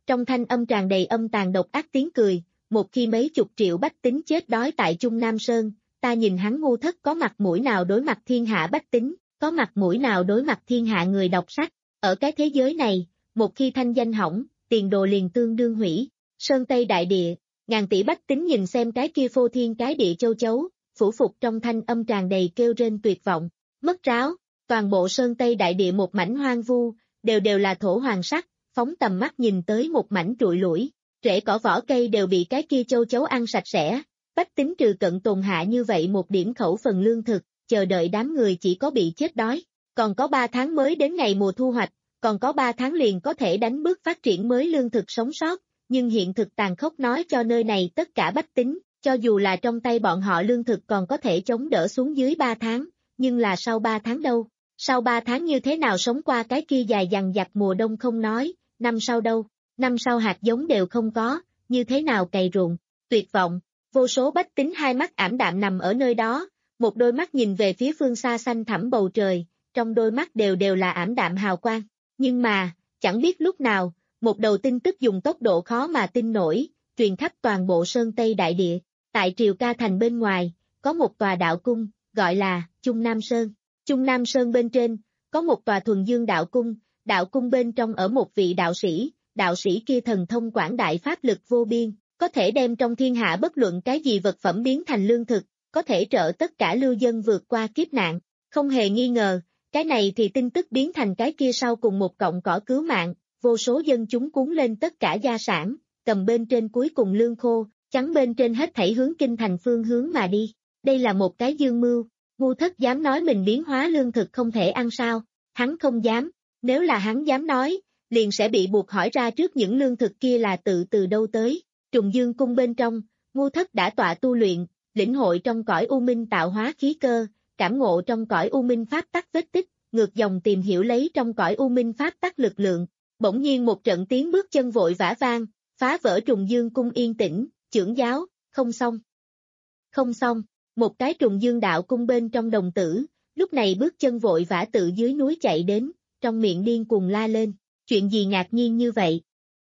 trong thanh âm tràn đầy âm tàn độc ác tiếng cười, một khi mấy chục triệu bách tính chết đói tại Trung Nam Sơn, ta nhìn hắn ngu thất có mặt mũi nào đối mặt thiên hạ bách tính, có mặt mũi nào đối mặt thiên hạ người đọc sách, ở cái thế giới này, một khi thanh danh hỏng, tiền đồ liền tương đương hủy, Sơn Tây đại địa, ngàn tỷ bách tính nhìn xem cái kia phô thiên cái địa châu chấu, phủ phục trong thanh âm tràn đầy kêu rên tuyệt vọng, mất ráo, toàn bộ Sơn Tây đại địa một mảnh hoang vu, đều đều là thổ hoàng sắc, phóng tầm mắt nhìn tới một mảnh trụi lủi, rễ cỏ vỏ cây đều bị cái kia châu chấu ăn sạch sẽ, bách tính trừ cận tồn hạ như vậy một điểm khẩu phần lương thực, chờ đợi đám người chỉ có bị chết đói, còn có ba tháng mới đến ngày mùa thu hoạch, còn có ba tháng liền có thể đánh bước phát triển mới lương thực sống sót, nhưng hiện thực tàn khốc nói cho nơi này tất cả bách tính, cho dù là trong tay bọn họ lương thực còn có thể chống đỡ xuống dưới ba tháng, nhưng là sau ba tháng đâu, sau ba tháng như thế nào sống qua cái kia dài dằng dặc mùa đông không nói, năm sau đâu, năm sau hạt giống đều không có, như thế nào cày ruộng, tuyệt vọng, vô số bách tính hai mắt ảm đạm nằm ở nơi đó, một đôi mắt nhìn về phía phương xa xanh thẳm bầu trời, trong đôi mắt đều đều là ảm đạm hào quang, nhưng mà, chẳng biết lúc nào, một đầu tin tức dùng tốc độ khó mà tin nổi, truyền khắp toàn bộ Sơn Tây đại địa, tại Triều Ca Thành bên ngoài, có một tòa đạo cung, gọi là Trung Nam Sơn, Trung Nam Sơn bên trên, có một tòa thuần dương đạo cung, đạo cung bên trong ở một vị đạo sĩ, đạo sĩ kia thần thông quảng đại pháp lực vô biên, có thể đem trong thiên hạ bất luận cái gì vật phẩm biến thành lương thực, có thể trợ tất cả lưu dân vượt qua kiếp nạn, không hề nghi ngờ, cái này thì tin tức biến thành cái kia sau cùng một cọng cỏ cứu mạng, vô số dân chúng cuốn lên tất cả gia sản, cầm bên trên cuối cùng lương khô, chắn bên trên hết thảy hướng kinh thành phương hướng mà đi, đây là một cái dương mưu, ngu thất dám nói mình biến hóa lương thực không thể ăn sao, hắn không dám, nếu là hắn dám nói, liền sẽ bị buộc hỏi ra trước những lương thực kia là tự từ đâu tới. Trùng Dương cung bên trong, ngu thất đã tọa tu luyện, lĩnh hội trong cõi u minh tạo hóa khí cơ, cảm ngộ trong cõi u minh pháp tắc vết tích, ngược dòng tìm hiểu lấy trong cõi u minh pháp tắc lực lượng. Bỗng nhiên một trận tiếng bước chân vội vã vang, phá vỡ Trùng Dương cung yên tĩnh, trưởng giáo, không xong. Không xong, một cái Trùng Dương đạo cung bên trong đồng tử, lúc này bước chân vội vã tự dưới núi chạy đến, trong miệng điên cuồng la lên, chuyện gì ngạc nhiên như vậy?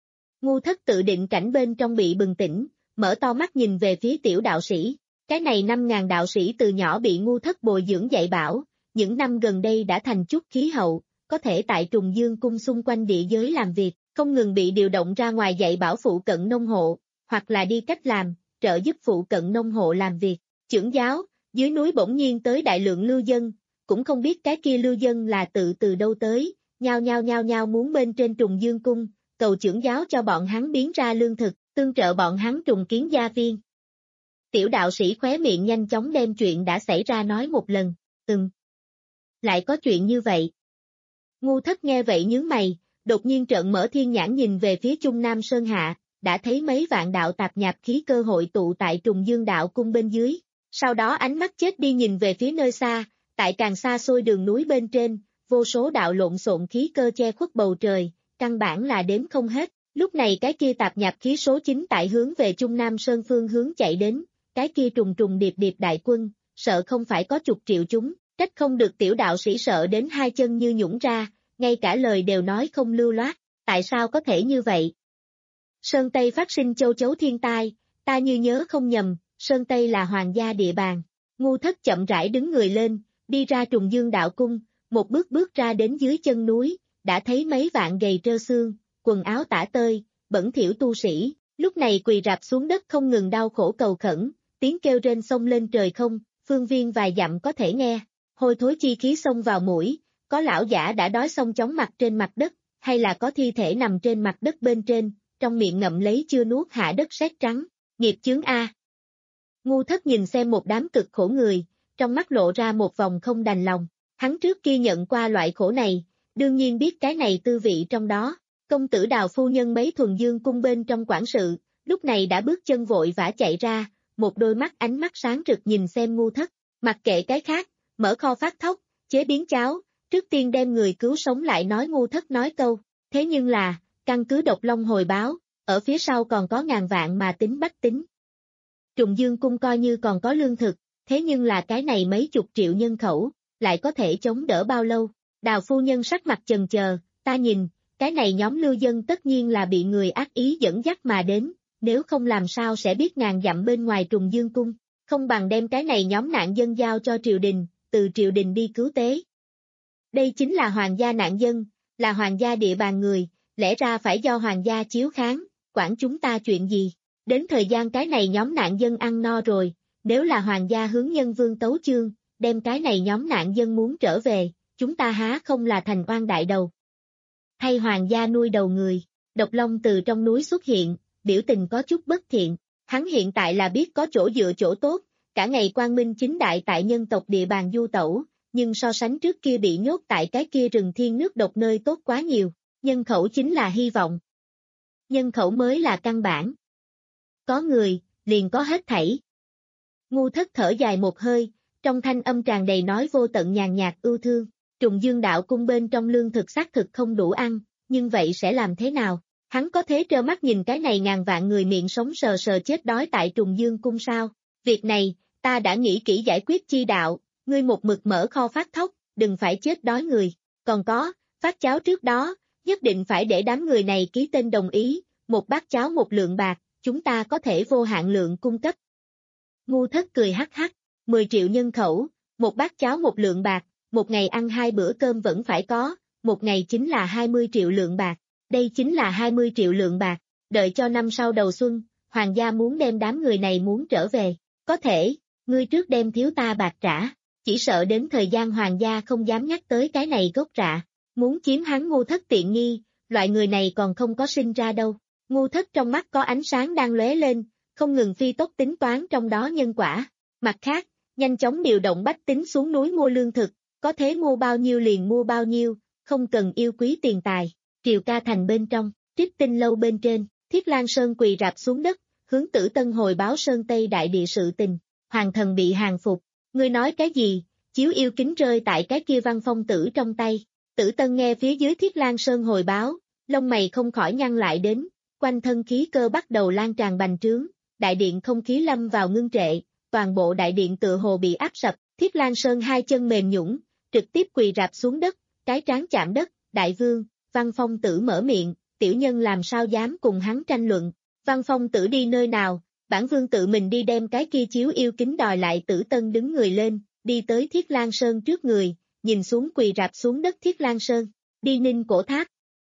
Ngu thất tự định cảnh bên trong bị bừng tỉnh, mở to mắt nhìn về phía tiểu đạo sĩ, cái này năm ngàn đạo sĩ từ nhỏ bị ngu thất bồi dưỡng dạy bảo, những năm gần đây đã thành chút khí hậu, có thể tại Trùng Dương cung xung quanh địa giới làm việc, không ngừng bị điều động ra ngoài dạy bảo phụ cận nông hộ, hoặc là đi cách làm, trợ giúp phụ cận nông hộ làm việc. Trưởng giáo, dưới núi bỗng nhiên tới đại lượng lưu dân, cũng không biết cái kia lưu dân là tự từ đâu tới, nhao nhao nhao nhao muốn bên trên Trùng Dương cung, cầu trưởng giáo cho bọn hắn biến ra lương thực, tương trợ bọn hắn trùng kiến gia viên. Tiểu đạo sĩ khóe miệng nhanh chóng đem chuyện đã xảy ra nói một lần, ừm. Lại có chuyện như vậy. Ngu thất nghe vậy nhướng mày, đột nhiên trợn mở thiên nhãn nhìn về phía Trung Nam Sơn Hạ, đã thấy mấy vạn đạo tạp nhạp khí cơ hội tụ tại Trùng Dương đạo cung bên dưới, sau đó ánh mắt chết đi nhìn về phía nơi xa, tại càng xa xôi đường núi bên trên, vô số đạo lộn xộn khí cơ che khuất bầu trời, căn bản là đếm không hết, lúc này cái kia tạp nhạp khí số chín tại hướng về Trung Nam Sơn phương hướng chạy đến, cái kia trùng trùng điệp điệp đại quân, sợ không phải có chục triệu chúng, trách không được tiểu đạo sĩ sợ đến hai chân như nhũn ra, ngay cả lời đều nói không lưu loát, tại sao có thể như vậy? Sơn Tây phát sinh châu chấu thiên tai, ta như nhớ không nhầm, Sơn Tây là hoàng gia địa bàn, ngu thất chậm rãi đứng người lên, đi ra Trùng Dương đạo cung, một bước bước ra đến dưới chân núi, đã thấy mấy vạn gầy trơ xương, quần áo tả tơi, bẩn thỉu tu sĩ, lúc này quỳ rạp xuống đất không ngừng đau khổ cầu khẩn, tiếng kêu rên xông lên trời không, phương viên vài dặm có thể nghe, hôi thối chi khí xông vào mũi, có lão giả đã đói xong chóng mặt trên mặt đất, hay là có thi thể nằm trên mặt đất bên trên, trong miệng ngậm lấy chưa nuốt hạ đất sét trắng, nghiệp chướng A. Ngu thất nhìn xem một đám cực khổ người, trong mắt lộ ra một vòng không đành lòng, hắn trước kia nhận qua loại khổ này, đương nhiên biết cái này tư vị trong đó, công tử Đào phu nhân mấy thuần dương cung bên trong quản sự, lúc này đã bước chân vội vã chạy ra, một đôi mắt ánh mắt sáng rực nhìn xem ngu thất, mặc kệ cái khác, mở kho phát thóc, chế biến cháo, trước tiên đem người cứu sống lại nói ngu thất nói câu, thế nhưng là, căn cứ độc long hồi báo, ở phía sau còn có ngàn vạn mà tính bách tính. Trùng Dương cung coi như còn có lương thực, thế nhưng là cái này mấy chục triệu nhân khẩu, lại có thể chống đỡ bao lâu? Đào phu nhân sắc mặt chần chờ, ta nhìn, cái này nhóm lưu dân tất nhiên là bị người ác ý dẫn dắt mà đến, nếu không làm sao sẽ biết ngàn dặm bên ngoài Trùng Dương Cung, không bằng đem cái này nhóm nạn dân giao cho triều đình, từ triều đình đi cứu tế. Đây chính là hoàng gia nạn dân, là hoàng gia địa bàn người, lẽ ra phải do hoàng gia chiếu kháng, quản chúng ta chuyện gì. Đến thời gian cái này nhóm nạn dân ăn no rồi, nếu là hoàng gia hướng nhân vương tấu chương, đem cái này nhóm nạn dân muốn trở về, chúng ta há không là thành oan đại đầu. Thay hoàng gia nuôi đầu người, Độc Long từ trong núi xuất hiện, biểu tình có chút bất thiện, hắn hiện tại là biết có chỗ dựa chỗ tốt, cả ngày quang minh chính đại tại nhân tộc địa bàn du tẩu, nhưng so sánh trước kia bị nhốt tại cái kia rừng thiên nước độc nơi tốt quá nhiều, nhân khẩu chính là hy vọng. Nhân khẩu mới là căn bản. Có người, liền có hết thảy. Ngu Thất thở dài một hơi, trong thanh âm tràn đầy nói vô tận nhàn nhạt ưu thương, Trùng Dương đạo cung bên trong lương thực xác thực không đủ ăn, nhưng vậy sẽ làm thế nào? Hắn có thế trơ mắt nhìn cái này ngàn vạn người miệng sống sờ sờ chết đói tại Trùng Dương cung sao? Việc này, ta đã nghĩ kỹ giải quyết chi đạo, ngươi một mực mở kho phát thóc, đừng phải chết đói người. Còn có, phát cháo trước đó, nhất định phải để đám người này ký tên đồng ý, một bát cháo một lượng bạc, chúng ta có thể vô hạn lượng cung cấp. Ngu Thất cười hắc hắc, mười triệu nhân khẩu, một bát cháo một lượng bạc, một ngày ăn hai bữa cơm vẫn phải có, một ngày chính là hai mươi triệu lượng bạc, đây chính là hai mươi triệu lượng bạc, đợi cho năm sau đầu xuân, hoàng gia muốn đem đám người này muốn trở về, có thể, ngươi trước đem thiếu ta bạc trả, chỉ sợ đến thời gian hoàng gia không dám nhắc tới cái này gốc rạ, muốn chiếm hắn Ngu Thất tiện nghi, loại người này còn không có sinh ra đâu. Ngu Thất trong mắt có ánh sáng đang lóe lên, không ngừng phi tốc tính toán trong đó nhân quả. Mặt khác, nhanh chóng điều động bách tính xuống núi mua lương thực, có thế mua bao nhiêu liền mua bao nhiêu, không cần yêu quý tiền tài. Triều Ca thành bên trong, Trích Tinh lâu bên trên, Thiết Lang Sơn quỳ rạp xuống đất, hướng Tử Tân hồi báo Sơn Tây đại địa sự tình. Hoàng thần bị hàng phục, ngươi nói cái gì? Chiếu yêu kính rơi tại cái kia Văn Phong Tử trong tay. Tử Tân nghe phía dưới Thiết Lang Sơn hồi báo, lông mày không khỏi nhăn lại đến, quanh thân khí cơ bắt đầu lan tràn bành trướng, đại điện không khí lâm vào ngưng trệ, toàn bộ đại điện tựa hồ bị áp sập, Thiết Lang Sơn hai chân mềm nhũn, trực tiếp quỳ rạp xuống đất, cái trán chạm đất, đại vương, Văn Phong Tử mở miệng, tiểu nhân làm sao dám cùng hắn tranh luận, Văn Phong Tử đi nơi nào, bản vương tự mình đi đem cái kia chiếu yêu kính đòi lại. Tử Tân đứng người lên, đi tới Thiết Lang Sơn trước người, nhìn xuống quỳ rạp xuống đất Thiết Lang Sơn, đi Ninh Cổ Tháp.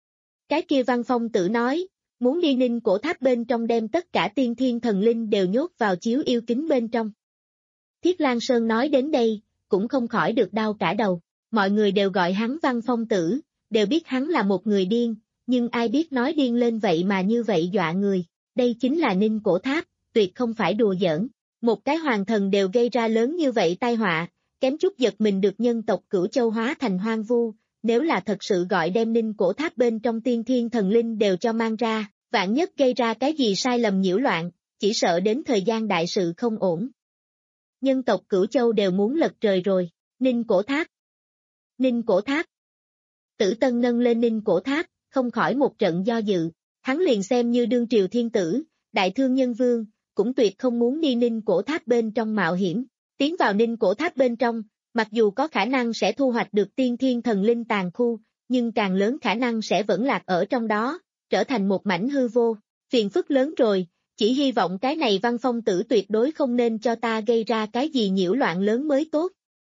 Cái kia Văn Phong Tử nói, muốn đi Ninh Cổ Tháp bên trong đem tất cả tiên thiên thần linh đều nhốt vào chiếu yêu kính bên trong. Thiết Lang Sơn nói đến đây, cũng không khỏi được đau cả đầu, mọi người đều gọi hắn Văn Phong Tử, đều biết hắn là một người điên, nhưng ai biết nói điên lên vậy mà như vậy dọa người, đây chính là Ninh Cổ Tháp, tuyệt không phải đùa giỡn, một cái hoàng thần đều gây ra lớn như vậy tai họa, kém chút giật mình được nhân tộc Cửu Châu hóa thành hoang vu, nếu là thật sự gọi đem Ninh Cổ Tháp bên trong tiên thiên thần linh đều cho mang ra, vạn nhất gây ra cái gì sai lầm nhiễu loạn, chỉ sợ đến thời gian đại sự không ổn. Nhân tộc Cửu Châu đều muốn lật trời rồi, Ninh Cổ Tháp. Ninh Cổ Tháp. Tử Tân nâng lên Ninh Cổ Tháp, không khỏi một trận do dự, hắn liền xem như đương triều thiên tử, đại thương nhân vương, cũng tuyệt không muốn đi Ninh Cổ Tháp bên trong mạo hiểm, tiến vào Ninh Cổ Tháp bên trong, mặc dù có khả năng sẽ thu hoạch được tiên thiên thần linh tàn khu, nhưng càng lớn khả năng sẽ vẫn lạc ở trong đó, trở thành một mảnh hư vô, phiền phức lớn rồi, chỉ hy vọng cái này Văn Phong Tử tuyệt đối không nên cho ta gây ra cái gì nhiễu loạn lớn mới tốt.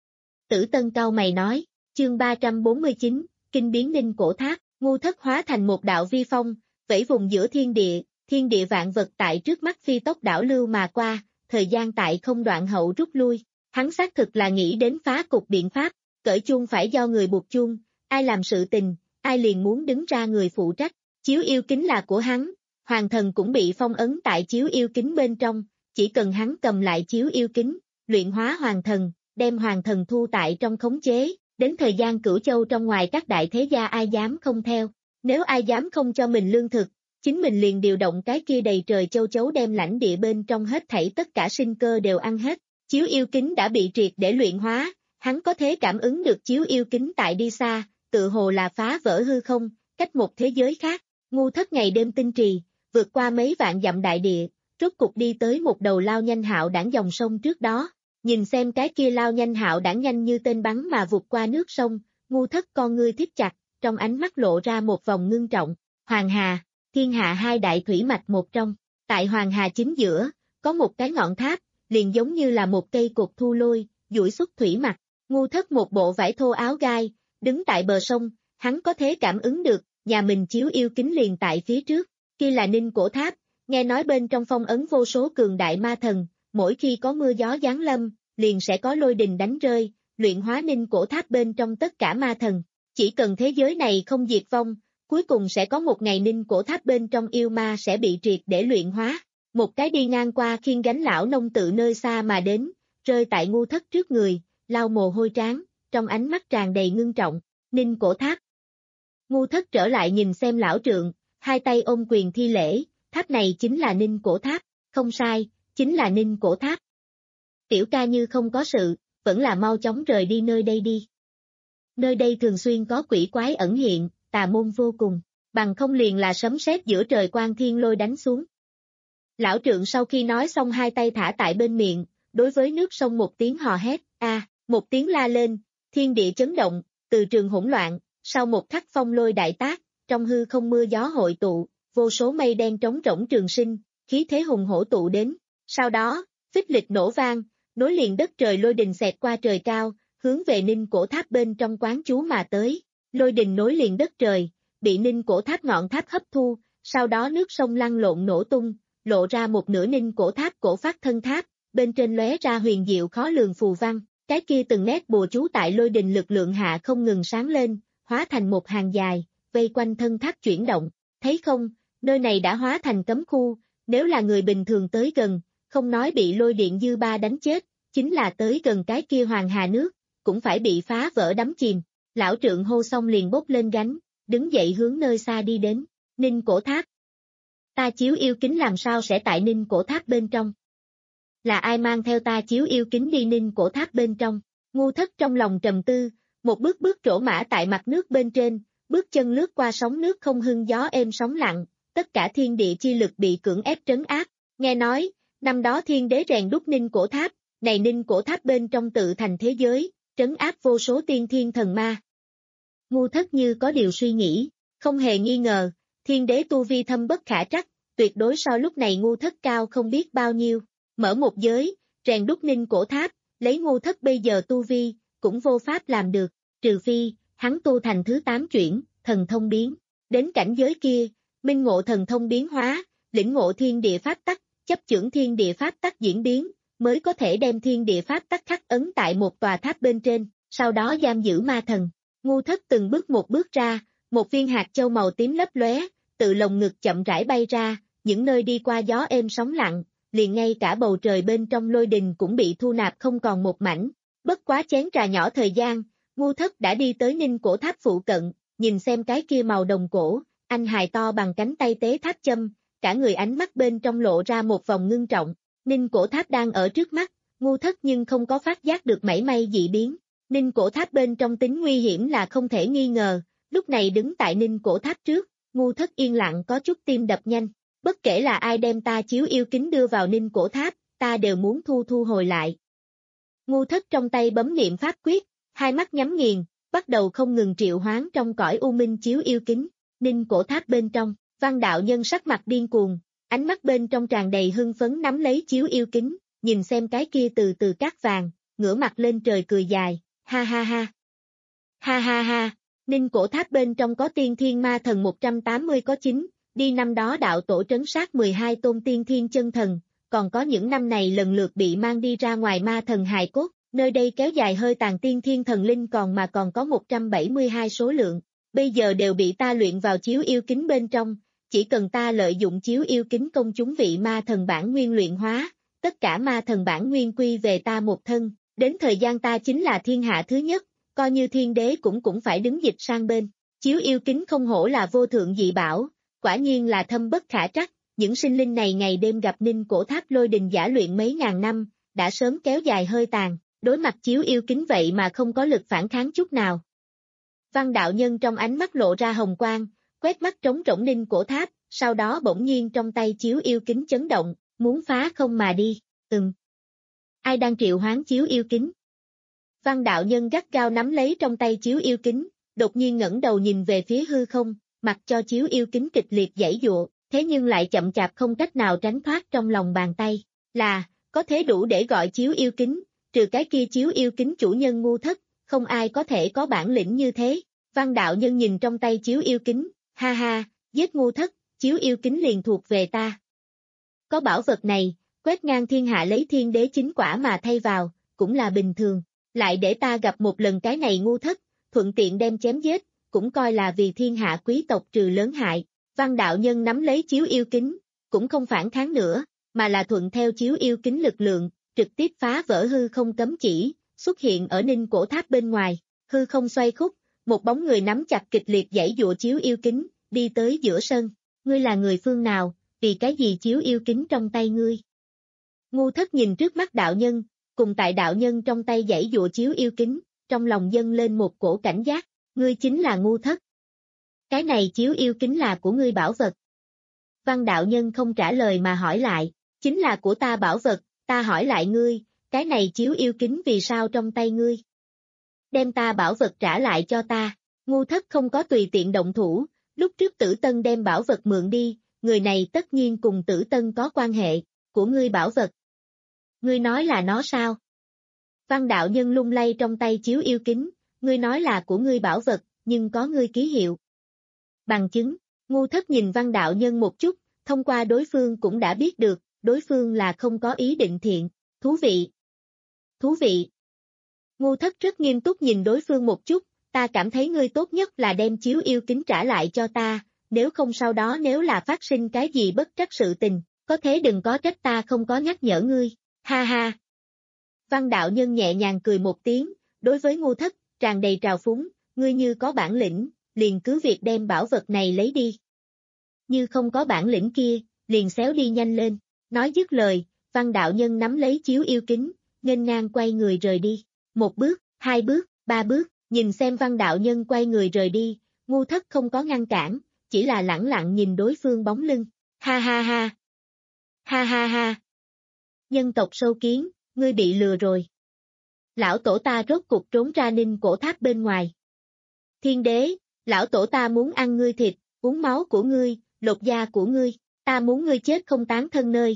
Tử Tân cau mày nói, chương ba trăm bốn mươi chín, kinh biến Ninh Cổ Tháp, Ngu Thất hóa thành một đạo vi phong, vẫy vùng giữa thiên địa, thiên địa vạn vật tại trước mắt phi tốc đảo lưu mà qua, thời gian tại không đoạn hậu rút lui, hắn xác thực là nghĩ đến phá cục biện pháp, cởi chuông phải do người buộc chuông, ai làm sự tình, ai liền muốn đứng ra người phụ trách, chiếu yêu kính là của hắn, hoàng thần cũng bị phong ấn tại chiếu yêu kính bên trong, chỉ cần hắn cầm lại chiếu yêu kính, luyện hóa hoàng thần, đem hoàng thần thu tại trong khống chế, đến thời gian Cửu Châu trong ngoài các đại thế gia ai dám không theo, nếu ai dám không cho mình lương thực, chính mình liền điều động cái kia đầy trời châu chấu đem lãnh địa bên trong hết thảy tất cả sinh cơ đều ăn hết, chiếu yêu kính đã bị triệt để luyện hóa, hắn có thể cảm ứng được chiếu yêu kính tại đi xa, tự hồ là phá vỡ hư không, cách một thế giới khác, Ngu Thất ngày đêm tinh trì, vượt qua mấy vạn dặm đại địa, rốt cục đi tới một đầu lao nhanh hạo đảng dòng sông trước đó, nhìn xem cái kia lao nhanh hạo đảng nhanh như tên bắn mà vụt qua nước sông, Ngu Thất con ngươi thích chặt, trong ánh mắt lộ ra một vòng ngưng trọng. Hoàng Hà, thiên hạ hai đại thủy mạch một trong. Tại Hoàng Hà chính giữa, có một cái ngọn tháp, liền giống như là một cây cột thu lôi, duỗi xuất thủy mặt. Ngu Thất một bộ vải thô áo gai, đứng tại bờ sông, hắn có thể cảm ứng được, nhà mình chiếu yêu kính liền tại phía trước. Kia là Ninh Cổ Tháp, nghe nói bên trong phong ấn vô số cường đại ma thần, mỗi khi có mưa gió giáng lâm, liền sẽ có lôi đình đánh rơi, luyện hóa Ninh Cổ Tháp bên trong tất cả ma thần. Chỉ cần thế giới này không diệt vong, cuối cùng sẽ có một ngày Ninh Cổ Tháp bên trong yêu ma sẽ bị triệt để luyện hóa. Một cái đi ngang qua khiêng gánh lão nông tự nơi xa mà đến, rơi tại Ngu Thất trước người, lau mồ hôi trán, trong ánh mắt tràn đầy ngưng trọng. Ninh Cổ Tháp. Ngu Thất trở lại nhìn xem lão trượng, hai tay ôm quyền thi lễ, tháp này chính là Ninh Cổ Tháp, không sai, chính là Ninh Cổ Tháp. Tiểu ca như không có sự, vẫn là mau chóng rời đi nơi đây đi. Nơi đây thường xuyên có quỷ quái ẩn hiện, tà môn vô cùng, bằng không liền là sấm sét giữa trời quang thiên lôi đánh xuống. Lão trượng sau khi nói xong hai tay thả tại bên miệng, đối với nước sông một tiếng hò hét, a, một tiếng la lên, thiên địa chấn động, từ trường hỗn loạn, sau một khắc phong lôi đại tác, trong hư không mưa gió hội tụ, vô số mây đen trống rỗng trường sinh, khí thế hùng hổ tụ đến. Sau đó, phích lịch nổ vang, nối liền đất trời lôi đình xẹt qua trời cao, hướng về Ninh Cổ Tháp bên trong quán chú mà tới. Lôi đình nối liền đất trời, bị Ninh Cổ Tháp ngọn tháp hấp thu, sau đó nước sông lăn lộn nổ tung, lộ ra một nửa Ninh Cổ Tháp cổ phát thân tháp, bên trên lóe ra huyền diệu khó lường phù văn, cái kia từng nét bùa chú tại lôi đình lực lượng hạ không ngừng sáng lên, hóa thành một hàng dài, vây quanh thân tháp chuyển động. Thấy không, nơi này đã hóa thành cấm khu, nếu là người bình thường tới gần, không nói bị lôi điện dư ba đánh chết, chính là tới gần cái kia Hoàng Hà nước, cũng phải bị phá vỡ đắm chìm. Lão trượng hô xong liền bốc lên gánh, đứng dậy hướng nơi xa đi đến. Ninh Cổ Tháp. Ta chiếu yêu kính làm sao sẽ tại Ninh Cổ Tháp bên trong? Là ai mang theo ta chiếu yêu kính đi Ninh Cổ Tháp bên trong? Ngu Thất trong lòng trầm tư, một bước bước trổ mã tại mặt nước bên trên, bước chân lướt qua sóng nước không hưng gió êm sóng lặng, tất cả thiên địa chi lực bị cưỡng ép trấn áp. Nghe nói, năm đó thiên đế rèn đúc Ninh Cổ Tháp, này Ninh Cổ Tháp bên trong tự thành thế giới, trấn áp vô số tiên thiên thần ma. Ngu Thất như có điều suy nghĩ, không hề nghi ngờ, thiên đế tu vi thâm bất khả trắc, tuyệt đối so lúc này Ngu Thất cao không biết bao nhiêu. Mở một giới, rèn đúc Ninh Cổ Tháp, lấy Ngu Thất bây giờ tu vi, cũng vô pháp làm được, trừ phi, hắn tu thành thứ tám chuyển, thần thông biến. Đến cảnh giới kia, minh ngộ thần thông biến hóa, lĩnh ngộ thiên địa pháp tắc, chấp chưởng thiên địa pháp tắc diễn biến, mới có thể đem thiên địa pháp tắc khắc ấn tại một tòa tháp bên trên, sau đó giam giữ ma thần. Ngu Thất từng bước một bước ra, một viên hạt châu màu tím lấp lóe, từ lồng ngực chậm rãi bay ra, những nơi đi qua gió êm sóng lặng, liền ngay cả bầu trời bên trong lôi đình cũng bị thu nạp không còn một mảnh. Bất quá chén trà nhỏ thời gian, Ngu Thất đã đi tới Ninh Cổ Tháp phụ cận, nhìn xem cái kia màu đồng cổ, anh hài to bằng cánh tay tế tháp châm, cả người ánh mắt bên trong lộ ra một vòng ngưng trọng. Ninh Cổ Tháp đang ở trước mắt, Ngu Thất nhưng không có phát giác được mảy may dị biến. Ninh Cổ Tháp bên trong tính nguy hiểm là không thể nghi ngờ, lúc này đứng tại Ninh Cổ Tháp trước, Ngu Thất yên lặng có chút tim đập nhanh. Bất kể là ai đem ta chiếu yêu kính đưa vào Ninh Cổ Tháp, ta đều muốn thu thu hồi lại. Ngu Thất trong tay bấm niệm pháp quyết, hai mắt nhắm nghiền, bắt đầu không ngừng triệu hoán trong cõi u minh chiếu yêu kính. Ninh Cổ Tháp bên trong, Văn đạo nhân sắc mặt điên cuồng, ánh mắt bên trong tràn đầy hưng phấn nắm lấy chiếu yêu kính, nhìn xem cái kia từ từ cát vàng, ngửa mặt lên trời cười dài, ha ha ha. Ha ha ha, Ninh Cổ Tháp bên trong có tiên thiên ma thần một trăm tám mươi có chín, đi năm đó đạo tổ trấn sát mười hai tôn tiên thiên chân thần, còn có những năm này lần lượt bị mang đi ra ngoài ma thần hài cốt, nơi đây kéo dài hơi tàn tiên thiên thần linh còn mà còn có một trăm bảy mươi hai số lượng, bây giờ đều bị ta luyện vào chiếu yêu kính bên trong, chỉ cần ta lợi dụng chiếu yêu kính công chúng vị ma thần bản nguyên luyện hóa, tất cả ma thần bản nguyên quy về ta một thân, đến thời gian ta chính là thiên hạ thứ nhất, coi như thiên đế cũng cũng phải đứng dịch sang bên. Chiếu yêu kính không hổ là vô thượng dị bảo, quả nhiên là thâm bất khả trắc, những sinh linh này ngày đêm gặp Ninh Cổ Tháp lôi đình giả luyện mấy ngàn năm, đã sớm kéo dài hơi tàn, đối mặt chiếu yêu kính vậy mà không có lực phản kháng chút nào. Văn đạo nhân trong ánh mắt lộ ra hồng quang, quét mắt trống rỗng Ninh Cổ Tháp, sau đó bỗng nhiên trong tay chiếu yêu kính chấn động, muốn phá không mà đi, ừm. Ai đang triệu hoán chiếu yêu kính? Văn đạo nhân gắt gao nắm lấy trong tay chiếu yêu kính, đột nhiên ngẩng đầu nhìn về phía hư không, mặc cho chiếu yêu kính kịch liệt giãy giụa, thế nhưng lại chậm chạp không cách nào tránh thoát trong lòng bàn tay. Là, có thế đủ để gọi chiếu yêu kính, trừ cái kia chiếu yêu kính chủ nhân ngu thất, không ai có thể có bản lĩnh như thế. Văn đạo nhân nhìn trong tay chiếu yêu kính, ha ha, giết ngu thất, chiếu yêu kính liền thuộc về ta. Có bảo vật này, quét ngang thiên hạ lấy thiên đế chính quả mà thay vào, cũng là bình thường. Lại để ta gặp một lần cái này ngu thất, thuận tiện đem chém giết, cũng coi là vì thiên hạ quý tộc trừ lớn hại. Văn đạo nhân nắm lấy chiếu yêu kính, cũng không phản kháng nữa, mà là thuận theo chiếu yêu kính lực lượng, trực tiếp phá vỡ hư không cấm chỉ, xuất hiện ở ninh cổ tháp bên ngoài, hư không xoay khúc, một bóng người nắm chặt kịch liệt giãy giụa chiếu yêu kính, đi tới giữa sân. Ngươi là người phương nào, vì cái gì chiếu yêu kính trong tay ngươi? Ngu thất nhìn trước mắt đạo nhân, cùng tại đạo nhân trong tay giãy giụa chiếu yêu kính, trong lòng dâng lên một cổ cảnh giác, ngươi chính là ngu thất. Cái này chiếu yêu kính là của ngươi bảo vật. Văn đạo nhân không trả lời mà hỏi lại, chính là của ta bảo vật, ta hỏi lại ngươi, cái này chiếu yêu kính vì sao trong tay ngươi? Đem ta bảo vật trả lại cho ta, ngu thất không có tùy tiện động thủ, lúc trước Tử Tân đem bảo vật mượn đi, người này tất nhiên cùng Tử Tân có quan hệ, của ngươi bảo vật. Ngươi nói là nó sao? Văn đạo nhân lung lay trong tay chiếu yêu kính, ngươi nói là của ngươi bảo vật, nhưng có ngươi ký hiệu. Bằng chứng, ngu thất nhìn văn đạo nhân một chút, thông qua đối phương cũng đã biết được, đối phương là không có ý định thiện, thú vị. Thú vị. Ngu thất rất nghiêm túc nhìn đối phương một chút, ta cảm thấy ngươi tốt nhất là đem chiếu yêu kính trả lại cho ta, nếu không sau đó nếu là phát sinh cái gì bất trắc sự tình, có thế đừng có trách ta không có nhắc nhở ngươi, ha ha. Văn đạo nhân nhẹ nhàng cười một tiếng, đối với ngu thất, tràn đầy trào phúng, ngươi như có bản lĩnh, liền cứ việc đem bảo vật này lấy đi. Như không có bản lĩnh kia, liền xéo đi nhanh lên, nói dứt lời, văn đạo nhân nắm lấy chiếu yêu kính, nghênh ngang quay người rời đi, một bước, hai bước, ba bước, nhìn xem văn đạo nhân quay người rời đi, ngu thất không có ngăn cản, chỉ là lẳng lặng nhìn đối phương bóng lưng, ha ha ha, ha ha ha, nhân tộc sâu kiến, ngươi bị lừa rồi. Lão tổ ta rốt cục trốn ra ninh cổ tháp bên ngoài. Thiên đế, lão tổ ta muốn ăn ngươi thịt, uống máu của ngươi, lột da của ngươi, ta muốn ngươi chết không tán thân nơi.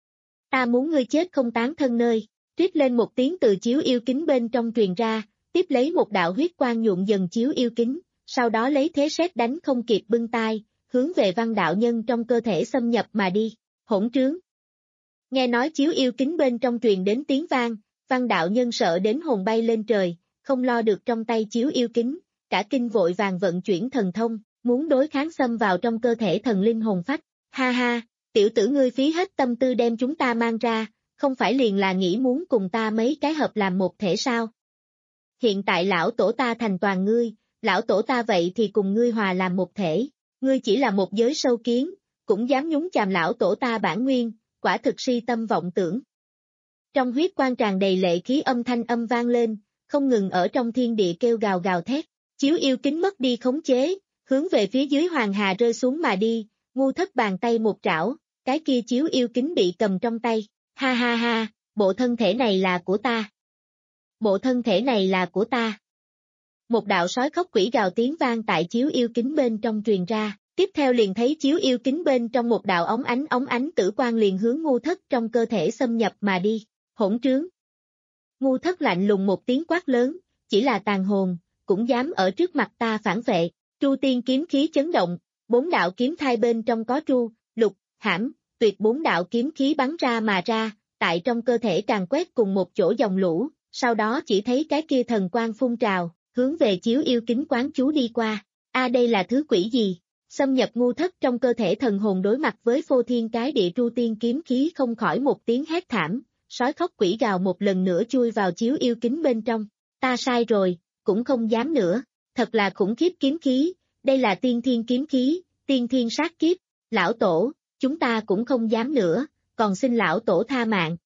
Ta muốn ngươi chết không tán thân nơi, trít lên một tiếng từ chiếu yêu kính bên trong truyền ra, tiếp lấy một đạo huyết quang nhuộm dần chiếu yêu kính, sau đó lấy thế sét đánh không kịp bưng tai, hướng về văn đạo nhân trong cơ thể xâm nhập mà đi, hỗn trướng. Nghe nói chiếu yêu kính bên trong truyền đến tiếng vang, văn đạo nhân sợ đến hồn bay lên trời, không lo được trong tay chiếu yêu kính, cả kinh vội vàng vận chuyển thần thông, muốn đối kháng xâm vào trong cơ thể thần linh hồn phách, ha ha, tiểu tử ngươi phí hết tâm tư đem chúng ta mang ra, không phải liền là nghĩ muốn cùng ta mấy cái hợp làm một thể sao? Hiện tại lão tổ ta thành toàn ngươi, lão tổ ta vậy thì cùng ngươi hòa làm một thể, ngươi chỉ là một giới sâu kiến, cũng dám nhúng chàm lão tổ ta bản nguyên, quả thực si tâm vọng tưởng. Trong huyết quang tràn đầy lệ khí âm thanh âm vang lên, không ngừng ở trong thiên địa kêu gào gào thét, chiếu yêu kính mất đi khống chế, hướng về phía dưới hoàng hà rơi xuống mà đi, ngu thất bàn tay một trảo, cái kia chiếu yêu kính bị cầm trong tay, ha ha ha, bộ thân thể này là của ta. Bộ thân thể này là của ta. Một đạo sói khóc quỷ gào tiếng vang tại chiếu yêu kính bên trong truyền ra, tiếp theo liền thấy chiếu yêu kính bên trong một đạo ống ánh ống ánh tử quang liền hướng ngu thất trong cơ thể xâm nhập mà đi, hỗn trướng. Ngu thất lạnh lùng một tiếng quát lớn, chỉ là tàn hồn, cũng dám ở trước mặt ta phản vệ, tru tiên kiếm khí chấn động, bốn đạo kiếm thai bên trong có tru, lục, hãm, tuyệt bốn đạo kiếm khí bắn ra mà ra, tại trong cơ thể càng quét cùng một chỗ dòng lũ, sau đó chỉ thấy cái kia thần quang phun trào, hướng về chiếu yêu kính quán chú đi qua, a à, đây là thứ quỷ gì? Xâm nhập ngu thất trong cơ thể thần hồn đối mặt với phô thiên cái địa tru tiên kiếm khí không khỏi một tiếng hét thảm, sói khóc quỷ gào một lần nữa chui vào chiếu yêu kính bên trong, ta sai rồi, cũng không dám nữa, thật là khủng khiếp kiếm khí, đây là tiên thiên kiếm khí, tiên thiên sát kiếp, lão tổ, chúng ta cũng không dám nữa, còn xin lão tổ tha mạng.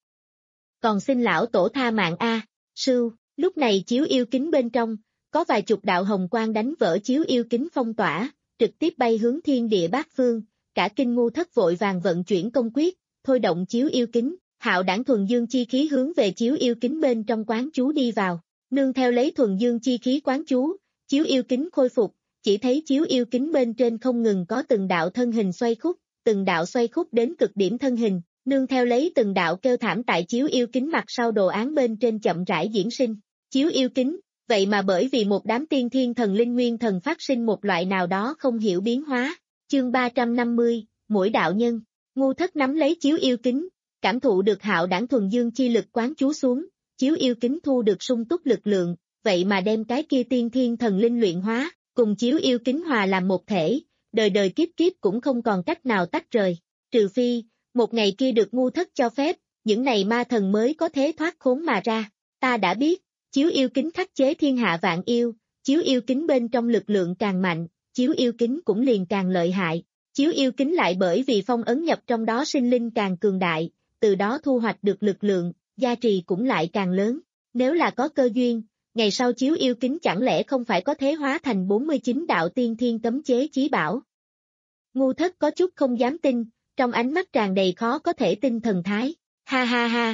Còn xin lão tổ tha mạng a, à, sưu, lúc này chiếu yêu kính bên trong, có vài chục đạo hồng quang đánh vỡ chiếu yêu kính phong tỏa, trực tiếp bay hướng thiên địa bát phương, cả kinh ngu thất vội vàng vận chuyển công quyết, thôi động chiếu yêu kính, hạo đảng thuần dương chi khí hướng về chiếu yêu kính bên trong quán chú đi vào, nương theo lấy thuần dương chi khí quán chú, chiếu yêu kính khôi phục, chỉ thấy chiếu yêu kính bên trên không ngừng có từng đạo thân hình xoay khúc, từng đạo xoay khúc đến cực điểm thân hình, nương theo lấy từng đạo kêu thảm tại chiếu yêu kính mặt sau đồ án bên trên chậm rãi diễn sinh. Chiếu yêu kính, vậy mà bởi vì một đám tiên thiên thần linh nguyên thần phát sinh một loại nào đó không hiểu biến hóa. Chương ba trăm năm mươi, mỗi đạo nhân, Ngu Thất nắm lấy chiếu yêu kính, cảm thụ được hạo đảng thuần dương chi lực quán chú xuống, chiếu yêu kính thu được sung túc lực lượng, vậy mà đem cái kia tiên thiên thần linh luyện hóa, cùng chiếu yêu kính hòa làm một thể, đời đời kiếp kiếp cũng không còn cách nào tách rời, trừ phi, một ngày kia được Ngu Thất cho phép, những này ma thần mới có thể thoát khốn mà ra. Ta đã biết, chiếu yêu kính khắc chế thiên hạ vạn yêu, chiếu yêu kính bên trong lực lượng càng mạnh, chiếu yêu kính cũng liền càng lợi hại, chiếu yêu kính lại bởi vì phong ấn nhập trong đó sinh linh càng cường đại, từ đó thu hoạch được lực lượng, gia trì cũng lại càng lớn. Nếu là có cơ duyên, ngày sau chiếu yêu kính chẳng lẽ không phải có thế hóa thành bốn mươi chín đạo tiên thiên cấm chế chí bảo. Ngu Thất có chút không dám tin, trong ánh mắt tràn đầy khó có thể tin thần thái. Ha ha ha.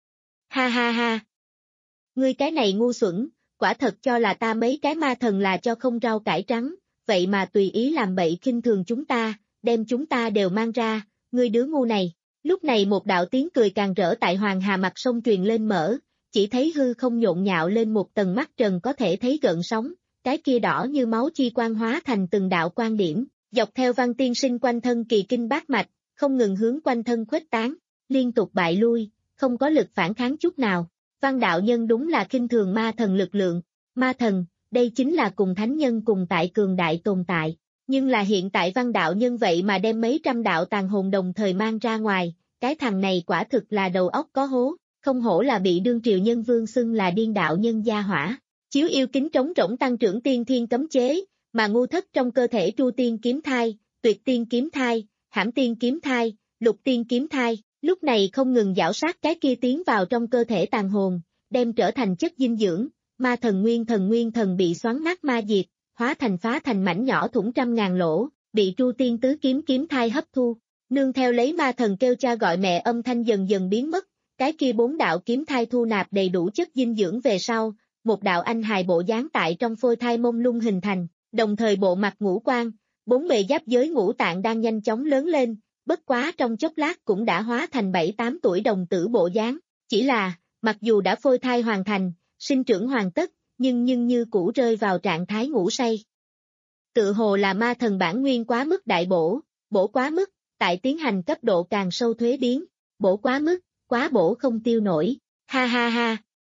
Ha ha ha. Ngươi cái này ngu xuẩn, quả thật cho là ta mấy cái ma thần là cho không rau cải trắng, vậy mà tùy ý làm bậy khinh thường chúng ta, đem chúng ta đều mang ra, ngươi đứa ngu này. Lúc này một đạo tiếng cười càng rỡ tại Hoàng Hà mặt sông truyền lên mở, chỉ thấy hư không nhộn nhạo lên một tầng mắt trần có thể thấy gợn sóng, cái kia đỏ như máu chi quang hóa thành từng đạo quan điểm, dọc theo Văn Tiên Sinh quanh thân kỳ kinh bát mạch, không ngừng hướng quanh thân khuếch tán, liên tục bại lui, không có lực phản kháng chút nào. Văn đạo nhân đúng là khinh thường ma thần lực lượng, ma thần, đây chính là cùng thánh nhân cùng tại cường đại tồn tại, nhưng là hiện tại văn đạo nhân vậy mà đem mấy trăm đạo tàn hồn đồng thời mang ra ngoài, cái thằng này quả thực là đầu óc có hố, không hổ là bị đương triều nhân vương xưng là điên đạo nhân gia hỏa. Chiếu yêu kính trống rỗng tăng trưởng tiên thiên cấm chế, mà Ngu Thất trong cơ thể tru tiên kiếm thai, tuyệt tiên kiếm thai, hãm tiên kiếm thai, lục tiên kiếm thai, lúc này không ngừng giảo sát cái kia tiến vào trong cơ thể tàn hồn, đem trở thành chất dinh dưỡng, ma thần nguyên thần nguyên thần bị xoắn nát ma diệt, hóa thành phá thành mảnh nhỏ thủng trăm ngàn lỗ, bị tru tiên tứ kiếm kiếm thai hấp thu, nương theo lấy ma thần kêu cha gọi mẹ âm thanh dần dần biến mất, cái kia bốn đạo kiếm thai thu nạp đầy đủ chất dinh dưỡng về sau, một đạo anh hài bộ dáng tại trong phôi thai mông lung hình thành, đồng thời bộ mặt ngũ quan, bốn bề giáp giới ngũ tạng đang nhanh chóng lớn lên, bất quá trong chốc lát cũng đã hóa thành bảy tám tuổi đồng tử bộ dáng, chỉ là, mặc dù đã phôi thai hoàn thành, sinh trưởng hoàn tất, nhưng nhưng như cũ rơi vào trạng thái ngủ say. Tự hồ là ma thần bản nguyên quá mức đại bổ, bổ quá mức, tại tiến hành cấp độ càng sâu thuế biến, bổ quá mức, quá bổ không tiêu nổi, ha ha ha.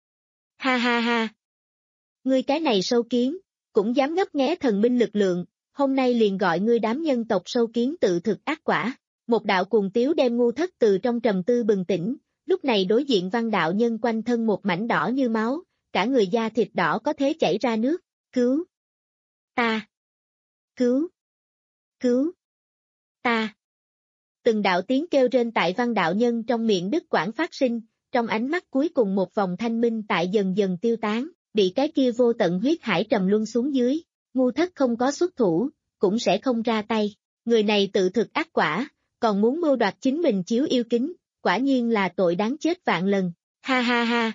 Ha ha ha. Ngươi cái này sâu kiến, cũng dám ngấp nghé thần minh lực lượng, hôm nay liền gọi ngươi đám nhân tộc sâu kiến tự thực ác quả. Một đạo cuồng tiếu đem Ngu Thất từ trong trầm tư bừng tỉnh, lúc này đối diện văn đạo nhân quanh thân một mảnh đỏ như máu, cả người da thịt đỏ có thể chảy ra nước, cứu, ta, cứu, cứu, ta. Từng đạo tiếng kêu rên tại văn đạo nhân trong miệng đứt quãng phát sinh, trong ánh mắt cuối cùng một vòng thanh minh tại dần dần tiêu tán, bị cái kia vô tận huyết hải trầm luân xuống dưới, Ngu Thất không có xuất thủ, cũng sẽ không ra tay, người này tự thực ác quả, còn muốn mưu đoạt chính mình chiếu yêu kính, quả nhiên là tội đáng chết vạn lần, ha ha ha,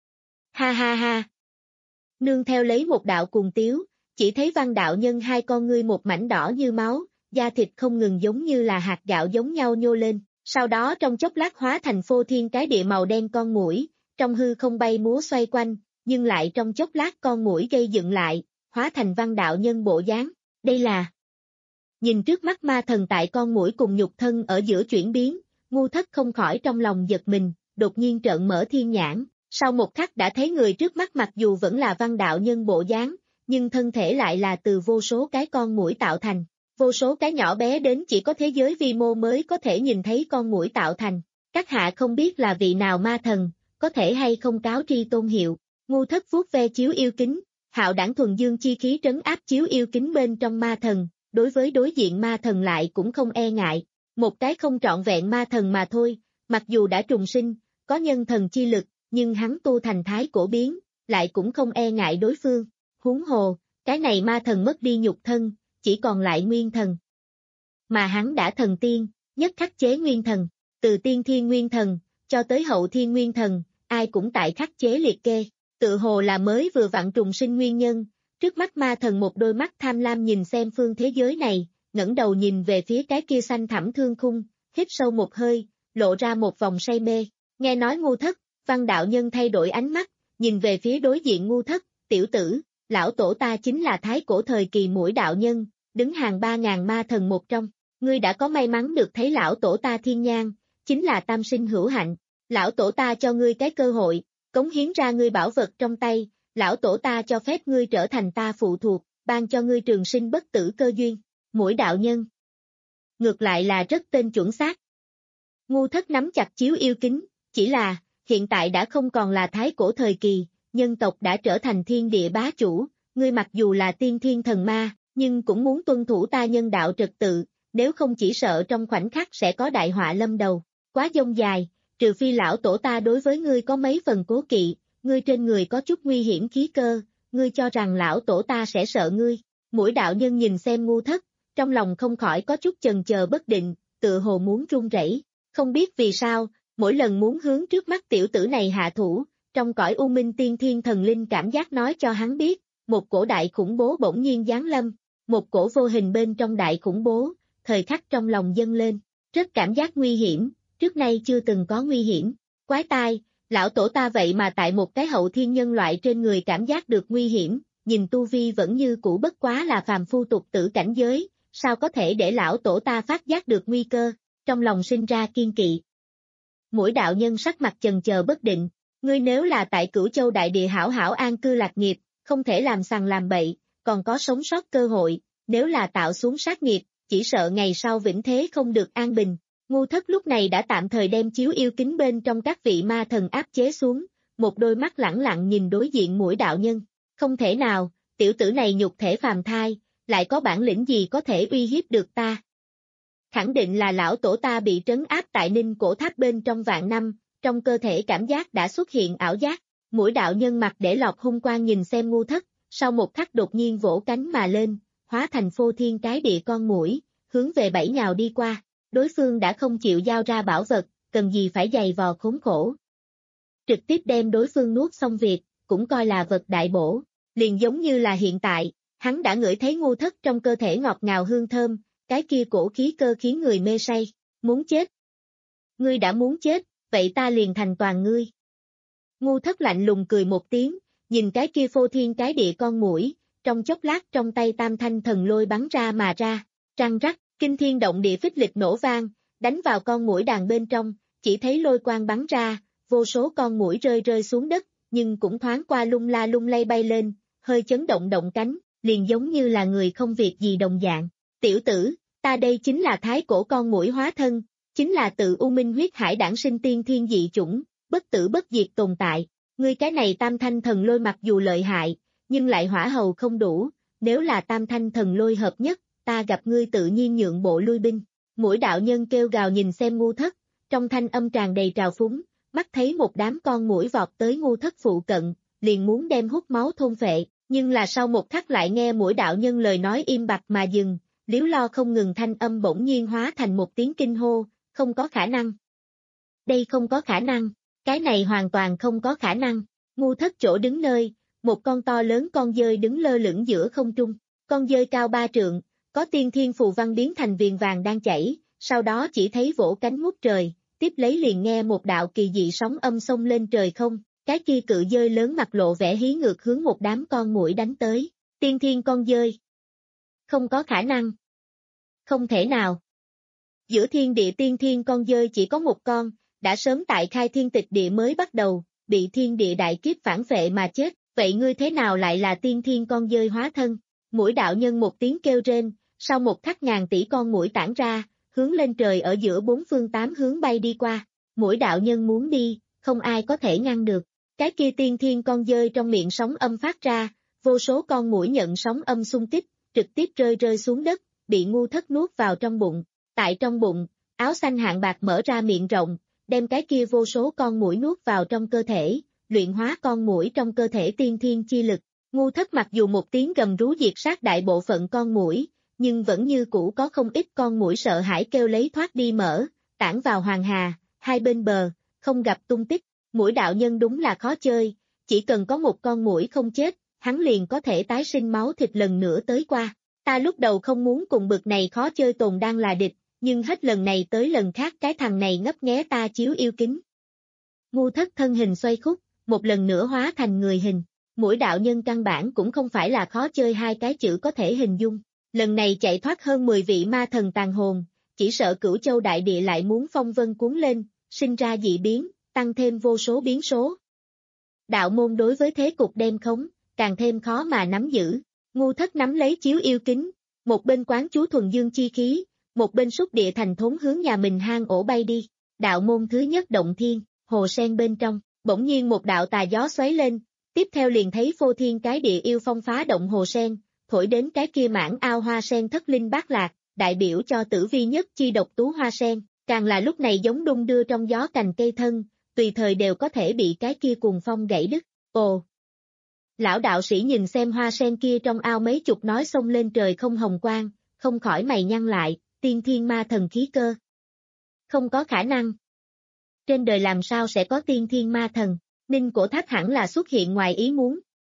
ha ha ha. Nương theo lấy một đạo cuồng tiếu, chỉ thấy văn đạo nhân hai con ngươi một mảnh đỏ như máu, da thịt không ngừng giống như là hạt gạo giống nhau nhô lên, sau đó trong chốc lát hóa thành phô thiên cái địa màu đen con muỗi, trong hư không bay múa xoay quanh, nhưng lại trong chốc lát con muỗi gây dựng lại, hóa thành văn đạo nhân bộ dáng, đây là... Nhìn trước mắt ma thần tại con muỗi cùng nhục thân ở giữa chuyển biến, Ngu Thất không khỏi trong lòng giật mình, đột nhiên trợn mở thiên nhãn, sau một khắc đã thấy người trước mắt mặc dù vẫn là văn đạo nhân bộ dáng, nhưng thân thể lại là từ vô số cái con muỗi tạo thành, vô số cái nhỏ bé đến chỉ có thế giới vi mô mới có thể nhìn thấy con muỗi tạo thành. Các hạ không biết là vị nào ma thần, có thể hay không cáo tri tôn hiệu. Ngu Thất vuốt ve chiếu yêu kính, hạo đảng thuần dương chi khí trấn áp chiếu yêu kính bên trong ma thần, đối với đối diện ma thần lại cũng không e ngại, một cái không trọn vẹn ma thần mà thôi, mặc dù đã trùng sinh, có nhân thần chi lực, nhưng hắn tu thành thái cổ biến, lại cũng không e ngại đối phương, huống hồ, cái này ma thần mất đi nhục thân, chỉ còn lại nguyên thần. Mà hắn đã thần tiên, nhất khắc chế nguyên thần, từ tiên thiên nguyên thần, cho tới hậu thiên nguyên thần, ai cũng tại khắc chế liệt kê, tự hồ là mới vừa vặn trùng sinh nguyên nhân, Trước mắt ma thần một đôi mắt tham lam nhìn xem phương thế giới này, ngẩng đầu nhìn về phía cái kia xanh thẳm thương khung, hít sâu một hơi, lộ ra một vòng say mê. Nghe nói Ngu Thất, Văn đạo nhân thay đổi ánh mắt, nhìn về phía đối diện Ngu Thất, tiểu tử, lão tổ ta chính là thái cổ thời kỳ Muỗi đạo nhân, đứng hàng ba ngàn ma thần một trong. Ngươi đã có may mắn được thấy lão tổ ta thiên nhang, chính là tam sinh hữu hạnh. Lão tổ ta cho ngươi cái cơ hội, cống hiến ra ngươi bảo vật trong tay, lão tổ ta cho phép ngươi trở thành ta phụ thuộc, ban cho ngươi trường sinh bất tử cơ duyên. Muỗi đạo nhân. Ngược lại là rất tên chuẩn xác. Ngu Thất nắm chặt chiếu yêu kính, chỉ là, hiện tại đã không còn là thái cổ thời kỳ, nhân tộc đã trở thành thiên địa bá chủ, ngươi mặc dù là tiên thiên thần ma, nhưng cũng muốn tuân thủ ta nhân đạo trật tự, nếu không chỉ sợ trong khoảnh khắc sẽ có đại họa lâm đầu. Quá dông dài, trừ phi lão tổ ta đối với ngươi có mấy phần cố kỵ, ngươi trên người có chút nguy hiểm khí cơ, ngươi cho rằng lão tổ ta sẽ sợ ngươi. Muỗi đạo nhân nhìn xem Ngu Thất, trong lòng không khỏi có chút chần chờ bất định, tựa hồ muốn run rẩy. Không biết vì sao, mỗi lần muốn hướng trước mắt tiểu tử này hạ thủ, trong cõi u minh tiên thiên thần linh cảm giác nói cho hắn biết, một cổ đại khủng bố bỗng nhiên giáng lâm, một cổ vô hình bên trong đại khủng bố, thời khắc trong lòng dâng lên, rất cảm giác nguy hiểm, trước nay chưa từng có nguy hiểm. Quái tai, lão tổ ta vậy mà tại một cái hậu thiên nhân loại trên người cảm giác được nguy hiểm, nhìn tu vi vẫn như cũ bất quá là phàm phu tục tử cảnh giới, sao có thể để lão tổ ta phát giác được nguy cơ, trong lòng sinh ra kiên kỵ. Muỗi đạo nhân sắc mặt chần chờ bất định, ngươi nếu là tại Cửu Châu đại địa hảo hảo an cư lạc nghiệp, không thể làm sằng làm bậy, còn có sống sót cơ hội, nếu là tạo xuống sát nghiệp, chỉ sợ ngày sau vĩnh thế không được an bình. Ngu Thất lúc này đã tạm thời đem chiếu yêu kính bên trong các vị ma thần áp chế xuống, một đôi mắt lẳng lặng nhìn đối diện Muỗi đạo nhân. Không thể nào, tiểu tử này nhục thể phàm thai, lại có bản lĩnh gì có thể uy hiếp được ta. Khẳng định là lão tổ ta bị trấn áp tại Ninh Cổ Tháp bên trong vạn năm, trong cơ thể cảm giác đã xuất hiện ảo giác. Muỗi đạo nhân mặt để lọt hung quang nhìn xem Ngu Thất, sau một khắc đột nhiên vỗ cánh mà lên, hóa thành phô thiên cái địa con muỗi, hướng về bảy nhào đi qua. Đối phương đã không chịu giao ra bảo vật, cần gì phải giày vò khốn khổ. Trực tiếp đem đối phương nuốt xong việc, cũng coi là vật đại bổ, liền giống như là hiện tại, hắn đã ngửi thấy Ngu Thất trong cơ thể ngọt ngào hương thơm, cái kia cổ khí cơ khiến người mê say, muốn chết. Ngươi đã muốn chết, vậy ta liền thành toàn ngươi. Ngu Thất lạnh lùng cười một tiếng, nhìn cái kia phô thiên cái địa con muỗi, trong chốc lát trong tay tam thanh thần lôi bắn ra mà ra, răng rắc. Kinh thiên động địa phích lịch nổ vang, đánh vào con muỗi đàn bên trong, chỉ thấy lôi quang bắn ra, vô số con muỗi rơi rơi xuống đất, nhưng cũng thoáng qua lung la lung lay bay lên, hơi chấn động động cánh, liền giống như là người không việc gì đồng dạng. Tiểu tử, ta đây chính là thái cổ con muỗi hóa thân, chính là tự U Minh huyết hải đản sinh tiên thiên dị chủng, bất tử bất diệt tồn tại. Ngươi cái này tam thanh thần lôi mặc dù lợi hại, nhưng lại hỏa hầu không đủ, nếu là tam thanh thần lôi hợp nhất, ta gặp ngươi tự nhiên nhượng bộ lui binh. Muỗi đạo nhân kêu gào nhìn xem Ngu Thất, trong thanh âm tràn đầy trào phúng, mắt thấy một đám con muỗi vọt tới Ngu Thất phụ cận, liền muốn đem hút máu thôn phệ, nhưng là sau một khắc lại nghe Muỗi đạo nhân lời nói im bặt mà dừng, liếu lo không ngừng thanh âm bỗng nhiên hóa thành một tiếng kinh hô, không có khả năng. Đây không có khả năng, cái này hoàn toàn không có khả năng. Ngu Thất chỗ đứng nơi, một con to lớn con dơi đứng lơ lửng giữa không trung, con dơi cao ba trượng, có tiên thiên phù văn biến thành viền vàng đang chảy, sau đó chỉ thấy vỗ cánh ngút trời, tiếp lấy liền nghe một đạo kỳ dị sóng âm xông lên trời không, cái kia cự dơi lớn mặt lộ vẻ hí ngược hướng một đám con muỗi đánh tới, tiên thiên con dơi. Không có khả năng. Không thể nào. Giữa thiên địa tiên thiên con dơi chỉ có một con, đã sớm tại khai thiên tịch địa mới bắt đầu, bị thiên địa đại kiếp phản phệ mà chết, vậy ngươi thế nào lại là tiên thiên con dơi hóa thân? Muỗi đạo nhân một tiếng kêu rên, sau một khắc ngàn tỷ con muỗi tản ra, hướng lên trời ở giữa bốn phương tám hướng bay đi qua. Muỗi đạo nhân muốn đi, không ai có thể ngăn được. Cái kia tiên thiên con dơi trong miệng sóng âm phát ra, vô số con muỗi nhận sóng âm xung kích, trực tiếp rơi rơi xuống đất, bị Ngu Thất nuốt vào trong bụng. Tại trong bụng, áo xanh hạng bạc mở ra miệng rộng, đem cái kia vô số con muỗi nuốt vào trong cơ thể, luyện hóa con muỗi trong cơ thể tiên thiên chi lực. Ngu Thất mặc dù một tiếng gầm rú diệt sát đại bộ phận con muỗi, nhưng vẫn như cũ có không ít con muỗi sợ hãi kêu lấy thoát đi mở, tản vào hoàng hà, hai bên bờ, không gặp tung tích. Muỗi đạo nhân đúng là khó chơi, chỉ cần có một con muỗi không chết, hắn liền có thể tái sinh máu thịt lần nữa tới qua. Ta lúc đầu không muốn cùng bực này khó chơi tồn đang là địch, nhưng hết lần này tới lần khác cái thằng này ngấp nghé ta chiếu yêu kính. Ngu Thất thân hình xoay khúc, một lần nữa hóa thành người hình. Mỗi đạo nhân căn bản cũng không phải là khó chơi hai cái chữ có thể hình dung. Lần này chạy thoát hơn mười vị ma thần tàn hồn, chỉ sợ Cửu Châu đại địa lại muốn phong vân cuốn lên, sinh ra dị biến, tăng thêm vô số biến số. Đạo môn đối với thế cục đem khống, càng thêm khó mà nắm giữ. Ngu Thất nắm lấy chiếu yêu kính, một bên quán chú thuần dương chi khí, một bên xúc địa thành thốn hướng nhà mình hang ổ bay đi. Đạo môn thứ nhất động thiên, hồ sen bên trong, bỗng nhiên một đạo tà gió xoáy lên, tiếp theo liền thấy phô thiên cái địa yêu phong phá động hồ sen, thổi đến cái kia mãn ao hoa sen thất linh bát lạc, đại biểu cho tử vi nhất chi độc tú hoa sen, càng là lúc này giống đung đưa trong gió cành cây thân, tùy thời đều có thể bị cái kia cuồng phong gãy đứt. Ồ! Lão đạo sĩ nhìn xem hoa sen kia trong ao mấy chục nói xông lên trời không hồng quang, không khỏi mày nhăn lại, tiên thiên ma thần khí cơ. Không có khả năng. Trên đời làm sao sẽ có tiên thiên ma thần, Ninh Cổ Thác hẳn là xuất hiện ngoài ý muốn.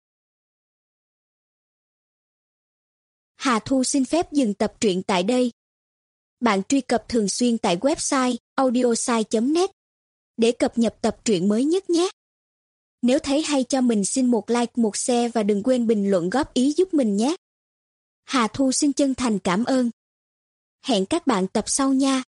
Hà Thu xin phép dừng tập truyện tại đây. Bạn truy cập thường xuyên tại website audiosai chấm net để cập nhật tập truyện mới nhất nhé. Nếu thấy hay cho mình xin một like, một share và đừng quên bình luận góp ý giúp mình nhé. Hà Thu xin chân thành cảm ơn. Hẹn các bạn tập sau nha.